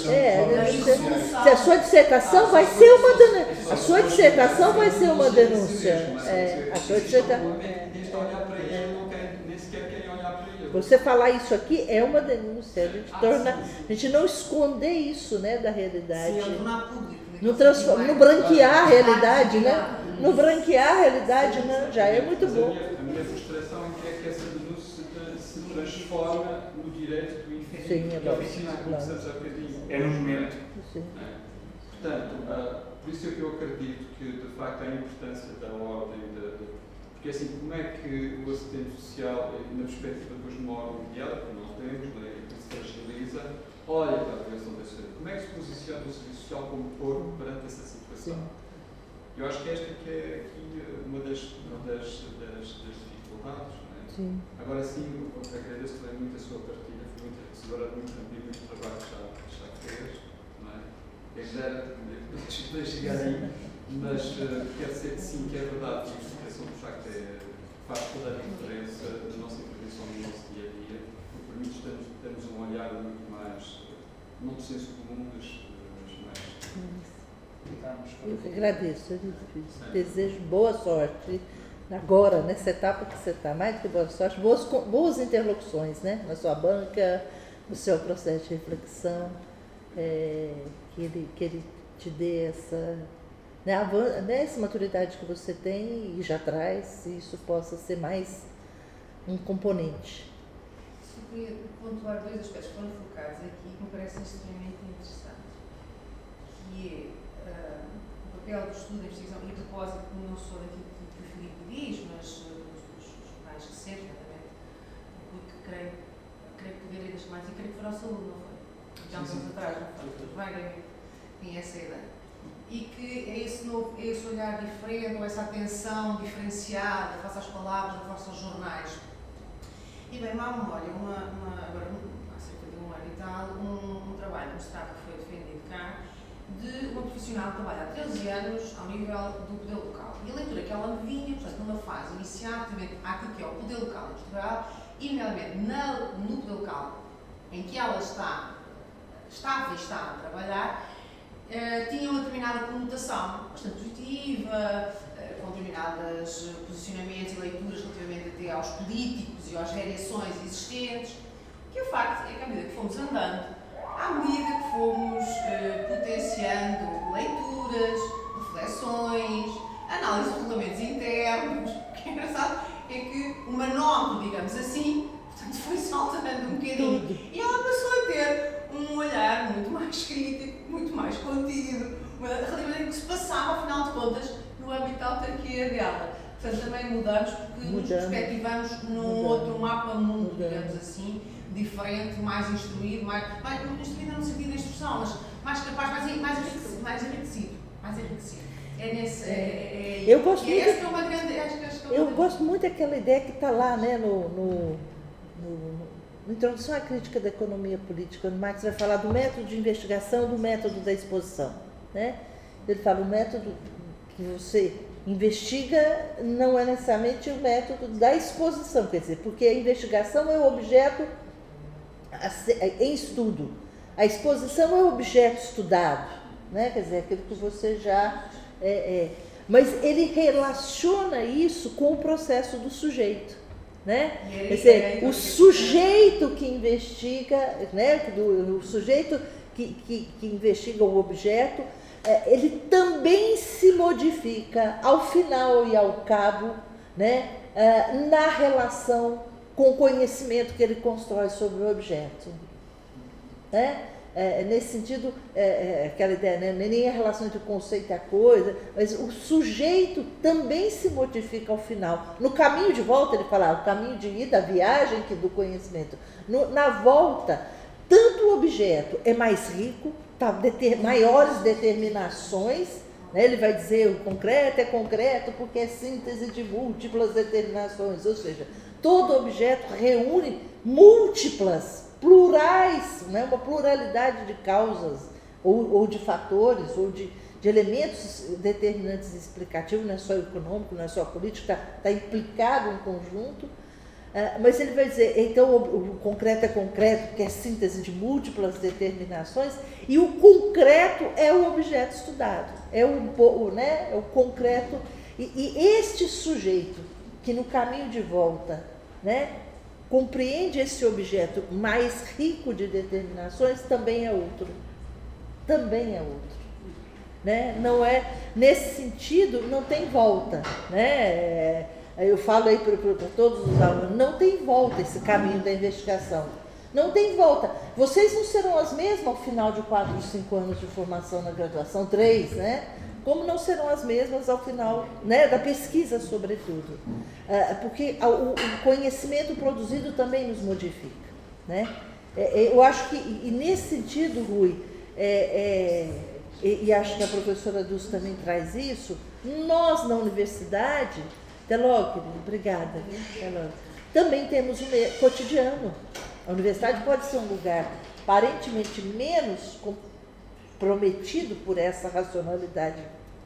Se a sua dissertação vai ser uma denúncia. A sua dissertação vai ser uma denúncia. A sua dissertação. Nem estão a olhar para ele, nem sequer querem olhar para ele. Você falar isso aqui é uma denúncia. A gente não esconder isso, né, da realidade. Sim, tornar público. Não branquear a realidade, né? Não branquear a realidade, não, já é muito bom. A minha frustração é que essa denúncia se transforma no direito do infinito. Sim, é que oficina começamos há bocadinho. É no momento. Sim. Portanto, por isso é que eu acredito que, de facto, há a importância da ordem, porque assim, como é que o assistente social, na perspectiva depois de uma ordem imediata, como nós temos, que se fragiliza, olha para a prevenção da saúde. Como é que se posiciona o serviço social como corpo perante essa situação? Sim. Eu acho que esta que é aqui uma das dificuldades. Não é? Sim. Agora sim, eu agradeço também muito a sua partilha, foi muito enriquecedora, muito trabalho que já fez. Não é? Eu já era chegar aí, mas quero dizer que sim, que é verdade, que a investigação de facto faz toda a diferença na nossa intervenção no nosso dia a dia, porque permite termos um olhar muito mais, não do senso comum, mas mais. Eu que agradeço, desejo boa sorte agora, nessa etapa que você está, mais do que boa sorte, boas interlocuções, né? Na sua banca, no seu processo de reflexão, que ele te dê essa, essa maturidade que você tem e já traz, e isso possa ser mais um componente. Eu queria pontuar dois aspectos que foram focados aqui que me parecem extremamente interessantes, que é o papel do estudo da investigação, e a propósito, não só daquilo que o Filipe diz, mas dos mais recentes, exatamente, porque creio poder ir das mais, e creio que foi a nossa aluna, não foi? Já uns anos atrás, não foi? Vagamente tinha essa ideia. E que é esse olhar diferente, ou essa atenção diferenciada face às palavras, face aos jornais. E bem, má memória, agora há cerca de um ano e tal, um trabalho mostrado que foi defendido cá, de uma profissional que trabalha há 13 anos ao nível do poder local. E a leitura que ela vinha, portanto, numa fase inicial, relativamente àquilo que é o poder local em Portugal, e, nomeadamente, no poder local em que ela estava e está a trabalhar, tinha uma determinada conotação bastante positiva, com determinados posicionamentos e leituras relativamente até aos políticos e às variações existentes. Que o facto é que, à medida que fomos andando, à medida que fomos potenciando leituras, reflexões, análise de regulamentos internos, o que é engraçado é que o manobro, digamos assim, portanto, foi saltando um bocadinho e ela passou a ter um olhar muito mais crítico, muito mais contido, relativamente ao que se passava, afinal de contas, no âmbito da autarquia dela. Portanto, também mudamos porque nos perspectivamos num outro mapa-mundo, digamos assim, diferente, mais instruído, mais instruído no sentido da instrução, mas mais capaz, mais enriquecido. Eu gosto muito daquela ideia que está lá, né, na introdução à crítica da economia política, onde Marx vai falar do método de investigação, do método da exposição, né? Ele fala o método que você investiga não é necessariamente o método da exposição, quer dizer, porque a investigação é o objeto em estudo, a exposição é o objeto estudado, né? Quer dizer, aquilo que você já mas ele relaciona isso com o processo do sujeito, né? Quer dizer, o sujeito que investiga, né? O sujeito que investiga o objeto, ele também se modifica ao final e ao cabo, né? Na relação com o conhecimento que ele constrói sobre o objeto, né? Nesse sentido, aquela ideia, né? Nem a relação entre o conceito e a coisa, mas o sujeito também se modifica ao final. No caminho de volta, ele fala, o caminho de ida, a viagem que do conhecimento. Na volta, tanto o objeto é mais rico, maiores determinações, né? Ele vai dizer o concreto é concreto porque é síntese de múltiplas determinações, ou seja, todo objeto reúne múltiplas, plurais, né? Uma pluralidade de causas, ou de fatores, ou de elementos determinantes e explicativos, não é só econômico, não é só político, está implicado um conjunto. Mas ele vai dizer, então o concreto é concreto, que é síntese de múltiplas determinações, e o concreto é o objeto estudado, é o concreto, e este sujeito que no caminho de volta, né, compreende esse objeto mais rico de determinações, também é outro. Também é outro. Né? Não é, nesse sentido, não tem volta. Né? Eu falo aí para todos os alunos, não tem volta esse caminho da investigação. Não tem volta. Vocês não serão as mesmas ao final de 4 ou 5 anos de formação na graduação, 3, né? Como não serão as mesmas ao final, né, da pesquisa, sobretudo. Porque o conhecimento produzido também nos modifica. Né? Eu acho que, e nesse sentido, Rui, e acho que a professora Dulce também traz isso, nós na universidade, até logo, obrigada, também temos um cotidiano. A universidade pode ser um lugar aparentemente menos comprometido por essa racionalidade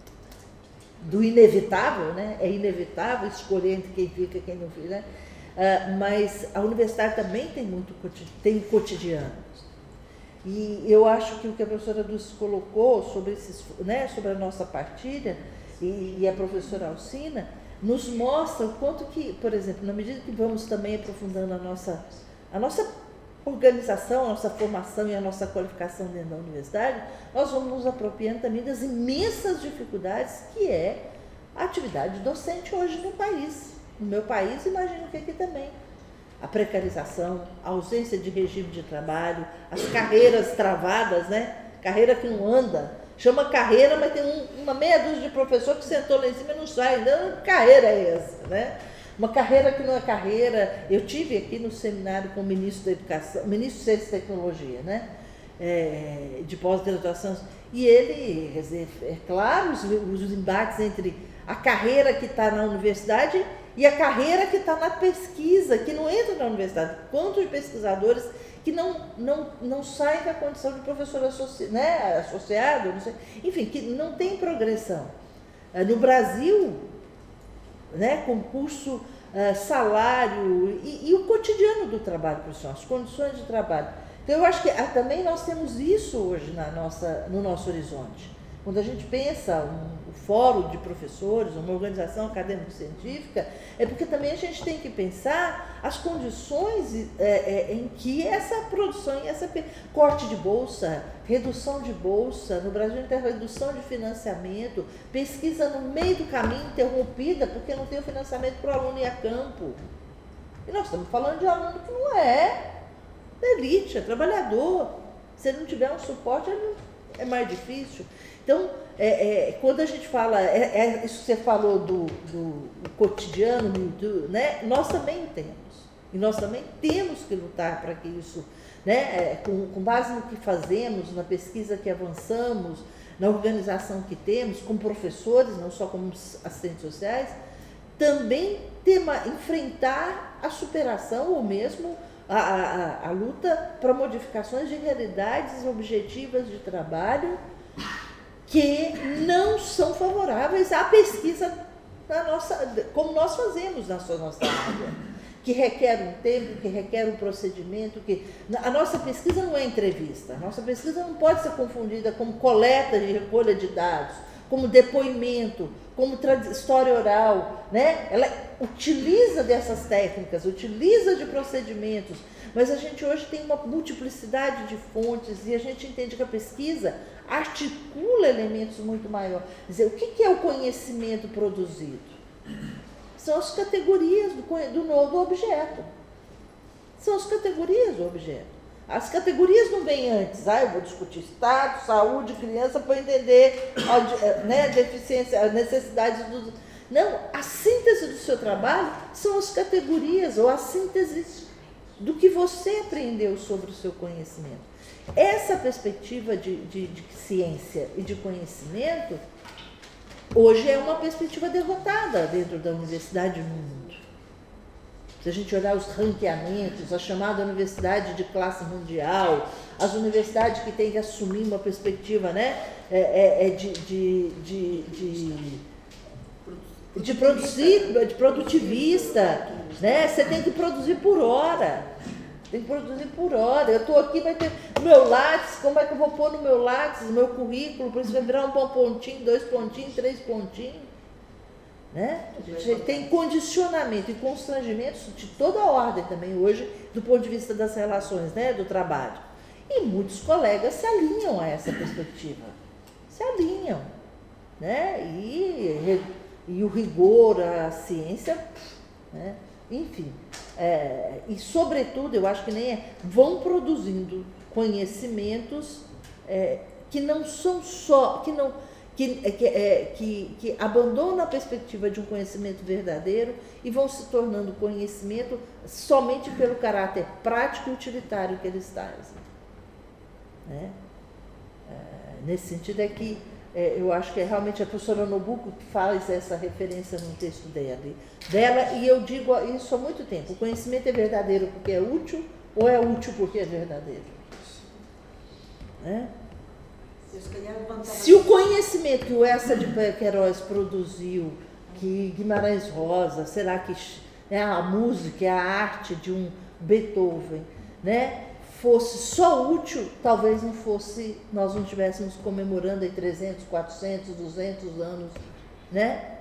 do inevitável, né? É inevitável escolher entre quem fica e quem não fica, né? Mas a universidade também tem cotidiano. E eu acho que o que a professora Dulce colocou sobre, sobre a nossa partilha, e a professora Alcina, nos mostra o quanto que, por exemplo, na medida que vamos também aprofundando a nossa organização, a nossa formação e a nossa qualificação dentro da universidade, nós vamos nos apropriando também das imensas dificuldades que é a atividade docente hoje no país. No meu país, imagino que aqui também. A precarização, a ausência de regime de trabalho, as carreiras travadas, né? Carreira que não anda. Chama carreira, mas tem uma meia dúzia de professor que sentou lá em cima e não sai. Ainda que carreira é essa, né? Uma carreira que não é carreira. Eu tive aqui no seminário com o ministro da Educação, ministro de Ciência e Tecnologia, né? De pós-graduação. E ele, quer dizer, é claro, os embates entre a carreira que está na universidade e a carreira que está na pesquisa, que não entra na universidade. Quantos pesquisadores que não saem da condição de professor associado, não sei, enfim, que não tem progressão. No Brasil, né, concurso, salário e o cotidiano do trabalho profissional, as condições de trabalho. Então, eu acho que também nós temos isso hoje no nosso horizonte. Quando a gente pensa um fórum de professores, uma organização acadêmico-científica, é porque também a gente tem que pensar as condições em que essa produção, corte de bolsa, redução de bolsa, no Brasil tem redução de financiamento, pesquisa no meio do caminho interrompida porque não tem o financiamento para o aluno ir a campo. E nós estamos falando de aluno que não é da elite, é trabalhador. Se ele não tiver um suporte, é mais difícil. Então, quando a gente fala, isso que você falou do cotidiano, né, nós também temos. E nós também temos que lutar para que isso, né, com base no que fazemos, na pesquisa que avançamos, na organização que temos, como professores, não só como assistentes sociais, também enfrentar a superação ou mesmo a luta para modificações de realidades objetivas de trabalho que não são favoráveis à pesquisa como nós fazemos na nossa área, que requer um tempo, que requer um procedimento, a nossa pesquisa não é entrevista, a nossa pesquisa não pode ser confundida como coleta de recolha de dados, como depoimento, como história oral, né? Ela utiliza dessas técnicas, utiliza de procedimentos, mas a gente hoje tem uma multiplicidade de fontes e a gente entende que a pesquisa articula elementos muito maiores. Quer dizer, o que é o conhecimento produzido? São as categorias do objeto. São as categorias do objeto. As categorias não vêm antes. Eu vou discutir Estado, saúde, criança, para entender né, deficiência, as necessidades dos... Não, a síntese do seu trabalho são as categorias ou a síntese do que você aprendeu sobre o seu conhecimento. Essa perspectiva de ciência e de conhecimento, hoje é uma perspectiva derrotada dentro da universidade e no mundo. Se a gente olhar os ranqueamentos, a chamada universidade de classe mundial, as universidades que têm que assumir uma perspectiva, né, de produtivista, né? Você tem que produzir por hora. Tem que produzir por hora. Eu estou aqui, vai ter o meu Lattes, como é que eu vou pôr no meu Lattes, no meu currículo, por isso vai virar um pontinho, 2 pontinhos, 3 pontinhos. Né? A gente tem condicionamento e constrangimentos de toda ordem também hoje, do ponto de vista das relações, né, do trabalho. E muitos colegas se alinham a essa perspectiva. Se alinham. Né? E o rigor, a ciência, né? Enfim. E, sobretudo, eu acho que vão produzindo conhecimentos que não são só, que abandonam a perspectiva de um conhecimento verdadeiro e vão se tornando conhecimento somente pelo caráter prático e utilitário que eles trazem. Né? Nesse sentido é que eu acho que realmente a professora Nobuko que faz essa referência no texto dela, e eu digo isso há muito tempo: o conhecimento é verdadeiro porque é útil ou é útil porque é verdadeiro? Né? Se o conhecimento que o Essa de Queiroz produziu, que Guimarães Rosa, sei lá, que a música, a arte de um Beethoven, né, fosse só útil, talvez nós não estivéssemos comemorando aí 300, 400, 200 anos, né?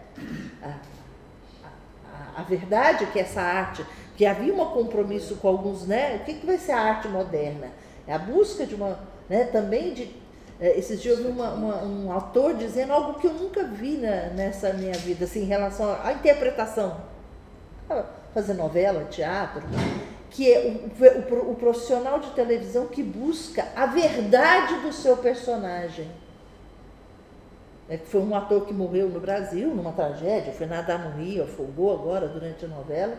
A verdade é que essa arte, que havia um compromisso com alguns, né? O que vai ser a arte moderna? É a busca de uma, né, também de... Esses dias eu vi um autor dizendo algo que eu nunca vi nessa minha vida, assim, em relação à interpretação. Fazer novela, teatro, que é o profissional de televisão que busca a verdade do seu personagem. Foi um ator que morreu no Brasil, numa tragédia, foi nadar no Rio, afogou agora durante a novela,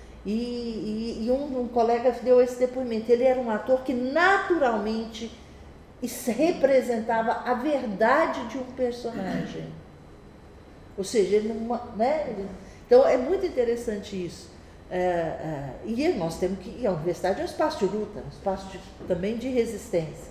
e um colega deu esse depoimento. Ele era um ator que naturalmente representava a verdade de um personagem. Ou seja, então é muito interessante isso. E nós temos que... A universidade é um espaço de luta, um espaço também de resistência.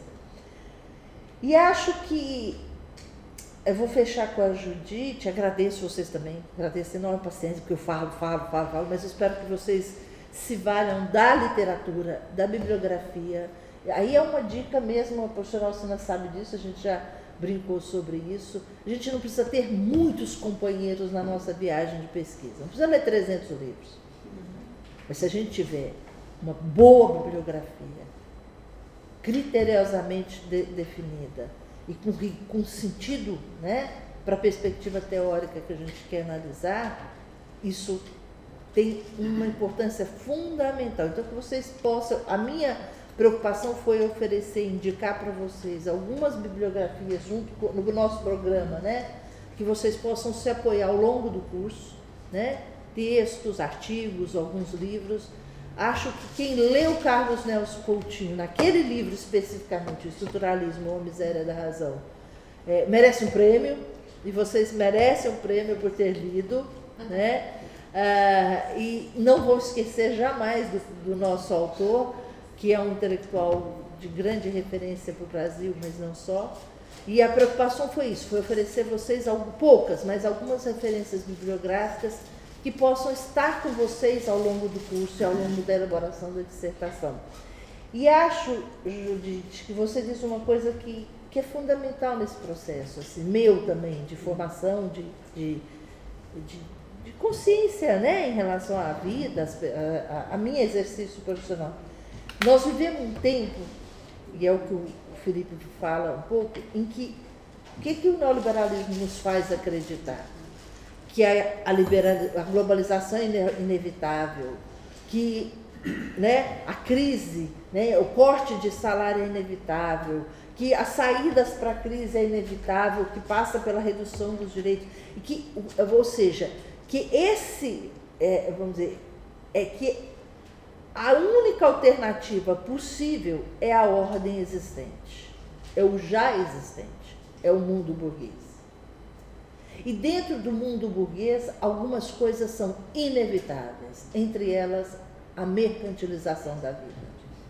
E acho que... Eu vou fechar com a Judite, agradeço vocês também, agradeço a enorme paciência, porque eu falo, mas eu espero que vocês se valham da literatura, da bibliografia. Aí é uma dica mesmo, a professora Alcina sabe disso, a gente já brincou sobre isso. A gente não precisa ter muitos companheiros na nossa viagem de pesquisa, não precisa ler 300 livros. Mas se a gente tiver uma boa bibliografia, criteriosamente definida, e com sentido, né, para a perspectiva teórica que a gente quer analisar, isso tem uma importância fundamental. Então, que vocês possam... A minha preocupação foi oferecer, indicar para vocês algumas bibliografias junto no nosso programa, né, que vocês possam se apoiar ao longo do curso, né, textos, artigos, alguns livros. Acho que quem leu Carlos Nelson Coutinho, naquele livro especificamente, Estruturalismo ou a Miséria da Razão, merece um prêmio, e vocês merecem um prêmio por ter lido, né? E não vou esquecer jamais do nosso autor, que é um intelectual de grande referência para o Brasil, mas não só. E a preocupação foi isso, foi oferecer a vocês poucas, mas algumas referências bibliográficas que possam estar com vocês ao longo do curso e ao longo da elaboração da dissertação. E acho, Judite, que você disse uma coisa que é fundamental nesse processo, assim, meu também, de formação, de consciência, né, em relação à vida, a meu exercício profissional. Nós vivemos um tempo, e é o que o Felipe fala um pouco, em que o que o neoliberalismo nos faz acreditar? Que a globalização é inevitável, que, né, a crise, né, o corte de salário é inevitável, que as saídas para a crise é inevitável, que passa pela redução dos direitos, e que, ou seja, que vamos dizer, que a única alternativa possível é a ordem existente, é o já existente, é o mundo burguês. E dentro do mundo burguês, algumas coisas são inevitáveis, entre elas a mercantilização da vida,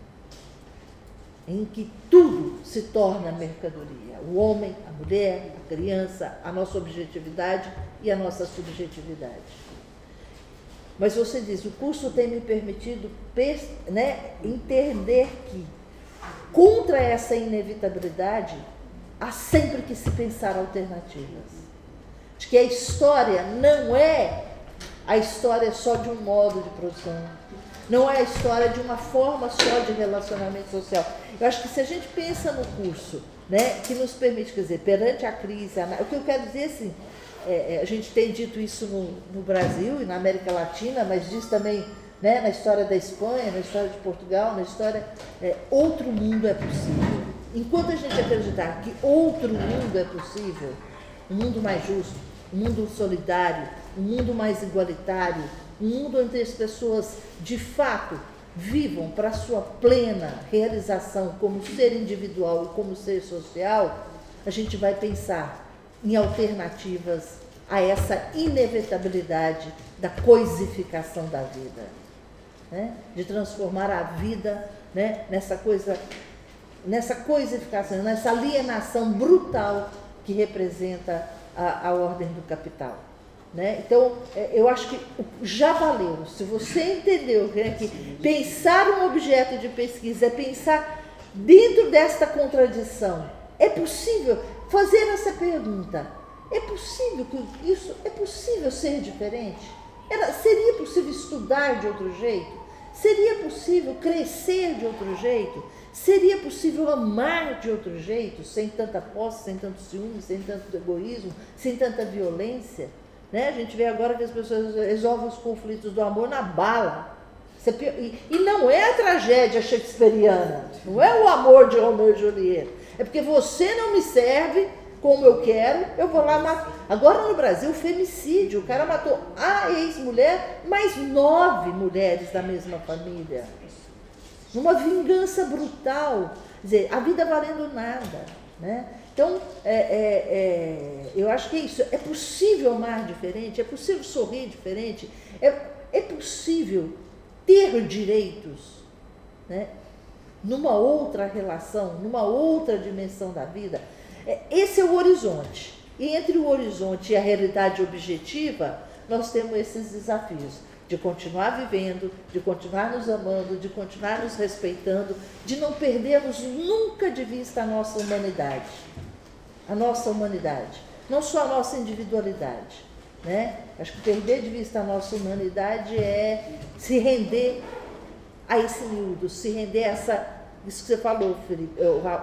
em que tudo se torna mercadoria. O homem, a mulher, a criança, a nossa objetividade e a nossa subjetividade. Mas você diz, o curso tem me permitido, né, entender que, contra essa inevitabilidade, há sempre que se pensar alternativas. De que a história não é a história só de um modo de produção, não é a história de uma forma só de relacionamento social. Eu acho que se a gente pensa no curso, né, que nos permite, quer dizer, perante a crise, o que eu quero dizer assim, a gente tem dito isso no Brasil e na América Latina, mas diz também, né, na história da Espanha, na história de Portugal, na história, outro mundo é possível. Enquanto a gente acreditar que outro mundo é possível, um mundo mais justo, um mundo solidário, um mundo mais igualitário, um mundo onde as pessoas, de fato, vivam para a sua plena realização como ser individual e como ser social, a gente vai pensar em alternativas a essa inevitabilidade da coisificação da vida, né? De transformar a vida, né, nessa coisificação, nessa alienação brutal que representa a ordem do capital. Né? Então, eu acho que já valeu. Se você entendeu, né, que pensar um objeto de pesquisa é pensar dentro desta contradição, é possível fazer essa pergunta: é possível que isso, é possível ser diferente? Seria possível estudar de outro jeito? Seria possível crescer de outro jeito? Seria possível amar de outro jeito, sem tanta posse, sem tanto ciúme, sem tanto egoísmo, sem tanta violência? Né? A gente vê agora que as pessoas resolvem os conflitos do amor na bala. E não é a tragédia shakespeariana, não é o amor de Romeu e Julieta. É porque você não me serve como eu quero, eu vou lá matar. Agora no Brasil, o femicídio, o cara matou a ex-mulher, mais 9 mulheres da mesma família. Uma vingança brutal. Quer dizer, a vida valendo nada, né? Então, eu acho que é isso. É possível amar diferente, é possível sorrir diferente, é possível ter direitos, né, numa outra relação, numa outra dimensão da vida. Esse é o horizonte. E entre o horizonte e a realidade objetiva, nós temos esses desafios de continuar vivendo, de continuar nos amando, de continuar nos respeitando, de não perdermos nunca de vista a nossa humanidade. A nossa humanidade, não só a nossa individualidade, né? Acho que perder de vista a nossa humanidade é se render a esse miúdo, se render a isso que você falou, Felipe,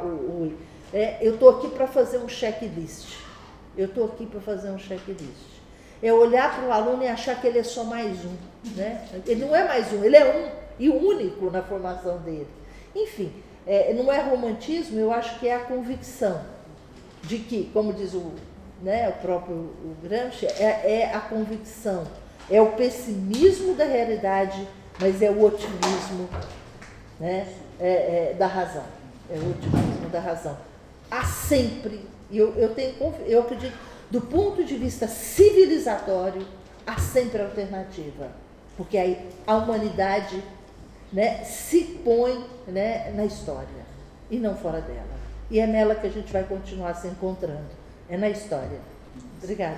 eu estou aqui para fazer um checklist. Eu estou aqui para fazer um checklist. É olhar para o aluno e achar que ele é só mais um, né? Ele não é mais um, ele é um e único na formação dele. Enfim, não é romantismo, eu acho que é a convicção de que, como diz o próprio Gramsci, é a convicção, é o pessimismo da realidade, mas é o otimismo, né, da razão. É o otimismo da razão. Há sempre, eu acredito, do ponto de vista civilizatório, há sempre alternativa, porque aí a humanidade, né, se põe, né, na história e não fora dela. E é nela que a gente vai continuar se encontrando. É na história. Obrigada.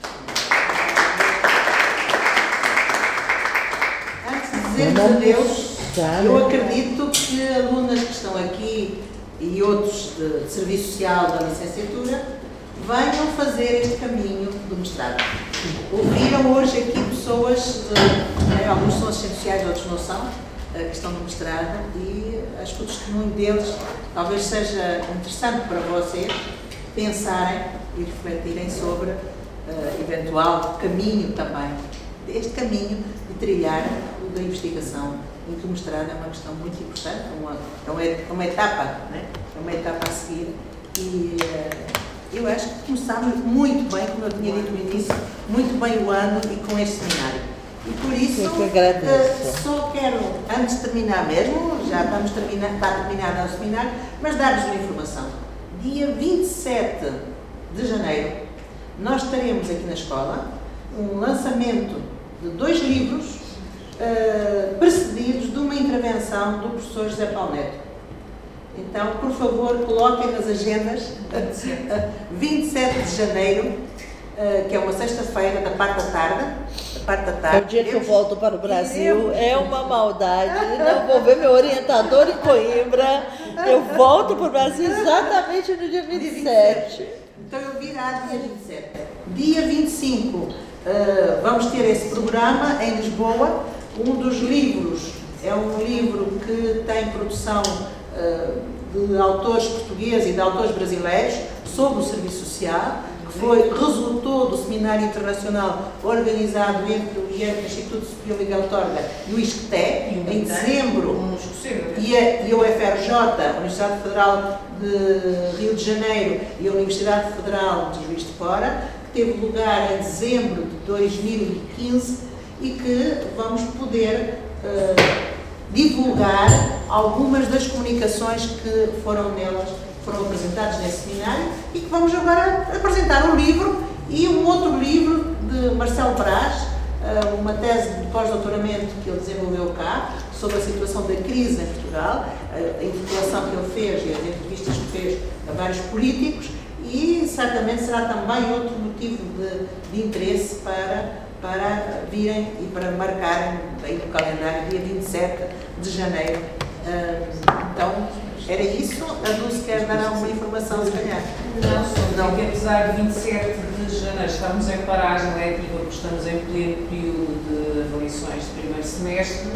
Antes de dizermos adeus, eu acredito que alunas que estão aqui e outros de serviço social da licenciatura venham fazer este caminho do mestrado. Ouviram hoje aqui pessoas, alguns são assistentes sociais, outros não são, que estão no mestrado, e acho que o testemunho deles talvez seja interessante para vocês pensarem e refletirem sobre eventual caminho também, este caminho de trilhar o da investigação, em que o mestrado é uma questão muito importante, é uma etapa, né? É uma etapa a seguir, e eu acho que começamos muito bem, como eu tinha dito no início, muito bem o ano e com este seminário. E por isso, só quero, antes de terminar mesmo, já está terminado o seminário, mas dar-vos uma informação. Dia 27 de janeiro, nós teremos aqui na escola um lançamento de 2 livros precedidos de uma intervenção do professor José Paulo Neto. Então, por favor, coloquem nas agendas 27 de janeiro, que é uma sexta-feira, da parte da tarde. É o dia que eu volto para o Brasil, é uma maldade. Não vou ver meu orientador em Coimbra. Eu volto para o Brasil exatamente no dia 27. Então eu virá dia 27. Dia 25, vamos ter esse programa em Lisboa. Um dos livros é um livro que tem produção de autores portugueses e de autores brasileiros sobre o serviço social, que resultou do seminário internacional organizado entre o IERC, Instituto Superior Miguel Torga, e o ISCTE, em dezembro, e a UFRJ, a Universidade Federal de Rio de Janeiro, e a Universidade Federal de Juiz de Fora, que teve lugar em dezembro de 2015 e que vamos poder divulgar algumas das comunicações que foram apresentadas nesse seminário e que vamos agora apresentar um livro e um outro livro de Marcelo Braz, uma tese de pós-doutoramento que ele desenvolveu cá sobre a situação da crise em Portugal, a interpelação que ele fez e as entrevistas que fez a vários políticos, e certamente será também outro motivo de interesse para virem e para marcarem aí no calendário dia 27 de janeiro. Então, era isso. A Dulce quer dar alguma informação, se calhar? Não, que apesar de 27 de janeiro estamos em paragem létrica, porque estamos em pleno período de avaliações de primeiro semestre,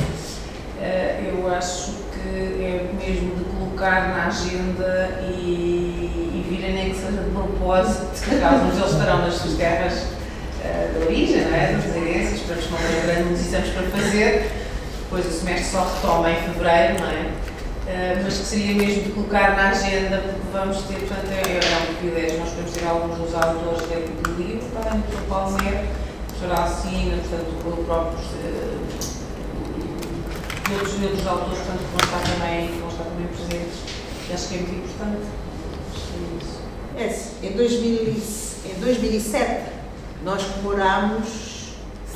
eu acho que é mesmo de colocar na agenda e virem nem que seja de propósito, que alguns deles estarão nas suas terras de origem, não é? Das residências, para nos lembrando dos exames para fazer, depois o semestre só retoma em fevereiro, não é? Mas que seria mesmo de colocar na agenda, porque vamos ter, portanto, é um privilégio, nós podemos ter alguns dos autores do livro, além do Paulo Neto, o professor Alcina, portanto, pelo próprio outros autores, portanto, que vão estar também presentes, e acho que é muito importante. Em 2007, nós comemorámos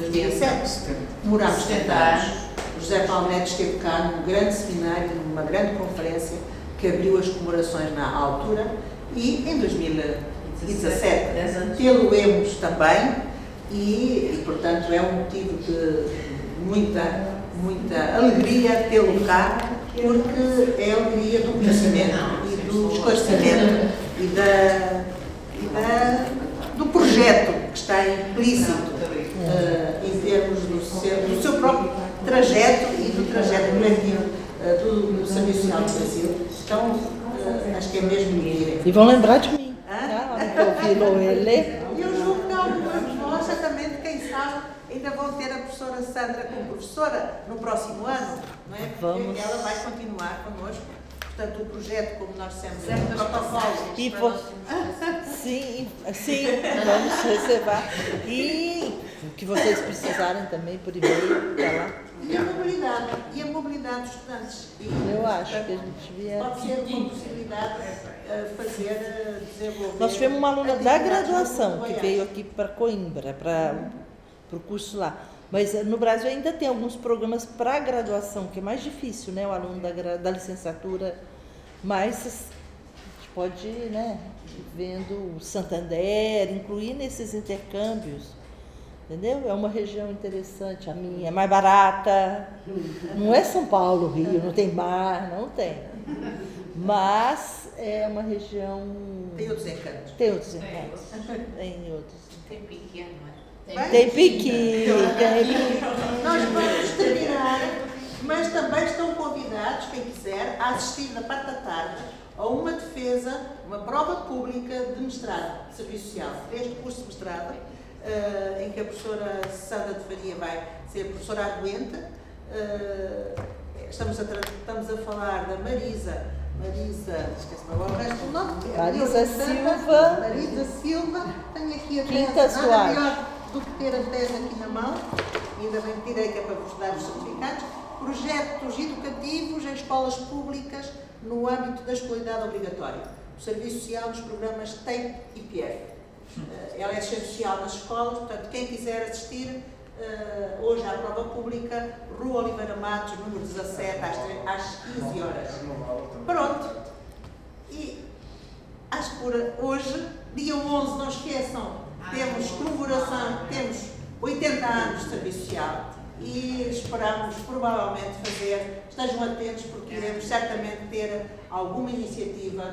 70 anos. O José Paulo Neto esteve cá num grande seminário, numa grande conferência que abriu as comemorações na altura, e em 2017 tê-lo-emos também, e portanto é um motivo de muita alegria tê-lo cá, porque é a alegria do conhecimento e do esclarecimento do projeto que está implícito em termos do seu próprio trajeto e do trajeto coletivo do Serviço Social do Brasil. Então, acho que é mesmo ir. E vão lembrar de mim. Ouviram ele? Eu julgo que algumas de nós, certamente, quem sabe, ainda vão ter a professora Sandra como professora no próximo ano, não é? Porque ela vai continuar connosco. Portanto, o projeto, como nós dissemos, é um protocolo. Sim, vamos reservar. E o que vocês precisarem também por e-mail, está lá. E a mobilidade dos estudantes. Eu acho que a gente devia... Pode ser uma possibilidade desenvolver... Nós tivemos uma aluna da graduação que veio aqui para Coimbra, para o curso lá. Mas no Brasil ainda tem alguns programas para graduação, que é mais difícil, né? O aluno da licenciatura. Mas a gente pode ir, né, vendo o Santander, incluir nesses intercâmbios. Entendeu? É uma região interessante, a minha é mais barata. Não é São Paulo, Rio, não tem mar, não tem. Mas é uma região... Tem outros encantos. Tem outros encantos. Tem pequeno, não é? Tem piqui. Nós vamos terminar, mas também estão convidados, quem quiser, a assistir na parte da tarde a uma defesa, uma prova pública de mestrado de Serviço Social, deste curso de mestrado, em que a professora Sandra de Faria vai ser professora arguente. Estamos a falar da Marisa, esqueci-me agora o resto do nome. Marisa Silva, tenho aqui a tese, nada melhor do que ter a tese aqui na mão, ainda bem que tirei, que é para vos dar os certificados. Projetos educativos em escolas públicas no âmbito da escolaridade obrigatória. O Serviço Social nos programas TEIP e PIEF. Ela é assistente social nas escolas, portanto, quem quiser assistir, hoje à prova pública, Rua Oliveira Matos, número 17, às 15 horas. Pronto. E acho que por hoje, dia 11, não esqueçam, temos comemoração, temos 80 anos de serviço social e esperamos provavelmente estejam atentos porque iremos certamente ter alguma iniciativa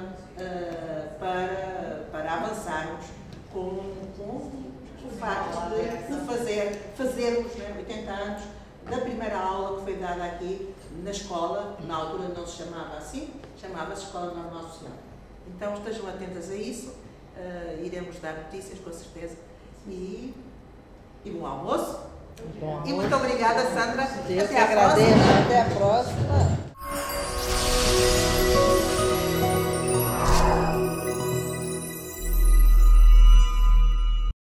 para avançarmos com o facto de fazermos, né, 80 anos da primeira aula que foi dada aqui na escola, na altura não se chamava assim, chamava-se Escola Normal Social. Então estejam atentas a isso, iremos dar notícias com certeza e bom almoço. Bom almoço. E muito obrigada, Sandra. Deus Até a agradeço. próxima. Até a próxima.